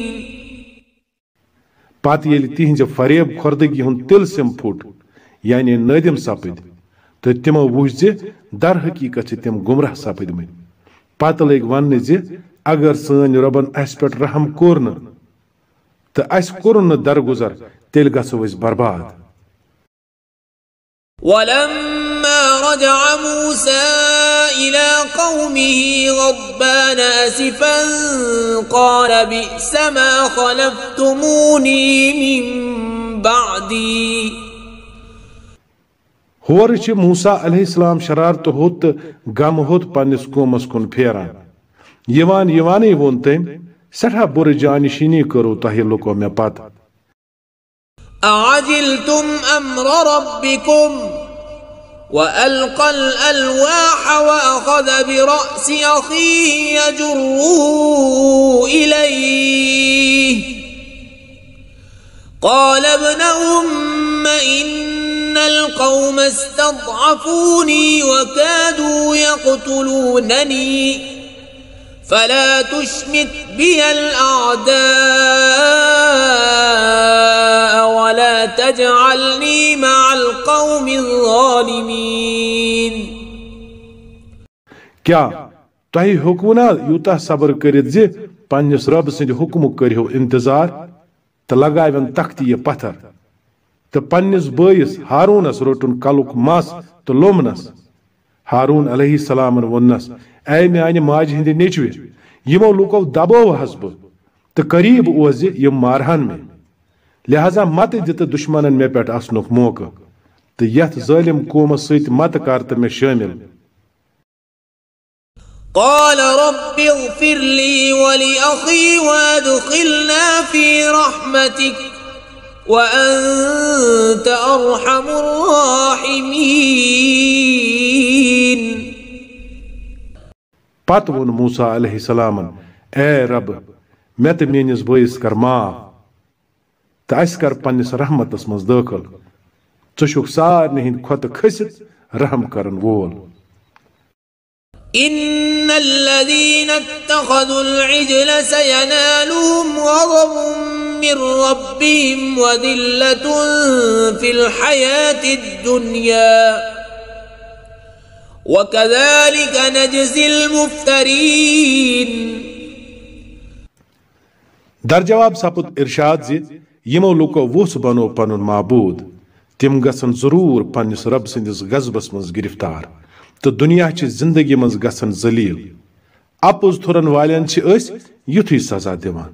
پتہٕ ییٚلہِ تِہنٛزِ فریب خوردگی ہُنٛد تِلسِم پھُٹ یعنی نٲدِم سپٕدۍ تہٕ تِمو وُچھ زِ در حقیٖقت چھِ تِم گمراہ سپٕدمٕتۍ پتہٕ لٔگۍ وننہِ زِ اگر سٲنۍ رۄبن اسہِ پٮ۪ٹھ رحم کوٚر نہٕ تہٕ اسہِ کوٚرُن نہٕ درگُزر تیٚلہِ گژھو أسۍ برباد. ولما رجع موسى إلى قومه غضبان أسفا قال بئس ما خلفتموني من بعدي. ہورٕ چھِ موسیٰ علیہ السلام شرارتہٕ ہوٚت تہٕ غمہٕ ہوٚت پننِس قومس کُن پھیران یِوان یِوانٕے ووٚن تٔمۍ سٮ۪ٹھاہ بُرٕ جانشیٖنی کٔرٕو تۄہہِ لُکو مےٚ پتہٕ. أعجلتم أمر ربكم وألقى الألواح وأخذ برأس أخيه يجره إليه قال ابن أم إن القوم استضعفوني وكادوا يقتلونني فلا تشمت بي الأعداء ولا تجعلني مع القوم الظالمين. کیا تۄہہِ ہیوٚکوٕ نا یوٗتاہ صبر کٔرِتھ زِ پننِس رۄب سٕنٛدِ حُکمُک کٔرِو انتظار تہٕ لگاوٮ۪ن تختیہِ پتھر تہٕ پننِس بٲیِس ہاروٗنس روٚٹُن کلُک مس تہٕ لومنس. ہاروٗن علیہ السلامن ووٚننس اے میانہِ ماجہِ ہٕنٛدِ نیچوِ یِمو لُکو دبووہس بہٕ تہٕ قریٖب اوس زِ یِم مارہن مےٚ لہذا متہٕ دِتہٕ دُشمنن مےٚ پٮ۪ٹھ اسنُک موقعہٕ تہٕ یتھ ظٲلِم قومس سۭتۍ متہٕ کر تہٕ مےٚ شٲمِل. قال رب اغفر لي ولأخي وادخلنا في رحمتك وأنت أرحم الراحمين. پتہٕ ووٚن موسیٰ علیہ السلامن اے رب مےٚ تہٕ میٲنِس بٲیِس کر معاف تہٕ اسہِ کر پننِس رحمتس منٛز دٲخل ژٕ چھُکھ سارنٕے ہٕنٛدۍ کھۄتہٕ کھٔسِتھ رحم کرن وول. إن الذين اتخذوا العجل سينالهم غضب من ربهم وذلة في الحياة الدنيا وكذلك نجزي المفترين. در جواب سپُد ارشاد زِ یِمو لُکو وُژھ بنو پنُن معبوٗد تِم گژھن ضروٗر پننِس رب سٕنٛدِس غضبس منٛز گِرفتار تہٕ دُنیا چہِ زندگی منٛز گژھن ذلیٖل. اپُز تھُرن والٮ۪ن چھِ أسۍ یُتھُے سزا دِوان.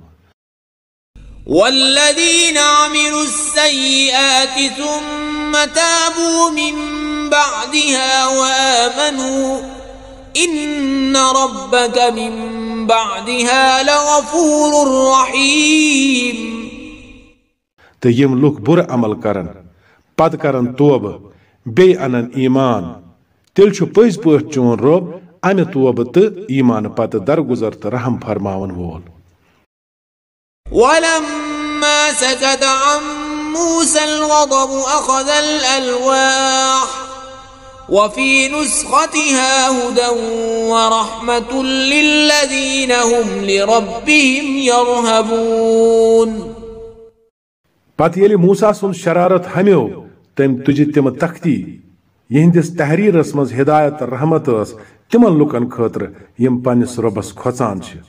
والذين عملوا السيئات ثم تابوا من بعدها وآمنوا إن ربك من بعدها لغفور رحيم. تہٕ یِم لُکھ بُرٕ عمل کرن پتہٕ کرن توبہٕ بیٚیہِ انن ایمان تیٚلہِ چھُ پٔزۍ پٲٹھۍ چون رۄب امہِ توبہٕ تہٕ ایمانہٕ پتہٕ درگُزر تہٕ رحم فرماون وول. ولما سكت عن موسى الغضب أخذ الألواح وفي نسختها هدى ورحمة للذين هم لربهم يرهبون. پتہٕ ییٚلہِ موسیٰ سُنٛد شرارت ہمیو تٔمۍ تُجہِ تِم تختی یِہنٛدِس تحریٖرس منٛز ہدایت تہٕ رحمت ٲس تِمن لُکن خٲطرٕ یِم پننِس رۄبس کھۄژان چھِ.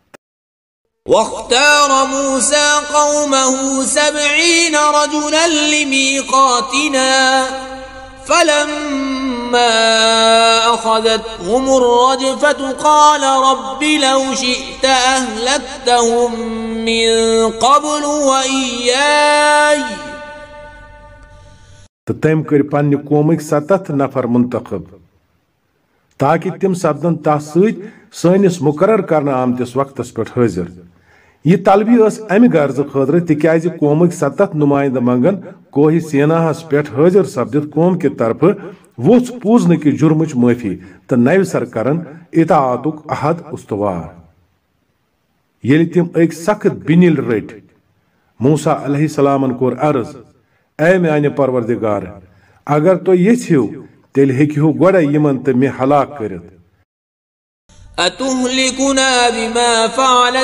واختار موسى قومه سبعين رجلا لميقاتنا فلما أخذتهم الرجفة قال رب لو شئت أهلكتهم من قبل وإياي. تہٕ تٔمۍ کٔرۍ پننہِ قومٕکۍ سَتتھ نفر منتخب تاکہِ تِم سپدن تتھ سۭتۍ سٲنِس مُقرر کرنہٕ آمتِس وقتس پٮ۪ٹھ حٲضِر. یہِ طلبی ٲس امہِ غرضہٕ خٲطرٕ تِکیازِ قومٕکۍ سَتتھ نُمٲیندٕ منگن کوہِ سیٖناہس پٮ۪ٹھ حٲضِر سپدِتھ قوم کہِ طرفہٕ ووٚژھ پوٗزنہٕ کہِ جُرمٕچ معٲفی تہٕ نوِ سر کرن اطاعتُک عہد استوار. ییٚلہِ تِم أکۍ سخت بِنِل رٔٹۍ موسیٰ علیہ السلامن کوٚر عرض ऐ म्याने परवरदिगार अगर तो यियो तेल हेकिहु गोड़े यमन ते मे हलाक करित أتهلكنا بما فعل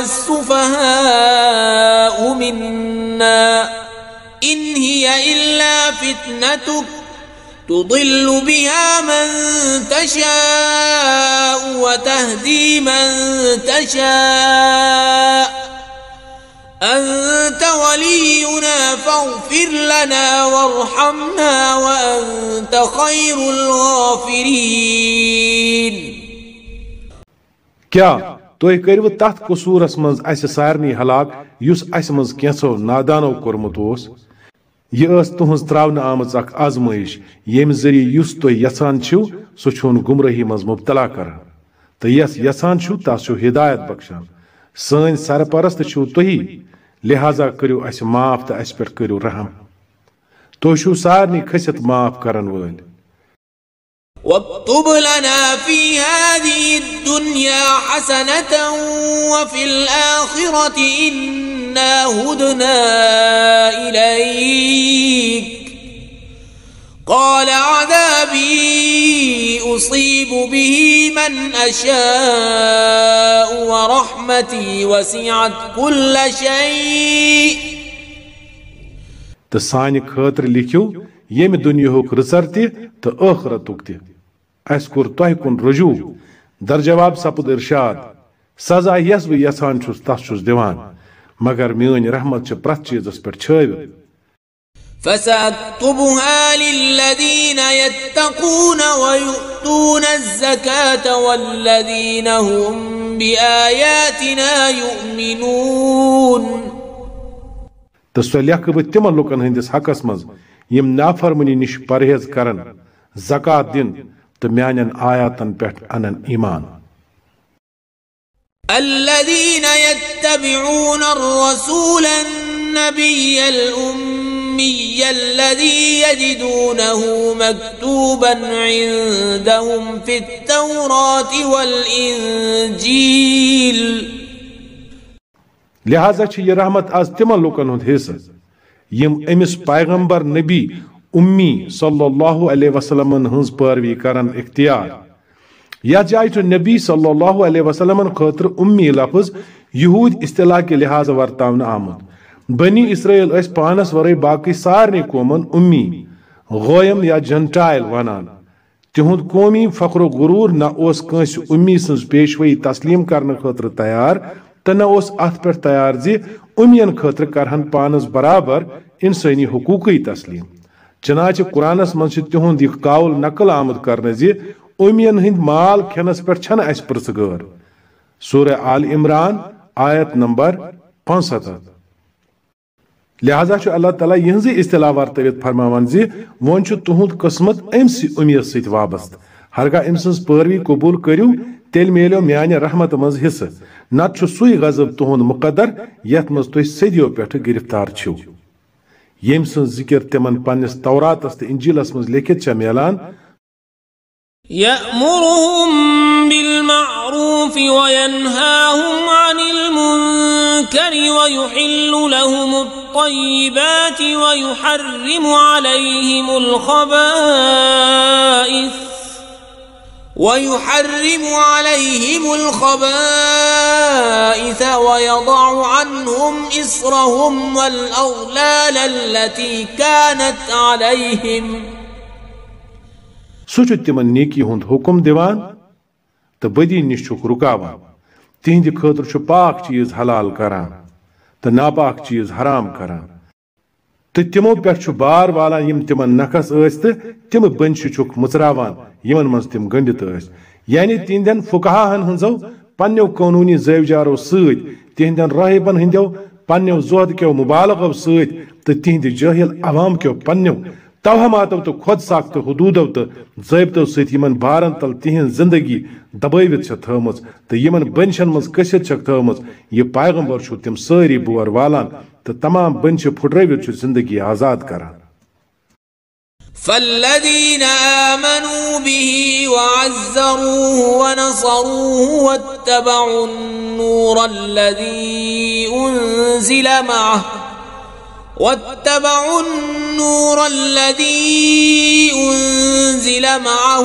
السفهاء منا إن هي إلا فتنتك تضل بها من تشاء وتهدي من تشاء أنت ولينا فاغفر لنا وارحمنا وأنت خير الغافرين क्या तुह करिव तथ कसूरस मज अस सारनी हलाक युस अस मज कैंसो नादानो कोरमुत ओस यह तुहज त्रावन आमच अख आजमाइश येम जरिए युस तुह यसान छु सो छुन गुमराही मज मुब्तला कर तो यस यसान छु तस छु हिदायत बख्शान सन सरपरस्त छु तुही लिहाजा करियो अस माफ तो अस पे करियो रहम तुह छु सारनी खसित माफ करन वल واكتب لنا في هذه الدنيا حسنة وفي الآخرة إنا هدنا إليك قال عذابي أصيب به من أشاء ورحمتي وسعت كل شيء تساني خاطر लिखियो येम दुनियाहुक रसर तो आखरतुक ति अस कोर तोह कुन रजू दरजवाब सपुद इरशाद सजा यस बह यसान छुस तस छुस दिवान मगर मेन रहमत छ प्रथ चीजस पे छावित فسأكتبها للذين يتقون ويؤتون الزكاة والذين هم بآياتنا يؤمنون तो सो लिख बह तिमन लुकन हंदिस हकस मज यम नाफरमनी निश परहेज करन ज़कात दिन तो म्यानन आयातन पेठ अनन ईमान الذين يتبعون الرسول النبي الأمي الذي يجدونه مكتوبا عندهم في التوراة والإنجيل लिहाजा यह रहमत आज तिमन लुकन हुंद हिस्सा यम अमिस पैगंबर नबी उम्मी सल्लल्लाहु अलैहि वसल्लम हंज पैरवी करन इख्तियार या जाय छु नबी सल्लल्लाहु अलैहि वसल्लम खतर उम्मी लफ्ज यहूद इस्तिलाह के लिहाज वर्तावन आमद बनी इसराइल अस पानस वरे बाकी सारने कौमन उम्मी गोयम या जंटाइल वनान तिहुंद कौमी फख्र गुरूर न ओस कंस उम्मी सज पेशवई तस्लीम करने खतर तैयार तो न ओस अथ पे तैयार जी उमियन खतर करहन पानस बराबर इंसानी हुकूकी तस्लीम चनाचे कुरानस मन तिहुंद यह काउल नकल आमद करने जी उमियन हिंद माल खेनस पे छन अस पुरसगार सूरह आल इमरान आयत नंबर पैंसठ लिहाजा अल्लाह ताला यहज इस्तिलाह वर्तवित फरमावन जी वन तुहुंद किस्मत अमसी उम्मीद सत वाबस्त हरगा अम सज पैरवी कबूल करू तेल मेलो म्यान रहमत मज हिस्स नत सुई गजब तुहुंद मुकदर यथ मज तुह सदियों पे गिरफ्तार छो यम सज जिक्र तिमन पन्निस तौरातस तो इंजीलस मज लिखित छ मिलान يأمرهم بالمعروف وينهاهم عن المنكر ويحل لهم الطيبات ويحرم عليهم الخبائث ويحرم عليهم الخبائث ويضع عنهم إصرهم والأغلال التي كانت عليهم सो तिमन नेकी हुंद हुकुम दिवान तो बदी निश रुकावान तिहंद खतर पाक चीज हलाल करान तो नापाक चीज हराम करान तो तिमो पे बार वालान यम तिमन नखस तो तिम बंश मुचरावान यमन मज तिम गंडित यानी तिहंदन फुकहाहन हंजो पन्नो कानूनी जैवजारो सत तिहंदन राहिबन हंदो पन्नो जोहद क्यों मुबालगो सत तो तिहंद जाहिल अवाम क्यों पन्नो तवहमातो तो खुद साख्त हदूदो तो जैबतो सत बारन तल तिहन जिंदगी दबावित थमज तो यमन बनशन मज कसित थमज यह पैगंबर तिम सारी बोर वालान तो तमाम बनश फुटरवित जिंदगी आजाद करान فالذين آمنوا به وعزروه ونصروه واتبعوا النور الذي أنزل معه واتبعوا النور الذي أنزل معه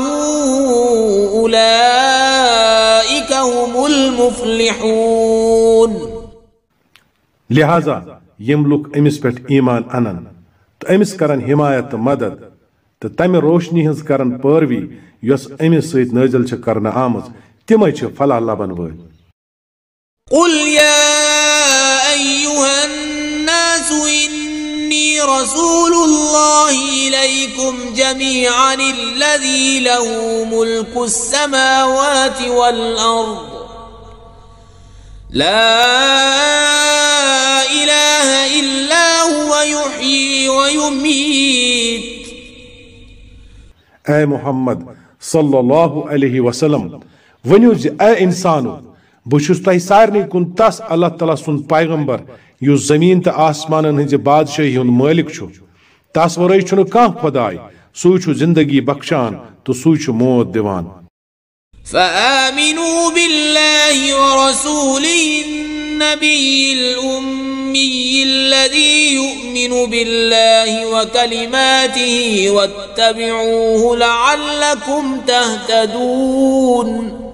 أولئك هم المفلحون. لہذا یم لوگ امس پہ ایمان انن تو امس کرن حمایت مدد تو تمہ روشنی ہز کرن پیروی یس امس ست نازل چھ کرنا آمز تمے چھ فلاح لبن ول. قل يا أيها الناس إني رسول الله إليكم جميعا الذي له ملك السماوات والأرض لا إله إلا هو يحيي ويميت. اے محمد صلی اللہ علیہ وسلم ونیو زِ اے انسانو بہت تہ سارے کن تس اللہ تعالیٰ سن پیغمبر یس زمین تو آسمان ہز بادشاہی ہند مالک چھ تس ورٲے چھُنہٕ کانٛہہ خۄداے سُے چھُ زندگی بخشان تو سُے چھُ موت دِوان. فآمنوا بالله ورسوله النبي الأمي الذي يؤمن بالله وكلماته واتبعوه لعلكم تهتدون.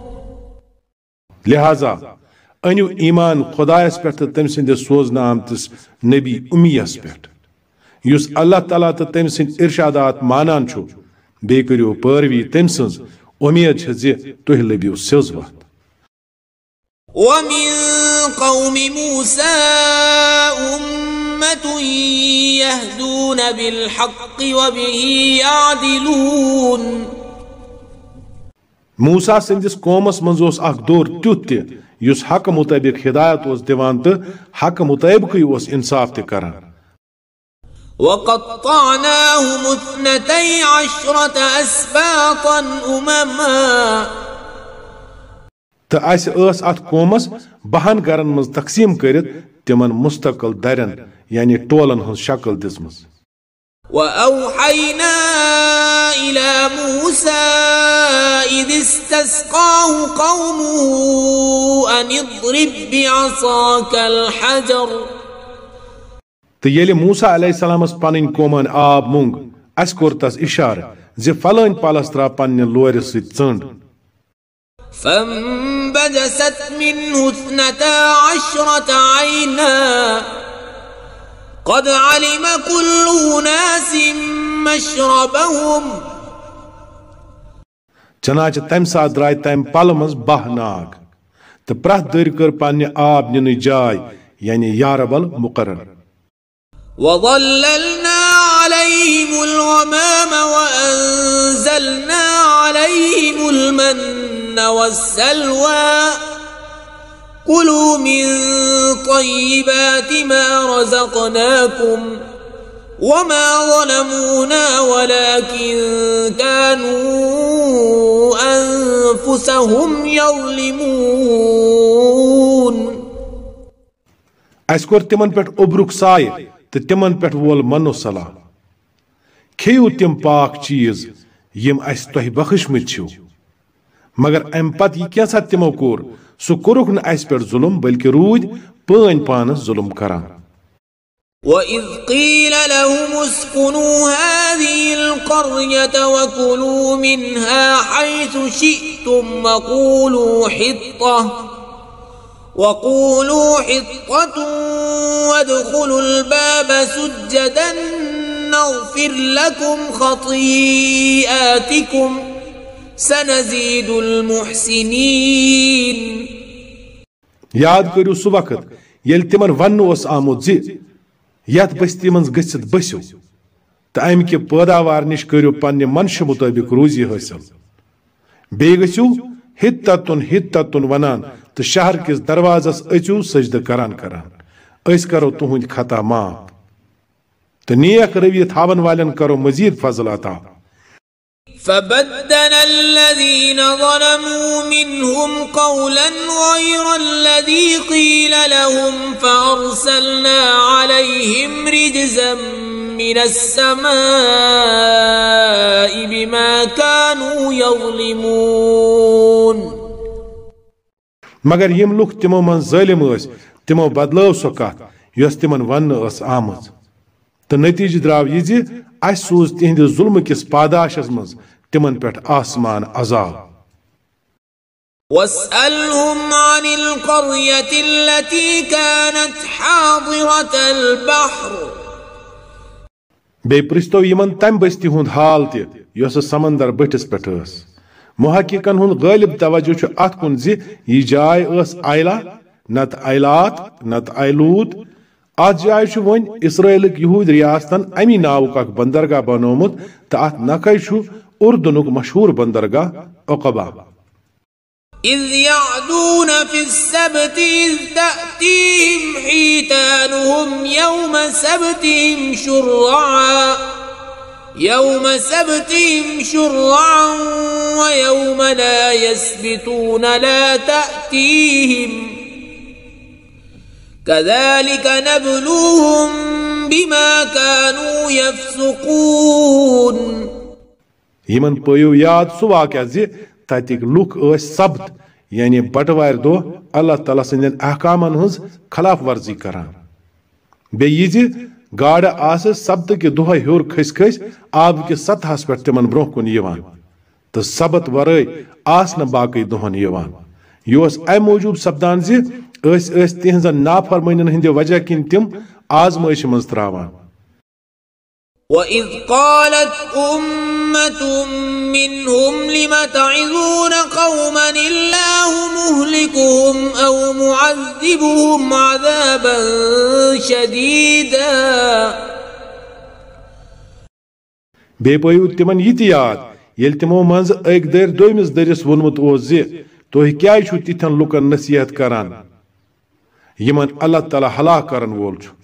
لہذا انیو ایمان خدایس پہ تم سندس سوزن آمتس نبی امیس پہ یس اللہ تعالیٰ تو تم سند ارشادات مانان چھو بے کریو پیروی تم سنز امید چھ زِ تُہۍ لٔبِو سیوٚز وتھ. ومن قوم موسى أمة يهدون بالحق وبه يعدلون. موسیٰ سندس قومس منز اوس اخ دور تیُتھ تہِ یُس حق مطابق ہدایت اوس دِوان تہٕ حق مطابقٕے اوس انصاف تہِ کران. وقطعناهم اثنتي عشرة أسباطا أمما. تو اس اس ات قومس بہن گرن مز تقسیم کرت تمن مستقل درن یعنی ٹولن ہن شکل دزمز. وأوحينا إلى موسى إذ استسقاه قومه أن اضرب بعصاك الحجر. تو ییٚلہِ موسیٰ علیہ السلامس پنٕنۍ قومن آب مونگ اس کوٚر تس اشارٕ زِ فلٲنۍ پلس ترٛاو پننہِ لورِ سۭتۍ ژٔنٛڈ. فانبجست منه اثنتا عشرة عينا قد علم كل أناس مشربهم. چنانچہ تمہِ ساتہٕ درٛاے تمہِ پلہٕ منٛز باہ ناگ تہٕ پرٛٮ۪تھ دٔرۍ کٔر پننہِ آب نِنٕچ جاے یعنی یاربل مقرر. وظللنا عليهم الغمام وأنزلنا عليهم المن والسلوى كلوا من طيبات ما رزقناكم وما ظلمونا ولكن كانوا أنفسهم يظلمون. اس کوٚر تمن پٮ۪ٹھ اوٚبرُک سایہِ تہٕ تمن پٮ۪ٹھ وول منو صلاح. کھیٚیِو تِم پاک چیٖز یِم اسہِ تۄہہِ بخشمٕتۍ چھِو مگر امہِ پتہٕ یہِ کینٛژھا تِمو کوٚر سُہ کوٚرُکھ نہٕ اسہِ پٮ۪ٹھ ظُلم بلکہِ روٗدۍ پٲنۍ پانس ظُلم کران. وَإِذْ قِيلَ لَهُمُ اسْكُنُوا هَٰذِهِ الْقَرْيَةَ وَكُلُوا مِنْهَا حَيْثُ شِئْتُمْ وَقُولُوا حِطَّةٌ وَقُولُوا حِطَّةٌ وَادْخُلُوا الْبَابَ سُجَّدًا نَغْفِرْ لَكُمْ خَطِيئَاتِكُمْ سَنَزِيدُ الْمُحْسِنِينَ. یاد کٔرِو سُہ وقت ییٚلہِ تِمن وننہٕ اوس آمُت زِ یتھ بستی منٛز گٔژھِتھ بٔسِو تہٕ امہِ کہِ پٲداوار نِش کٔرِو پننہِ منشہٕ مُطٲبق روزی حٲصِل. بیٚیہِ گٔژھِو حِطَّتُن حِطَّتُن ونان تہٕ شہر کِس دروازس أژِو سجدٕ کران کران أسۍ کرو تُہنٛدۍ خطا معاف تہٕ نیک رویہ تھاون والٮ۪ن کرو مزید فضل عطا. فبدل الذين ظلموا منهم قولا غير الذي قيل لهم فأرسلنا عليهم رجزا من السماء بما كانوا يظلمون. مگر یم لوک تمو من ظالم ٲسۍ تمو بدلٲو سۄ کتھ یۄس تمن وننہٕ ٲس آمٕژ तो नतीज द्राव यह अस सूज तिहंद जुल्म किस पादाशस मज तिमन पे आसमान अजाब। واسألهم عن القرية التي كانت حاضرة البحر बे पृस्तो यमन तम बस्ती हुंद हाल त यस समंदर बटिस पे मुहक्किकन हुंद गालिब तवज्जो अत कुन जि यह जाय अस आयला नत आयलात नत आयलूत। अत जाय वन इसराइलक यहूद रियासतन अमी नावुक अख बंदरगाह बनोमुत तो अत नखै उर्दुनुक मशहूर बंदरगाह अक़बा। إذ يعدون في السبت إذ تأتيهم حيتانهم يوم سبتهم شرعا يوم سبتهم شرعا ويوم لا يسبتون لا تأتيهم كذلك نبلوهم بما كانوا يفسقون। यमन पयो याद सु वाक़या ज़ि ततिक लुक अस सब्त यानी बटवार दो अल्लाह ताला सन्दन अहकामन हज खिलाफ वर्जी करान। बे यह गाड़ आस सब्त के दोह हर खस खस आब के सतहस पे तिमन ब्रोह कुन यवान तो सबत वरय आस न बाकी दोहन यवान। यह अम मूजूब सपदान ज़ि तिहजन नाफरमानिन हंद वजह किन तिम आजमाइश मज त्रावान। وَإِذْ قَالَتْ أُمَّةٌ مِّنْهُمْ لِمَ تَعِظُونَ قَوْمًا اللَّهُ مُهْلِكُهُمْ أَوْ مُعَذِّبُهُمْ عَذَابًا شَدِيدًا। बे पयु तिमन यह याद येल तिमो मंज एक दर दोमिस दरिस वोनमुत ओस ज़ि तुह क्या छु तिथन लुकन नसीहत करान यमन अल्लाह ताला हलाक करन वोल छु।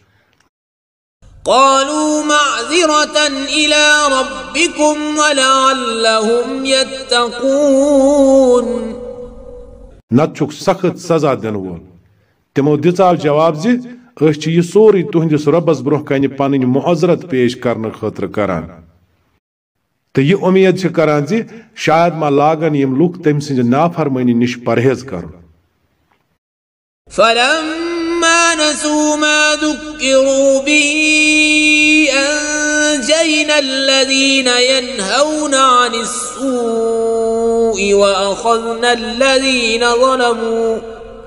قالوا معذرة إلى ربكم ولعلهم يتقون नतुक सख्त सजा दिन वोल तिमो दिचाव जवाब ज़ि अस यह सोरी तुहंदिस रब्बस ब्रोह कन पन मुअज़रत पेश करने खतर करान तो यह उम्मीद करान ज़ि शायद मा लागन यम लुक तम सिंज नाफरमानी निश परहेज कर। فلما نسوا ما ذكروا به أنجينا الذين ينهون عن السوء وأخذنا الذين ظلموا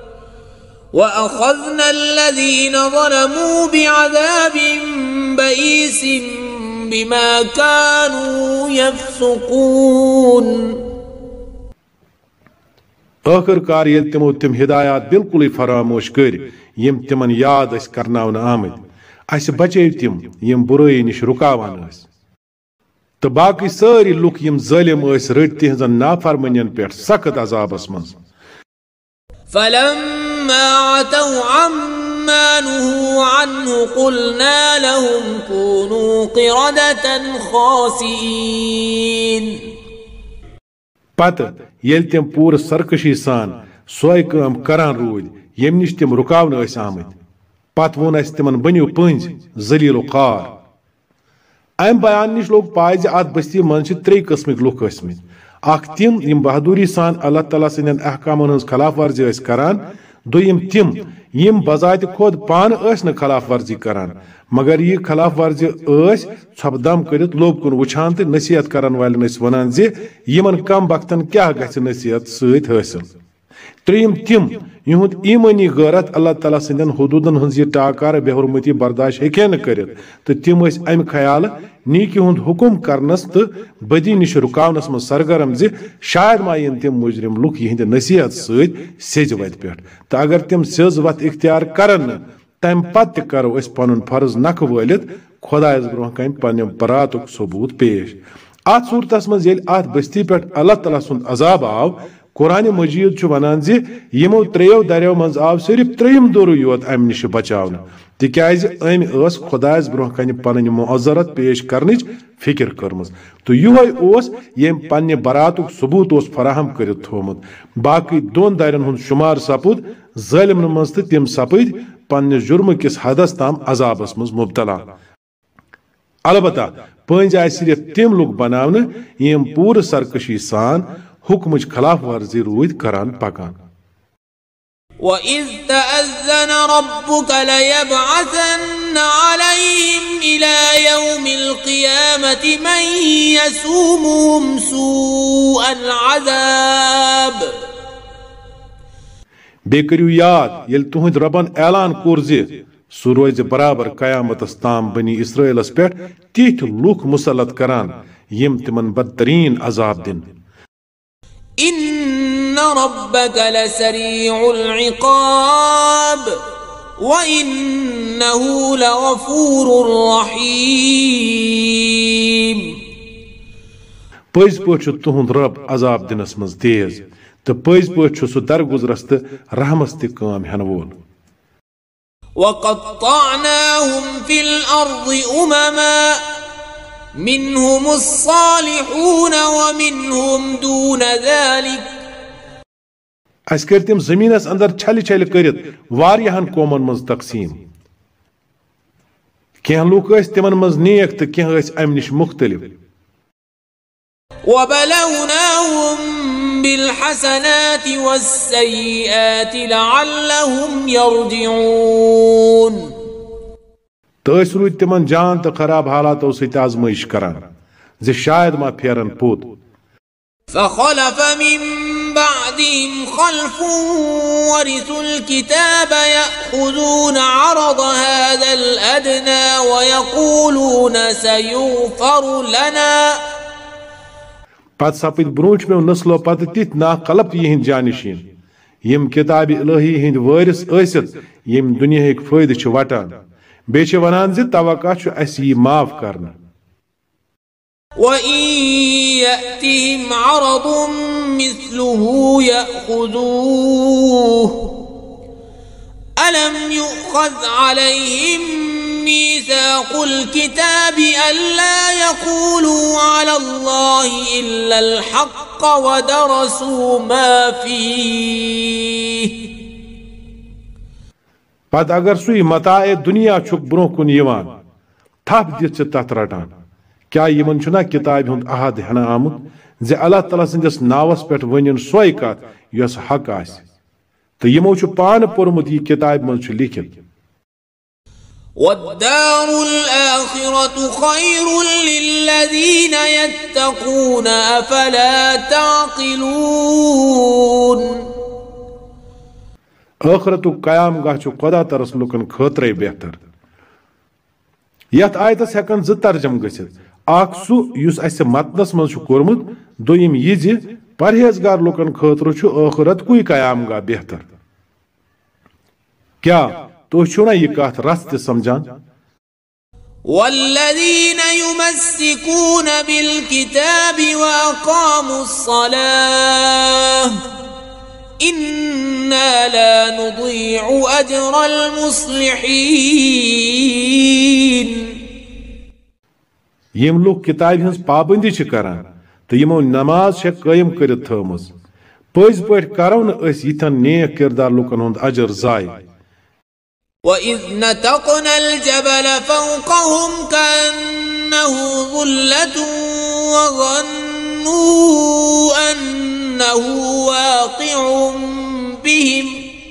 وأخذنا الذين ظلموا بعذاب بئيس بما كانوا يفسقون। आखिरकार ये तिमो तिम हिदायत बिल्कुल फरामोश कर यम तिमन याद अस करनावन आमद अस बचे तिम यम बुराई निश रुकावान अस तो बाकी सारी लुक यम जालिम अस रट तिहजन नाफरमानियन पे सख्त अजाबस मज। فلما عتوا عما نهوا عنه قلنا لهم كونوا قردة خاسئين। पत येल तिम पूर सरकशी सान सोय काम करान रूद यम निश तिम रुकावन अस आमद पत वोन अस तिमन बनियो पंज जलील खार। अम बयान निश लोग पाय ज अत बस्ती मन त्रे किस्मिक लुक ٲسۍमٕتۍ अख तिम यम बहादुरी सान अल्लाह ताला सन्दन अहकामन हंस खिलाफ वर्जी ٲسۍ करान दोयम तिम यम बजात खुद पान ٲسۍ न खिलाफ वर्जी करान मगर यह खिलाफ वर्जी ٲسۍ छपदम करित लोब कुन वुछान तो नसीहत करन वालन ٲسۍ वनान ज यमन कम वक्तन क्या गछ नसीहत सहित हासिल। त्रेयम तिम युहुद ईमानी गैरत अल्लाह ताला सन्दन हुदूदन हंस यह टाकार बेहुरमती बर्दाश्त हेके न करित तो तिम ٲسۍ अमि ख्याल नीकी हुंद हुकुम करनस तो बदी निश रुकावनस मज सरगरम ज शायद मा यन तिम मुजरिम लुक यहंद नसीहत सहित सेज वत पे तो अगर तिम सेज वत इख्तियार करन तम पत करो अस पनुन फर्ज नख वलित खुदायस ब्रोह कन पन्ने बरातुक सबूत पेश। अत सूरतस मज येल अत बस्ती पे अल्लाह ताला सुंद अजाब आव कुरान मजीद वनान ज यमो त्रेयो दरियो मज आव सिर्फ त्रेयम दोरु योत अम निश बचावन तिक्याज अम अस खुदायस ब्रोह कन पन मुअज़रत पेश करनिच फिक्र करमज तो युहै ओस यम पन्ने बरातुक सबूत ओस फराहम करित थोमुत। बाकी दोन दायरन हुंद शुमार सपुद जालिमन मज तो तिम सपद पन्ने जुर्म किस हदस ताम अजाबस मज मुब्तला। अलबत्ता पंज आय सिर्फ तिम लोग बनावन यम पूर सरकशी सान हुक्मच खिलाफ वर्जी रूद करान पकान। وَإِذْ تَأَذَّنَ رَبُّكَ لَيَبْعَثَنَّ عليهم إلى يوم القيامة من يسومهم سوء العذاب. Be kariu yaad yel tuhund Rabban elan kur zi su roiz barabar qiyamatas tam bani Israelas pet tith lukh musallat karan yim timan badtareen azab din. إن ربك لسريع العقاب وإنه لغفور رحيم. Păz păt chu tuhund Rab azab dinas maz tez te păz păt chu su darguzras te rahmas te kam hanvol. وقطعناهم في الأرض أمما منهم الصالحون ومنهم دون ذلك. As kertim zaminas andar chali chali karit variyahan qoman maz taqsim. Keh luk ais timan maz nek te keh ais am nish mukhtalif. وبلوناهم بالحسنات والسيئات لعلهم يرجعون. Tăs ruid timan jaan te kharab halato sit azmaish karan ze shayad ma pheran put. فخلف من بعدهم خلف ورثوا الكتاب يأخذون عرض هذا الأدنى ويقولون سيغفر لنا. Pat sapid brunch me naslo pat tit na qalb yihin janishin yim kitab ilahi hind waris aisit yim dunya ek faide ch watan be ch wanan zi tawakka ch asi maaf karna. وإن يأتهم عرض مثله يأخذوه ألم يؤخذ عليهم ميثاق الكتاب ألا يقولوا على الله إلا الحق ودرسوا ما فيه. Pat agar sui matae dunya chuk bro kun yiwan thap dit se tat ratan kya yiman chuna kitab hund ahad hana amut ze Allah Taala sindes nawas pet wonin soy kat yos haq as to yimo chu pan pormut yi kitab man chu likhit. والدار الآخرة خير للذين يتقون أفلا تعقلون. آخرتو قیام گاہ چھ خدا ترس لکن خطرے بہتر. یت آیتس ہیکن ز ترجم گژھت اخ سو یس اسہ متنس من چھ کورمت دویم یہ ز پرہیزگار لکن خاطر چھ آخرت کوئی قیام گاہ بہتر. کیا تو چھونا یہ کات رست سمجھان. والذين يمسكون بالكتاب وأقاموا الصلاة إنا لا نضيع أجر المصلحين. یم لوگ کتاب ہنز پابندی چھ کران تو یمو نماز چھ قائم کرت تھمز پز پٹ کرو ن اس یتن نیک کردار لوکن ہند اجر ضائع. وَإِذْ نَتَقْنَا الْجَبَلَ فَوْقَهُمْ كَأَنَّهُ ظُلَّةٌ وَظَنُّوا أَنَّهُ وَاقِعٌ بِهِمْ.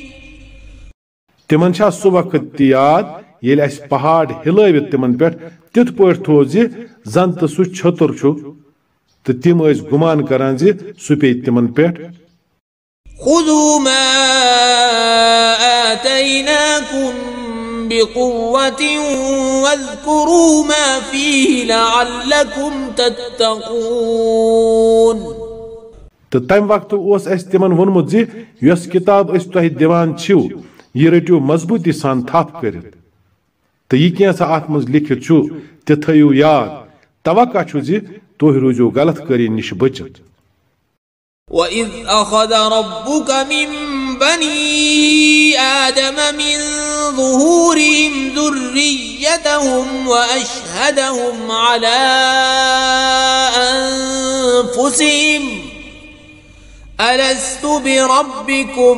تمن چھا سو وقت یاد یل اس پہاڑ ہلٲوِتھ تمن پٮ۪ٹھ تِتھ پٲٹھۍ تھوٚو زِ زن تہٕ سُہ چھٔتُر چھُ تہٕ تِم ٲسۍ گُمان کران زِ سُہ پیٚیہِ تِمن پٮ۪ٹھ. خذوا ما آتيناكم بقوة واذكروا ما فيه لعلكم تتقون. تہٕ تمہِ وقتہٕ اوس اَسہِ تِمن ووٚنمُت زِ یۄس کِتاب أسۍ تۄہہِ دِوان چھِو یہِ رٔٹِو مضبوٗطی سان تھپھ کٔرِتھ تہٕ یہِ کینٛژھا اتھ منٛز لیکھِتھ چھُ تہِ تھٲیِو یاد توقع چھُ زِ تُہۍ روٗزِو غلط کٲری نِش بٔچِتھ. وَإِذْ أَخَذَ رَبُّكَ مِنْ بَنِي آدَمَ مِنْ ظُهُورِهِمْ ذُرِّيَّتَهُمْ وَأَشْهَدَهُمْ عَلَى أَنفُسِهِمْ أَلَسْتُ بِرَبِّكُمْ.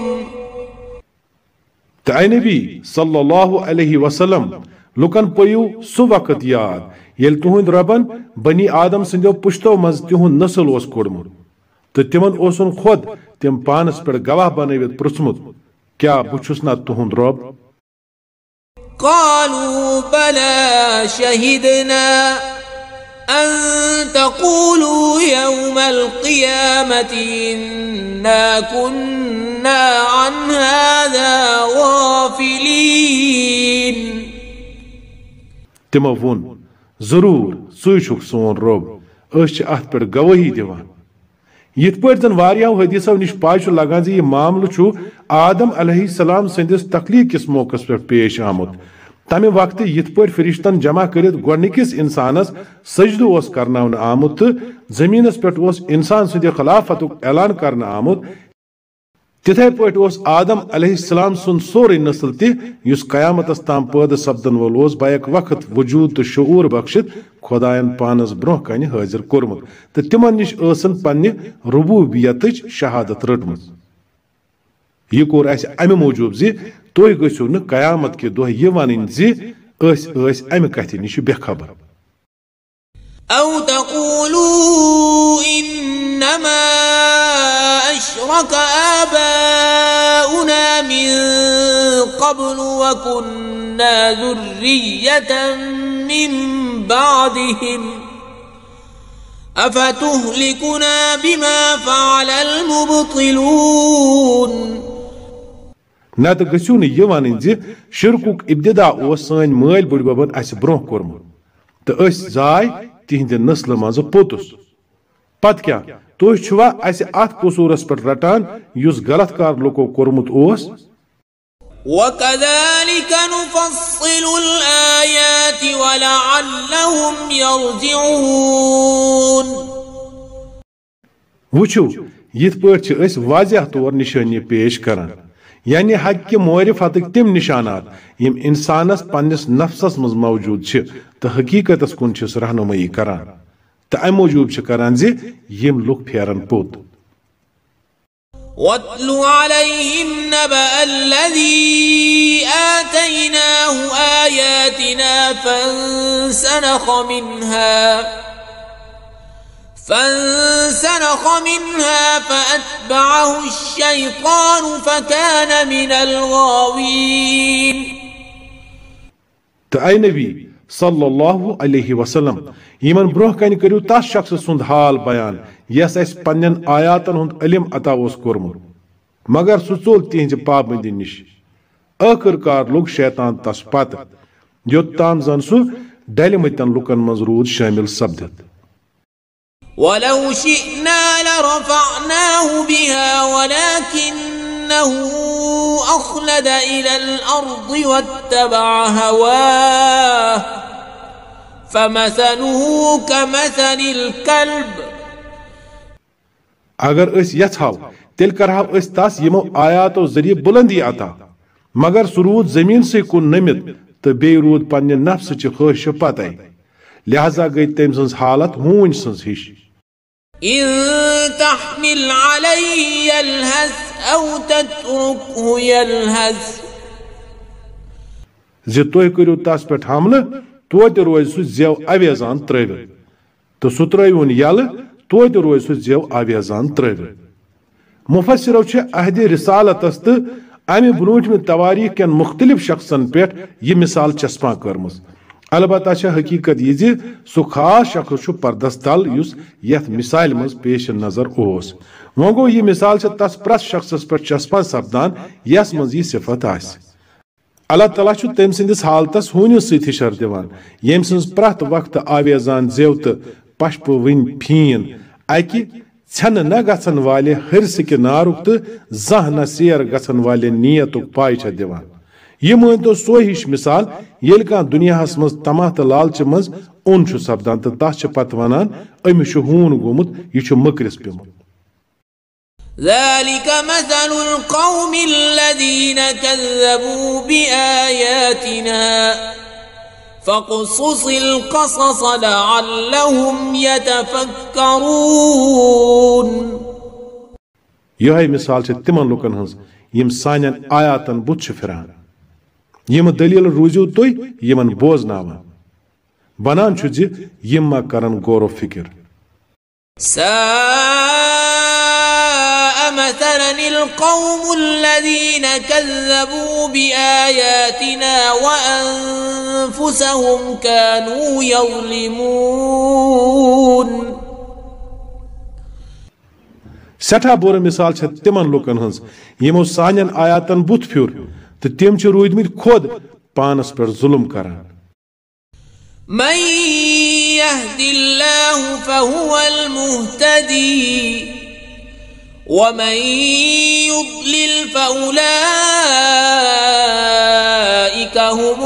تہٕ اے نبی صلی اللہ علیہ وسلم لُکن پٔیِو سُہ وقت یاد ییٚلہِ تُہنٛدِ رۄبن بنی آدم سٕنٛدیو پُشتو منٛز تِہُنٛد نسل اوس کوٚڑمُت تہٕ تِمن اوسُن خۄد تِم پانس پٮ۪ٹھ گواہ بنٲوِتھ پرٛژھمُت کیٛاہ بہٕ چھُس نا تُہُنٛد رۄب. قالوا بلى شهدنا أن تقولوا يوم القيامة إنا كنا عن هذا غافلين. تمو وون ضرور سوچک سون رب أش ات پر گواہی دیوان. یت پٲٹھۍ زن واریاہو حدیثو نش پاے چھُ لگان زِ یہِ معاملہٕ چھُ آدم علیہ السلام سٕنٛدِس تخلیٖق کِس موقعس پٮ۪ٹھ پیش آمُت. تمہِ وقتہٕ یِتھ پٲٹھۍ فرشتن جمع کٔرِتھ گۄڈنِکِس اِنسانس سجدٕ اوس کرناونہٕ آمُت تہٕ زٔمیٖنس پٮ۪ٹھ اوس اِنسان سٕنٛدِ خلافتُک اعلان کرنہٕ آمُت، تِتھے پٲٹھۍ اوس آدم علیہ السلام سُنٛد سورُے نسل تہِ یُس قیامتس تام پٲدٕ سپدن وول اوس بیک وقت وجوٗد تہٕ شعوٗر بخشِتھ خۄدایَن پانس برونٛہہ کنہِ حٲضِر کوٚرمُت تہٕ تِمن نِش ٲسن پننہِ ربوٗبیتٕچ شہادت رٔٹمٕژ. یہِ کوٚر اسہِ امہِ موٗجوٗب زِ تُہۍ گٔژھِو نہٕ قیامت کہِ دۄہ یہِ ونٕنۍ زِ أسۍ ٲسۍ امہِ کتھِ نِش بےخبر. أو تقولوا إنما أشرك آباؤنا من قبل وكنا ذرية من بعدهم أفتهلكنا بما فعل المبطلون. نتہٕ گٔژھِو نہٕ یہِ ونٕنۍ زِ شرکُک ابتدا اوس سٲنۍ مٲلۍ بٕڈببن اسہِ برونٛہہ کوٚرمُت تہٕ أسۍ زاے تِہنٛدِ نسلہٕ منٛزٕ پوٚتُس. پتہٕ کیٛاہ تُہۍ چھِوا اسہِ اتھ قصوٗرس پٮ۪ٹھ رٹان یُس غلط کار لُکو کوٚرمُت اوس؟ وَكَذَلِكَ نُفَصِّلُ الْآيَاتِ وَلَعَلَّهُمْ يَرْجِعُونَ. وٕچھِو یِتھ پٲٹھۍ چھِ أسۍ واضح طور نِشٲنی پیش کران، یعنی حقہِ معرفتٕکۍ تِم نِشانات یِم اِنسانس پننِس نفسس منٛز موجوٗد چھِ تہٕ حقیٖقتس کُن چھِس رہنُمٲیی کران تہٕ امہِ موٗجوٗب چھِ کران زِ یِم لُکھ پھیرن پوٚت. وَاتْلُ عَلَيْهِمْ نَبَأَ الَّذِي آتَيْنَاهُ آيَاتِنَا فَانسَلَخَ مِنْهَا فانسلخ منها فأتبعه الشيطان فكان من الغاوين. تہٕ اے نبی صلی اللہ علیہ وسلم یمن برونٛہہ کنہِ کٔرِو تس شخص سُنٛد حال بیان یس اسہِ پننٮ۪ن آیاتن ہُنٛد علم عطا اوس کوٚرمُت مگر سُہ ژوٚل تِہنٛزِ پابندی نِش. ٲخٕر کار لوٚگ شیطان تس پتہٕ یوٚتام زن سُہ ڈلمٕتٮ۪ن لُکن منٛز روٗد شٲمِل سپدِتھ. ولو شئنا لرفعناه بها ولكنه أخلد إلى الأرض واتبع هواه فمثله كمثل الكلب. اگر أسۍ یژھاو تیٚلہِ کرہاو أسۍ تس یِمو آیاتو ذٔریعہٕ بُلندی عطا مگر سُہ روٗد زٔمیٖنسٕے کُن نٔمِتھ تہٕ بیٚیہِ روٗد پننہِ نفسٕچہِ خٲہشہِ پتے لہذا گٔے تٔمۍ سٕنٛز حالت ہوٗنۍ سٕنٛز ہِش. إن تحمل عليه يلهث أو تتركه يلهث. زِ تُہۍ کٔرِو تس پٮ۪ٹھ حملہٕ توتہِ روزِ سُہ زٮ۪و اَویزان ترٲوِتھ تہٕ سُہ ترٲوِہُن یلہٕ توتہِ روزِ سُہ زٮ۪و اَویزان ترٲوِتھ. مُفسِرو چھِ عہدِ رِسالتس تہٕ امہِ برونٛٹھمہِ تواریٖخ کٮ۪ن مُختلِف شخصن پٮ۪ٹھ یہِ مِثال چسپاں کٔرمٕژ. البتہ چھِ حقیٖقت یہِ زِ سُہ خاص شخص چھُ پردس تل یُس یتھ مثالہِ منٛز پیش نظر اوس. وۄنۍ گوٚو یہِ مثال چھِ تس پرٛٮ۪تھ شخصس پٮ۪ٹھ چسپاں سپدان یس منٛز یہِ صفت آسہِ. اللہ تعالیٰ چھُ تٔمۍ سٕنٛدِس حالتس ہوٗنِس سۭتۍ ہِشر دِوان ییٚمہِ سٕنٛز پرٛٮ۪تھ وقتہٕ آویزان زٮ۪و تہٕ پشپہٕ وٕنۍ فیٖن اکہِ ژھٮ۪نہٕ نہ گژھن والہِ ہرسہٕ نارُک تہٕ زانٛہہ نہ سیر گژھن والہِ نیتُک پاے چھےٚ دِوان. یہِ مٲنۍتو سۄے ہِش مثال ییٚلہِ کانٛہہ دُنیاہس منٛز طمع تہٕ لالچہِ منٛز اوٚن چھُ سپدان تہٕ تس چھِ پتہٕ ونان أمِس چھُ ہوٗن گوٚمُت یہِ چھُ مٔکرِس پیوٚمُت. ذلك مثل القوم الذين كذبوا بآياتنا فاقصص القصص لعلهم يتفكرون. یِہے مثال چھِ تِمن لُکن ہٕنٛز یِم سانٮ۪ن آیاتن بُتھ چھِ پھِران. یِم دٔلیٖل روٗزِو تُہۍ یِمن بوزناوان بنان چھُ زِ یِم ما کرن غور و فِکر. ساء مثلا كان القوم الذين كذبوا بآياتنا وأنفسهم كانوا يظلمون سٹھا بُرٕ مثال چھِ تِمن لُکن ہٕنٛز یِمو سانٮ۪ن آیاتن بُتھ پھیوٗر تہٕ تِم چھِ روٗدمٕتۍ خۄد پانس پٮ۪ٹھ ظُلم کران. من يهد الله فهو المهتدي ومن يضلل فأولئك هم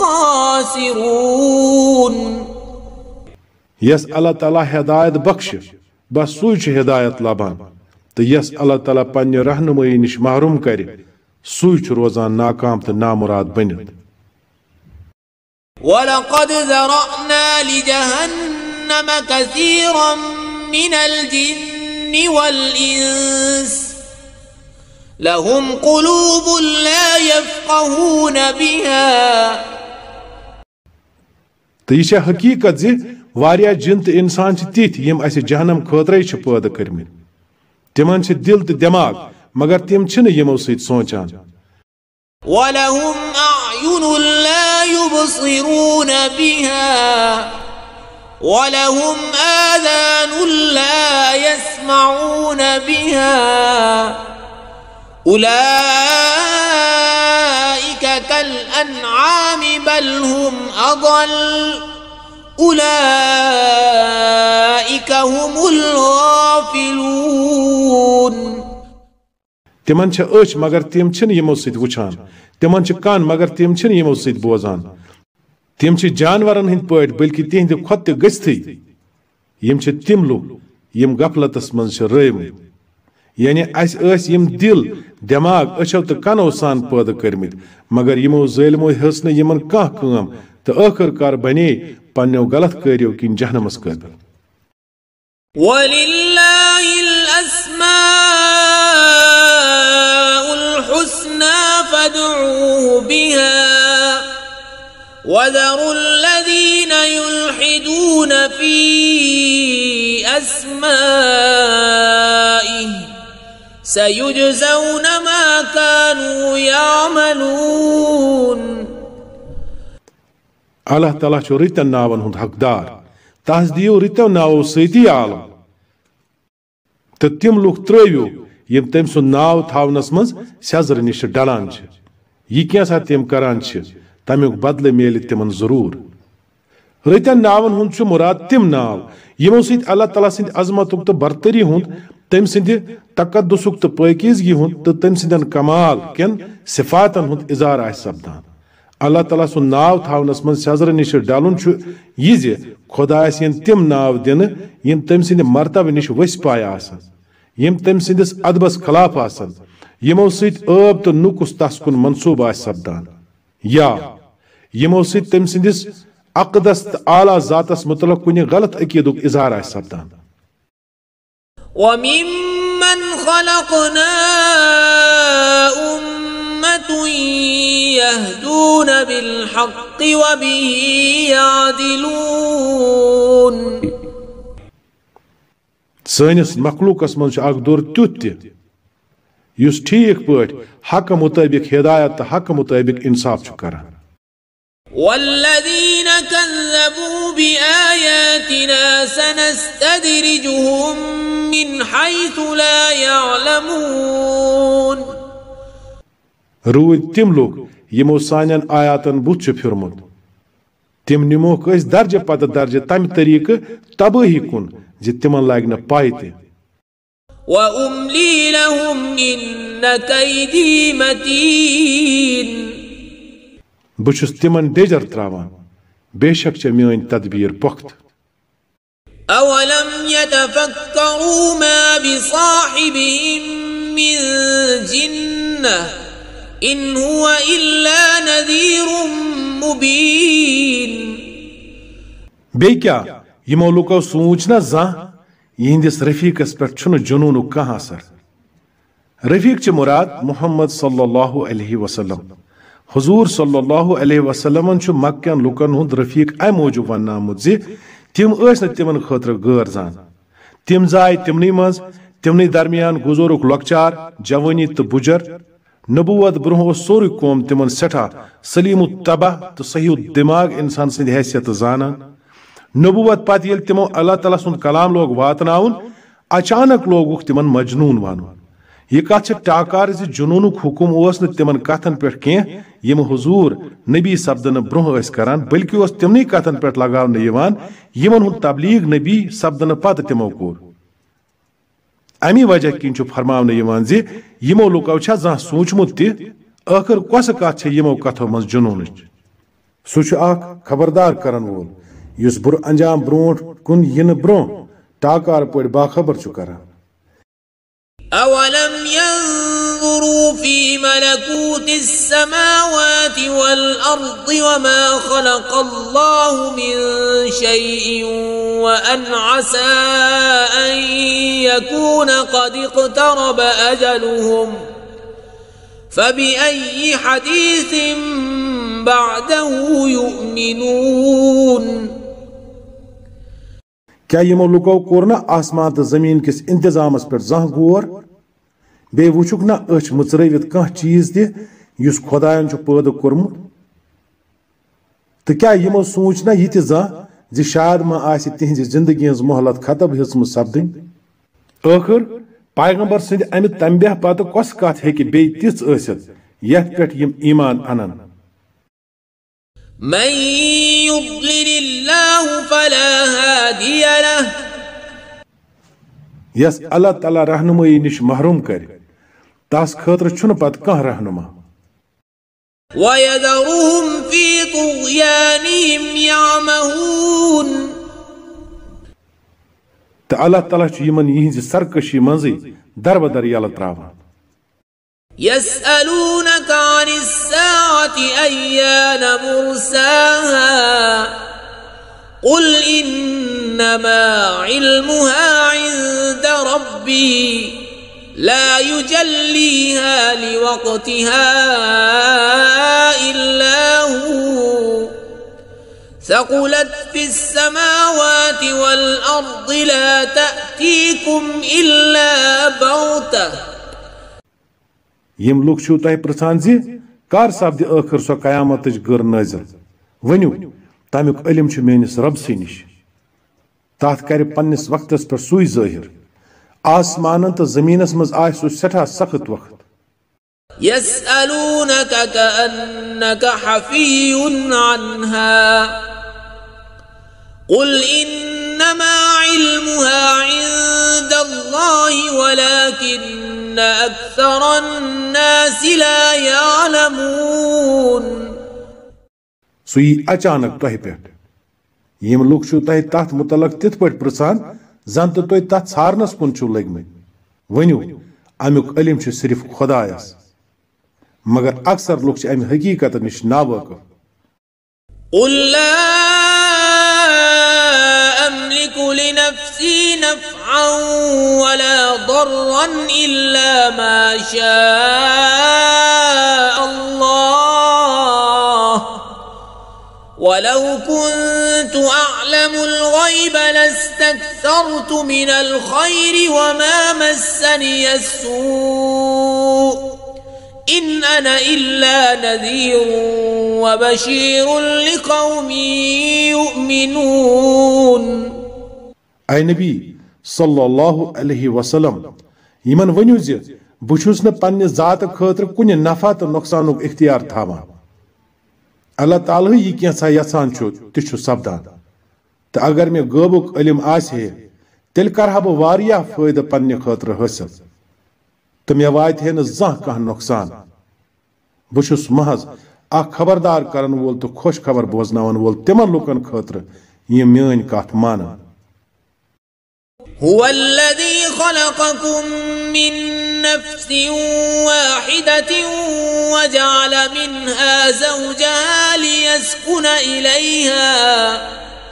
الخاسرون. یس اللہ تعالیٰ ہدایت بخش بس سُے چھُ ہدایت لبان تہٕ یس اللہ تعالیٰ پننہِ رہنمٲیی نِش محروم کرِ سُے چھُ روزان ناکام تہٕ نامراد بٔنِتھ. ولقد ذرأنا لجهنم كثيرا من الجن والإنس لهم قلوب لا يفقهون بها. تہٕ یہِ چھےٚ حقیٖقت زِ واریاہ جِن تہٕ اِنسان چھِ تِتھۍ یِم اَسہِ جہنم خٲطرَے چھِ پٲدٕ کٔرمٕتۍ. تِمن چھِ دِل تہٕ دٮ۪ماغ مگر تِم چھِنہٕ یِمو سۭتۍ سونٛچان. ولهم أعين لا يبصرون بها ولهم آذان لا يسمعون بها أولئك كالأنعام بل هم أضل أولئك هم الغافلون. تِمن چھِ أچھ مگر تِم چھِنہٕ یِمو سۭتۍ وٕچھان. تِمن چھِ کان مگر تِم چھِنہٕ یِمو سۭتۍ بوزان. تِم چھِ جانورن ہٕنٛدۍ پٲٹھۍ بٔلکہِ تِہنٛدِ کھۄتہٕ تہِ گٔژھتھٕے. یِم چھِ تِم لُکھ یِم غفلتس منٛز چھِ رٲومٕتۍ. یعنی اَسہِ ٲسۍ یِم دِل دٮ۪ماغ أچھو تہٕ کنو سان پٲدٕ کٔرمٕتۍ مگر یِمو ظٲلمو ہیٚژ نہٕ یِمن کانٛہہ کٲم تہٕ ٲخٕر کار بنے پننیو غلط کٲریو کِنۍ جہنمس قٲبِل. ولله الأسماء الحسنى فادعوه بها وذروا الذين يلحدون في أسمائه سيجزون ما كانوا يعملون. اللہ تعالیٰ چھُ رٕتٮ۪ن ناون ہُنٛد حقدار. تس دِیِو رٕتٮ۪و ناوو سۭتی عالم تہٕ تِم لُکھ ترٲوِو یِم تٔمۍ سُنٛد ناو تھاونس منٛز سیٚزرٕ نِش ڈلان چھِ. یہِ کینٛژھا تِم کران چھِ تمیُک بدلہٕ میلہِ تِمن ضروٗر. رٕتٮ۪ن ناون ہُنٛد چھُ مُراد تِم ناو یِمو سۭتۍ اللہ تعالیٰ سٕنٛدِ عظمتُک تہٕ برتری ہُنٛد تٔمۍ سٕنٛدِ تقدسُک تہٕ پٲکیزگی ہُنٛد تہٕ تٔمۍ سٕنٛدٮ۪ن کمال کٮ۪ن صفاتن ہُنٛد اظہار آسہِ سپدان. اللہ تعالیٰ سُنٛد ناو تھاونس منٛز سیٚزرٕ نِش ڈلُن چھُ یہِ زِ خۄدایس یِن تِم ناو دِنہٕ یِم تٔمۍ سٕنٛدِ مرتبہٕ نِش ؤسۍ پایہِ آسن یِم تٔمۍ سٕنٛدِس ادبس خلاف آسن یِمو سۭتۍ ٲب تہٕ نُکُس تس کُن منسوٗب آسہِ سپدان یا یِمو سۭتۍ تٔمۍ سٕنٛدِس اقدس تہٕ اعلیٰ ذاتس متعلق کُنہِ غلط عقیٖدُک اظہار آسہِ سپدان. وممن خلقنا أمة يهدون بالحق وبه يعدلون. سٲنِس مخلوٗقس منٛز چھُ اکھ دور تیُتھ تہِ یُس ٹھیٖک پٲٹھۍ حقہٕ مُطٲبِق ہدایت تہٕ حقہٕ مُطٲبِق انصاف چھُ کران. والذين كذبوا بآياتنا سنستدرجهم من حيث لا يعلمون. روٗدۍ تِم لُکھ یِمو سانٮ۪ن آیاتن بُتھ چھُ پھِرمُت تِم نِموکھ أسۍ درجہٕ پتہٕ درجہٕ تمہِ طریٖقہٕ تبٲہی کُن زِ تِمن لگہِ نہٕ پاے تہِ. وأملي لهم إن كيدي متين. بہٕ چھُس تِمن ڈیجر تراوان بے شک چھےٚ میٲنۍ تدبیٖر پۄختہٕ. أولم يتفكروا ما بصاحبهم من جنة إن هو إلا نذير مبين. بیٚیہِ کیٛاہ یِمو لُکو سوٗنٛچ نہ زانٛہہ یِہنٛدِس رفیٖقس پٮ۪ٹھ چھُنہٕ جنوٗنُک کانٛہہ اثر. رفیٖق چھِ مُراد محمد صلی اللہ علیہ وسلم. حضوٗر صلی اللہ علیہ وسلمن چھُ مکہن لُکن ہُنٛد رفیٖق امہِ موٗجوٗب وننہٕ آمُت زِ تِم ٲسۍ نہٕ تِمن خٲطرٕ غٲر زان. تِم زاے تِمنٕے منٛز तिमने दरमियान गुजोरुक लॉकचार जवानी तो बुजर नबूवत ब्रोह सोर कौम तिमन सठा सलीम तबाह तो सही दिमाग इंसान सद हैसियत जाना नबूवत पत ये तिमो अल्लाह ताला सुन कलाम लोग वातनाउन अचानक लोग तिमन मजनून वान यह कथ टाकार जुनूनुक हुकुम ओस न तिमन कथन पे कह यम हुजूर नबी सपदन ब्रोह करान बल्कि ओस तिमनी कथन पे लगावन यवान यमन हुन तबलीग नबी सपदन पत तिमो कोर अमी वजह किन फरमावन यवान जे यमो लुको छा जहाँ सोचमुत ति आखिर कस कथ यमो कथों मज जुनून सह खबरदार करन वोल युस बुर अंजाम ब्रोट कुन इन ब्रोह टाकार पे बाखबर करान أولم ينظروا في ملكوت السماوات والأرض وما خلق الله من شيء وأن عسى أن يكون قد اقترب أجلهم فبأي حديث بعده يؤمنون क्या यमो लुको कोर ना आसमान तो जमीन किस इंतजामस पे जह गोर बे वुचुक ना अच मुचरवित कह चीज दि युस खुदायन पैदा कोरमुत तो क्या यमो सोचना यह जह जि शायद मा आसि तिहंज जिंदगी हज मोहलत खत्म हेचम सपदन आखिर पैगंबर सद अमि तंबिह पत कस कथ हेकि बे तिस आसित यथ पे यम ईमान अनन من يضلل الله فلا هادي له यस अल्लाह ताला रहनुमाई निश महरूम कर तस खतर छुन पत कह रहनुमा ويذرهم في طغيانهم يعمهون तो अल्लाह ताला यमन यहिंज सरकशी मंजी दरबदर यल त्रावान يسألونك عن الساعة أيان مرساها قل إنما علمها عند ربي لا يجليها لوقتها إلا هو ثقلت في السماوات والأرض لا تأتيكم إلا بغتة यम लुक तह पृछान जी कर सपद आखिर सो कयामत गर नाजिल वनु तमुक इल्म मेनिस रबसी निश तथ कर पन्निस वक्तस पर सुई जाहिर आसमान तो जमीनस मज आय सु सठा सख्त वक्त يسألونك كأنك حفي عنها قل إنما علمها عند الله ولكن أكثر الناس لا يعلمون सुई अचानक तह पे यम लुक तह तथ मुतलक तिथ पे पृछान जन तो तुम तथ छारनस कुन लगम वनु अमुक इल्म सिर्फ खुदायस मगर अक्सर लुक अमि हकीकत निश नावाकिफ قل لا أملك لنفسي نفعا ولا ضرا إلا ما شاء الله ولو كنت أعلم الغيب لاستكثرت من الخير وما مسني السوء إن أنا إلا نذير وبشير لقوم يؤمنون أي نبي صلى الله عليه وسلم يمن ونيو زِ بہٕ چھُس نہٕ پننہِ ذات خٲطرٕ کُنہِ نفع تہٕ نۄقصانُک اختیار تھاوان اللہ تعالیٰ یہِ کینٛژھا یژھان چھُ تہِ چھُ سپدان تہٕ اگر مےٚ غٲبُک علم آسہِ ہے تیٚلہِ کرٕہا بہٕ واریاہ فٲیدٕ پننہِ خٲطرٕ حٲصِل تہٕ مےٚ واتہِ ہے نہٕ زانٛہہ کانٛہہ نۄقصان بہٕ چھُس محض اکھ خبردار کرن وول تہٕ خۄش خبر بوزناون وول تِمن لُکن خٲطرٕ یِم میٲنۍ کتھ مانن هو الذي خلقكم من نفس واحدة وجعل منها زوجها ليسكن إليها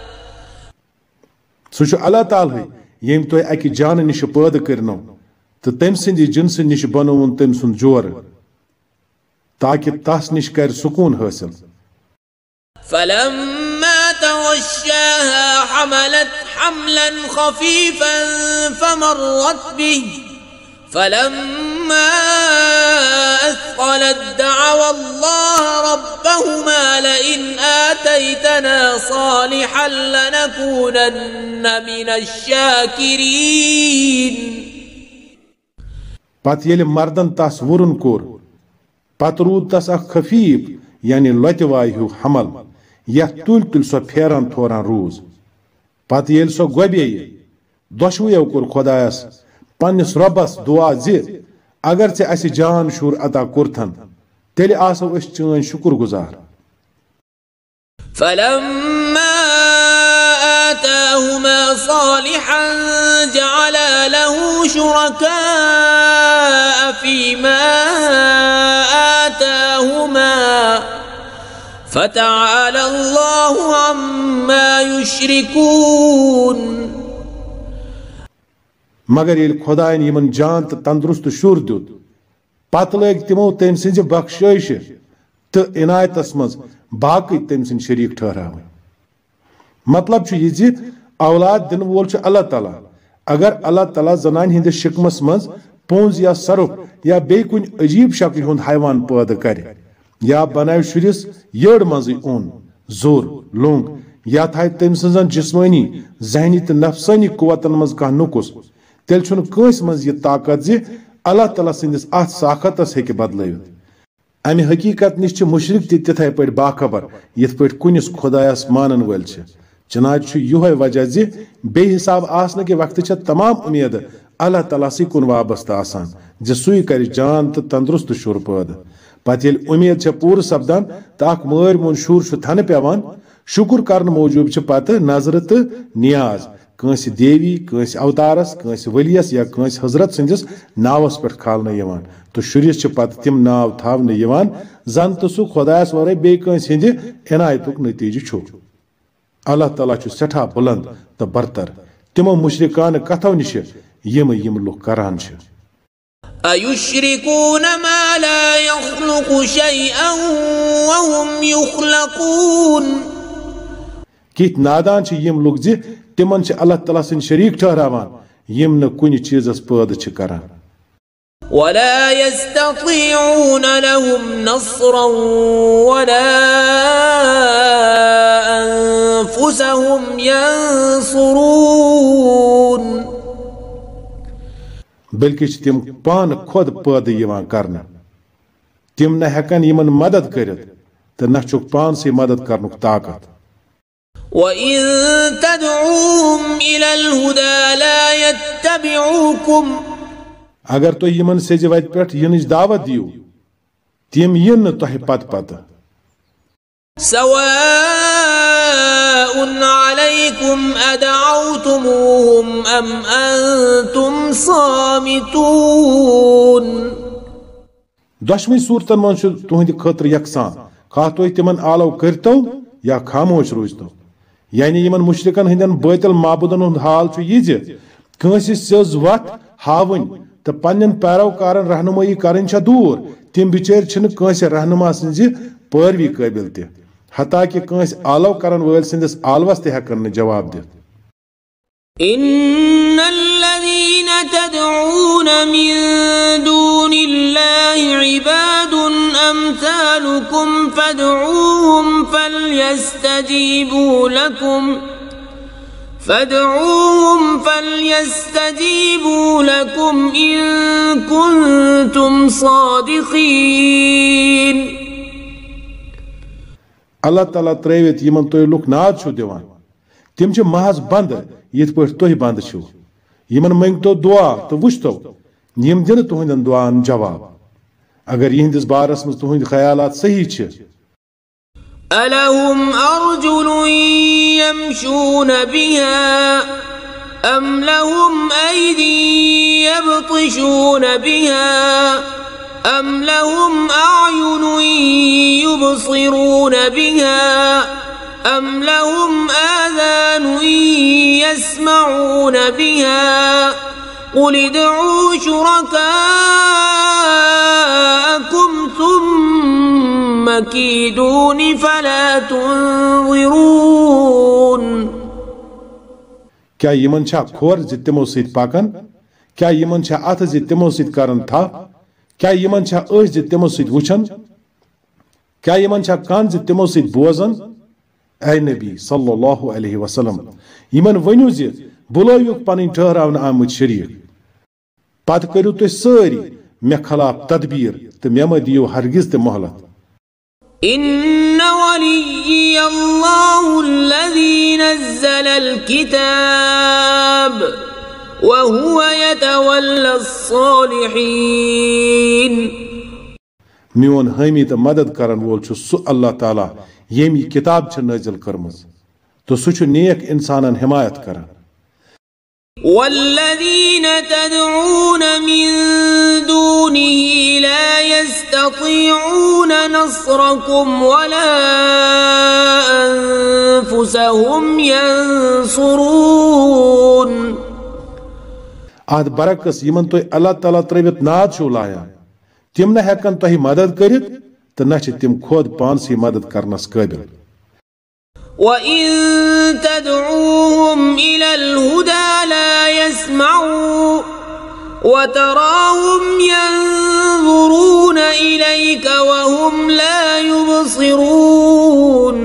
سُہ چھُ اللہ تعالیٰ ییٚمۍ تۄہہِ اکہِ جانہٕ نِش پٲدٕ کٔرنو تہٕ تٔمۍ سٕنٛدِ جنسہٕ نِش بنووُن تٔمۍ سُنٛد جورٕ تاکہِ تس نِش کرِ سکوٗن حٲصِل فلما تغشاها حملت حملا خفيفا فمرت به فلما أثقلت دعوا الله ربهما لئن آتيتنا صالحا لنكونن من الشاكرين. پت ییٚلہِ مردن تس وُرُن کوٚر پتہٕ روٗد تس اکھ خفیٖف یعنی لۄتہِ واے ہیوٗ حمل یتھ تُلۍ تُلۍ سۄ پھیران تھوران روٗز. پتہٕ ییٚلہِ سۄ گۄبیٚیہِ دۄشوٕیو کوٚر خۄدایس پننِس رۄبس دُعا زِ اگر ژےٚ اسہِ جان شُر عطا کوٚرتھن تیٚلہِ آسو أسۍ چٲنۍ شُکُر گُزار. فلما آتاهما صالحا جعلا له شركاء فيما آتاهما فتعالى الله عما يشركون. مگر ییٚلہِ خۄداین یِمن جان تہٕ تندرست شُر دیُت پتہٕ لٲگۍ تِمو تٔمۍ سٕنزِ بخشٲیشہِ تہٕ عنایتس منٛز باقٕے تٔمۍ سٕنٛدۍ شریٖک ٹھہراوٕنۍ. مطلب چھُ یہِ زِ اولاد دِنہٕ وول چھُ اللہ تعالیٰ. اگر اللہ تعالیٰ زنانہِ ہٕنٛدِس شِکمس منٛز پونٛز یا سرُپھ یا بیٚیہِ کُنہِ عجیٖب شکلہِ ہُنٛد حیوان پٲدٕ کرِ یا بناوِ شُرِس یٔڑ منٛزٕے اوٚن زوٚر لوٚنٛگ یا تھایہِ تٔمۍ سٕنٛزن جسمٲنی ذہنی تہٕ نفسٲنی قوتن منٛز کانٛہہ نُقُص تیٚلہِ چھُنہٕ کٲنٛسہِ منٛز یہِ طاقت زِ اللہ تعالیٰ سٕنٛدِس اتھ ساختس ہیٚکہِ بدلٲوِتھ. امہِ حقیٖقت نِش چھِ مُشرِک تہِ تِتھے پٲٹھۍ باخبر یِتھ پٲٹھۍ کُنِس خۄدایس مانن وٲلۍ چھِ. چنانچہ چھُ یِہوے وجہ زِ بے حساب آسنہٕ کہِ وقتہٕ چھےٚ تمام اُمیدٕ اللہ تعالیٰ سٕے کُن وابستہٕ آسان زِ سُے کرِ جان تہٕ تندرست شُر پٲدٕ. پتہٕ ییٚلہِ اُمید چھےٚ پوٗرٕ سپدان تہٕ اکھ مٲرۍ موٚنٛد شُر چھُ تھنہٕ پیوان شُکُر کرنہٕ موٗجوٗب چھِ پتہٕ نظرٕ تہٕ نیاز کٲنٛسہِ دیوی کٲنٛسہِ اوتارس کٲنٛسہِ ؤلِیس یا کٲنٛسہِ حضرت سٕنٛدِس ناوس پٮ۪ٹھ کھالنہٕ یِوان تہٕ شُرِس چھِ پتہٕ تِم ناو تھاونہٕ یِوان زن تہٕ سُہ خۄدایس ورٲے بیٚیہِ کٲنٛسہِ ہٕنٛدِ عنایتُک نتیٖجہٕ چھُ. اللہ تعالیٰ چھُ سٮ۪ٹھاہ بُلند تہٕ برتر تِمو مُشرِکانہٕ کتھو نِشہِ یِم یِم لُکھ کران چھِ. أَيُشْرِكُونَ مَا لَا يَخْلُقُ شَيْئًا وَهُمْ يُخْلَقُونَ. کِتھ نادان چھِ یِم لُکھ زِ تِمن چھِ اللہ تعالیٰ سٕنٛدۍ شریٖک ٹھہراوان یِم نہٕ کُنہِ چیٖزس پٲدٕ چھِ کران. ولا يستطيعون لهم نصرا ولا أنفسهم ينصرون. بلکہ چھِ تِم پانہٕ خۄد پٲدٕ یِوان کرنہٕ تِم نہ ہٮ۪کن یِمن مدد کٔرِتھ تہٕ نہ چھُکھ پانسٕے مدد کرنُک طاقت. وَإِن تَدْعُوهُمْ إِلَى الْهُدَى لَا يَتَّبِعُوكُمْ. اگر تُہۍ یِمن سیٚزِ وتہِ پٮ۪ٹھ یِنٕچ دعوت دِیِو تِم یِن نہٕ تۄہہِ پتہٕ پتہٕ. سواء عليكم أدعوتموهم أم أنتم صامتون. دۄشوٕنی صوٗرتن منٛز چھُ تُہنٛدِ خٲطرٕ یکساں خاص تُہۍ تِمن آلو کٔرتو یا خاموش روٗزتو. یعنی یِمن مُشرِکن ہٕنٛدٮ۪ن بٲطِل معبوٗدن ہُنٛد حال چھُ یہِ زِ کٲنٛسہِ سیٚز وتھ ہاوٕنۍ تہٕ پننٮ۪ن پیروکارن رہنمٲیی کرٕنۍ چھےٚ دوٗر تِم بِچٲرۍ چھِنہٕ کٲنٛسہِ رہنما سٕنٛزِ پٲروی قٲبِل تہِ حتاکہِ کٲنٛسہِ آلو کرن وٲلۍ سٕنٛدِس آلوس تہِ ہٮ۪کن نہٕ جواب دِتھ. إن الذين تدعون من دون الله عباد أمثالكم فادعوهم فليستجيبوا لكم فادعوهم فليستجيبوا لكم إن كنتم صادقين. اللہ تعالیٰ ترٲوِتھ یِمن تُہۍ لُکھ ناد چھِو دِوان تِم چھِ محض بنٛد یِتھ پٲٹھۍ تُہۍ بنٛد چھِو. یِمن منٛگتو دُعا تہٕ وٕچھتو یِم دِنہٕ تُہنٛدٮ۪ن دُعاہن جواب اگر یِہنٛدِس بارس منٛز تُہنٛدۍ خیالات صحیح چھِ. ألهم أرجل يمشون بها أم لهم أيدي يبطشون بها أم لهم أعين يبصرون بها أم لهم آذان يسمعون بها قل ادعوا شركاءكم ثم كيدون فلا تنظرون. क्या यमन छा खोर ज तिमो सत पाकन क्या यमन छा अथ ज तिमो सत करन था क्या यमन छा अस ज तिमो सत वुछन क्या यमन छा कान ज तिमो सत बोजन ऐ नबी सल्लल्लाहु अलैहि वसल्लम यमन वनु ज बुलायुक पन ठहरावन आमुत शरीक पत करू तुम सारी मे खिलाफ तदबीर तो मे म दियो हरगिज ते मोहलत إن ولي الله الذي نزل الكتاب وهو يتولى الصالحين میون حامی تو مدد کرن وول چھ سو اللہ تعالی یمی کتاب چھ نازل کرمز تو سو چھ نیک انسانن حمایت کرن والذين تدعون من دونه لا يستطيعون نصركم ولا أنفسهم ينصرون آد برعکس یمن تو اللہ تعالیٰ ترویت ناد چھو لایا تم نہ ہیکن تہ مدد کرت تو نہ چھ تم خود پانسی مدد کرنس قابل وَإِن تَدْعُوهُمْ إِلَى الْهُدَى لَا يَسْمَعُوا وَتَرَاهُمْ يَنظُرُونَ إِلَيْكَ وَهُمْ لَا يُبْصِرُونَ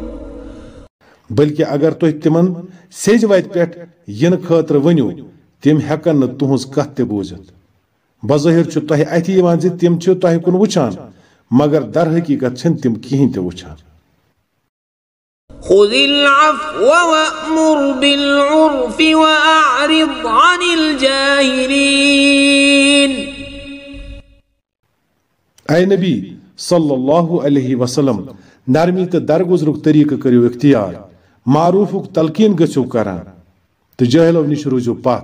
بلکہ اگر تُہۍ تِمن سیٚجہِ وتہِ پٮ۪ٹھ یِنہٕ خٲطرٕ ؤنِو تِم ہٮ۪کن نہٕ تُہنٛز کتھ تہِ بوٗزِتھ بظٲہِر چھُ تۄہہِ اَتھِ یِوان زِ تِم چھِ تۄہہِ کُن وٕچھان مگر در حقیٖقت چھِنہٕ تِم کِہیٖنۍ تہِ وٕچھان خذ العفو وأمر بالعرف وأعرض عن الجاهلين اے نبی صلی اللہ علیہ وسلم نرمی تو درگزرک طریقہ کریو اختیار معروفک تلقین گژھو کران تو جاہلو نش روزو پات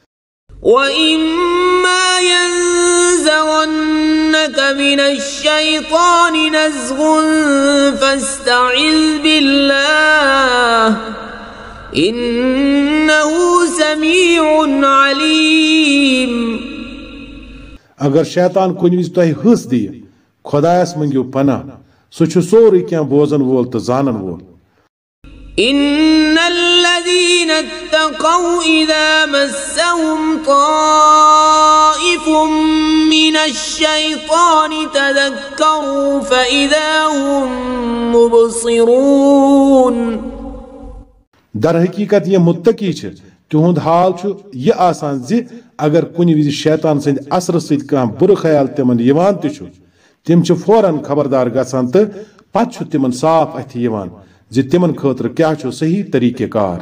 وَإِمَّا يَنزَغَنَّكَ مِنَ الشَّيْطَانِ نَزْغٌ فَاسْتَعِذْ بِاللَّهِ إِنَّهُ سَمِيعٌ عَلِيمٌ اگر شیطان کنی وز تۄہہِ ہٕس دِیہِ خۄدایس منٛگِو پناہ سُہ چھُ سورُے کینٛہہ بوزن وول تہٕ زانن وول إن الذين اتقوا إذا مسهم طائف من الشيطان تذكروا فإذا هم مبصرون در حقیقت یہ متقی چھ تہند حال چھ یہ آسان زِ اگر کُنہِ وِزِ شیطان سٕنٛدِ اثرٕ سۭتۍ کانٛہہ بُرٕ خیال تِمن یِوان تہِ چھُ تِم چھِ فوراً خبردار گژھان تہٕ پتہٕ چھُ تِمن صاف اَتھِ یِوان زِ تِمن خٲطرٕ کیٛاہ چھُ صحیح طریقہ کار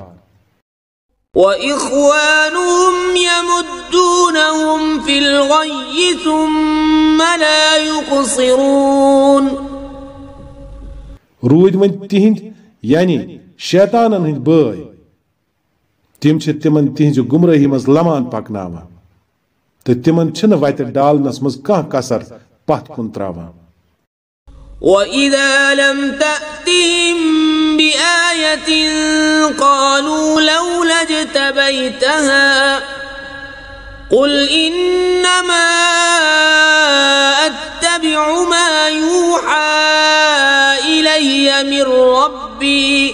وَإِخْوَانُهُمْ يَمُدُّونَهُمْ فِي الْغَيِّ ثُمَّ لَا يُقْصِرُونَ روٗدۍ وۄنۍ تِہنٛدۍ یعنی شیطانن ہٕنٛدۍ بٲے تِم چھِ تِمن تِہنٛزِ گُمرٲہی منٛز لمان پکناوان تہٕ تِمن چھِنہٕ وتہِ ڈالنس منٛز کانٛہہ کسر پتھ کُن تراوان وَإِذَا لَمْ تَأْتِهِمْ بِآيَةٍ قَالُوا لَوْلَا اجْتَبَيْتَهَا قُلْ إِنَّمَا أَتَّبِعُ مَا يُوحَى إِلَيَّ مِنْ رَبِّي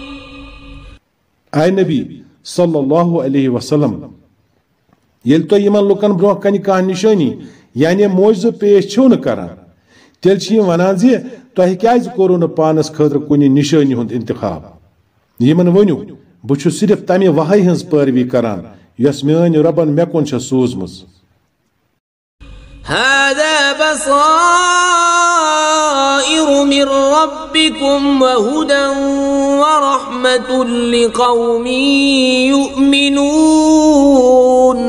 اے نبی صلی اللہ علیہ وسلم ییٚلہِ تۄہہِ یِمن لُکن برونٛہہ کنہِ کانٛہہ نِشٲنی یعنی معجزٕ پیش چھِو نہٕ کران تیٚلہِ چھِ یِم ونان زِ تۄہہِ کیازِ کوٚروٕ نہٕ پانس خٲطرٕ کُنہِ نِشٲنی ہُنٛد انتخاب یِمن ؤنِو بہٕ چھُس صرف تمہِ وحی ہٕنٛز پٲروی کران یۄس میٲنۍ رۄبن مےٚ کُن چھےٚ سوٗزمٕژ هذا بصائر من ربكم وهدى ورحمة لقوم يؤمنون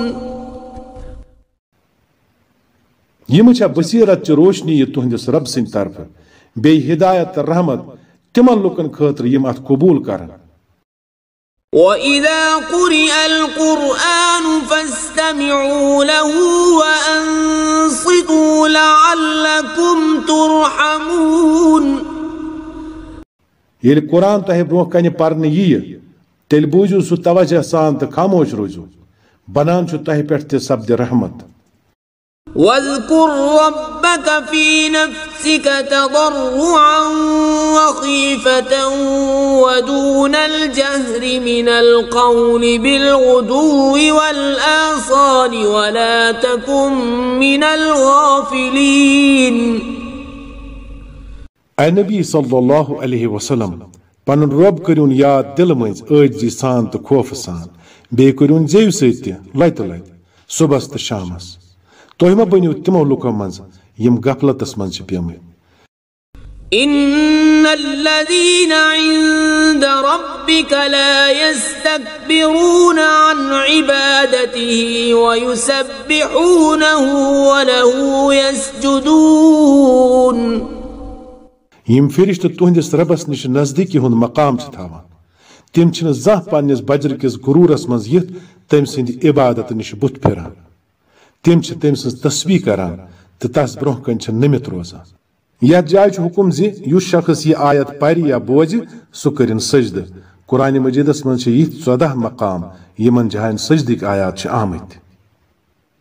یِم چھےٚ بصیرت چہِ روشنی یہِ تُہنٛدِس رب سٕنٛدِ طرفہٕ بیٚیہِ ہدایت تہٕ رحمت تِمن لُکن خٲطرٕ یِم اتھ قبوٗل کرن وَإِذَا قُرِئَ الْقُرْآنُ فَاسْتَمِعُوا لَهُ وَأَنصِتُوا لَعَلَّكُمْ تُرْحَمُونَ ییٚلہِ قرآن تۄہہِ برونٛہہ کنہِ پرنہٕ یِیہِ تیٚلہِ بوٗزِو سُہ توجہ سان تہٕ خاموش روٗزِو بنان چھُ تۄہہِ پٮ۪ٹھ تہِ سپدِ رحمت واذكر ربك في نفسك تضرعا وخيفة ودون الجهر من القول بالغدو والآصال ولا تكن من الغافلين. اے نبی صلی اللہ علیہ وسلم پن رب کرون یاد دل مز عاجزی سان تو خوف سان بی کرون زیو ست لت لت صبحس تو شامس تہ ما بنو تمو لوکو مز یم غفلتس مز پیمت. إن الذين عند ربك لا يستكبرون عن عبادته ويسبحونه وله يسجدون. یم فرشت تہندس ربس نش نزدیکی ہند مقام تھاوان تم چھن زہ پنس بجر کس غرورس مز یت تم سند عبادت نش بت پھران تم چھ تم سن تسبیح کران تو تس برہ کن چھ نمت روزان. یتھ جائے حکم زی یس شخص یہ آیت پر یا بوزِ سہ کرن سجدہ. قرآن مجیدس من چھ یت ژۄدہ مقام یمن جائن سجدک آیات چھ آمت.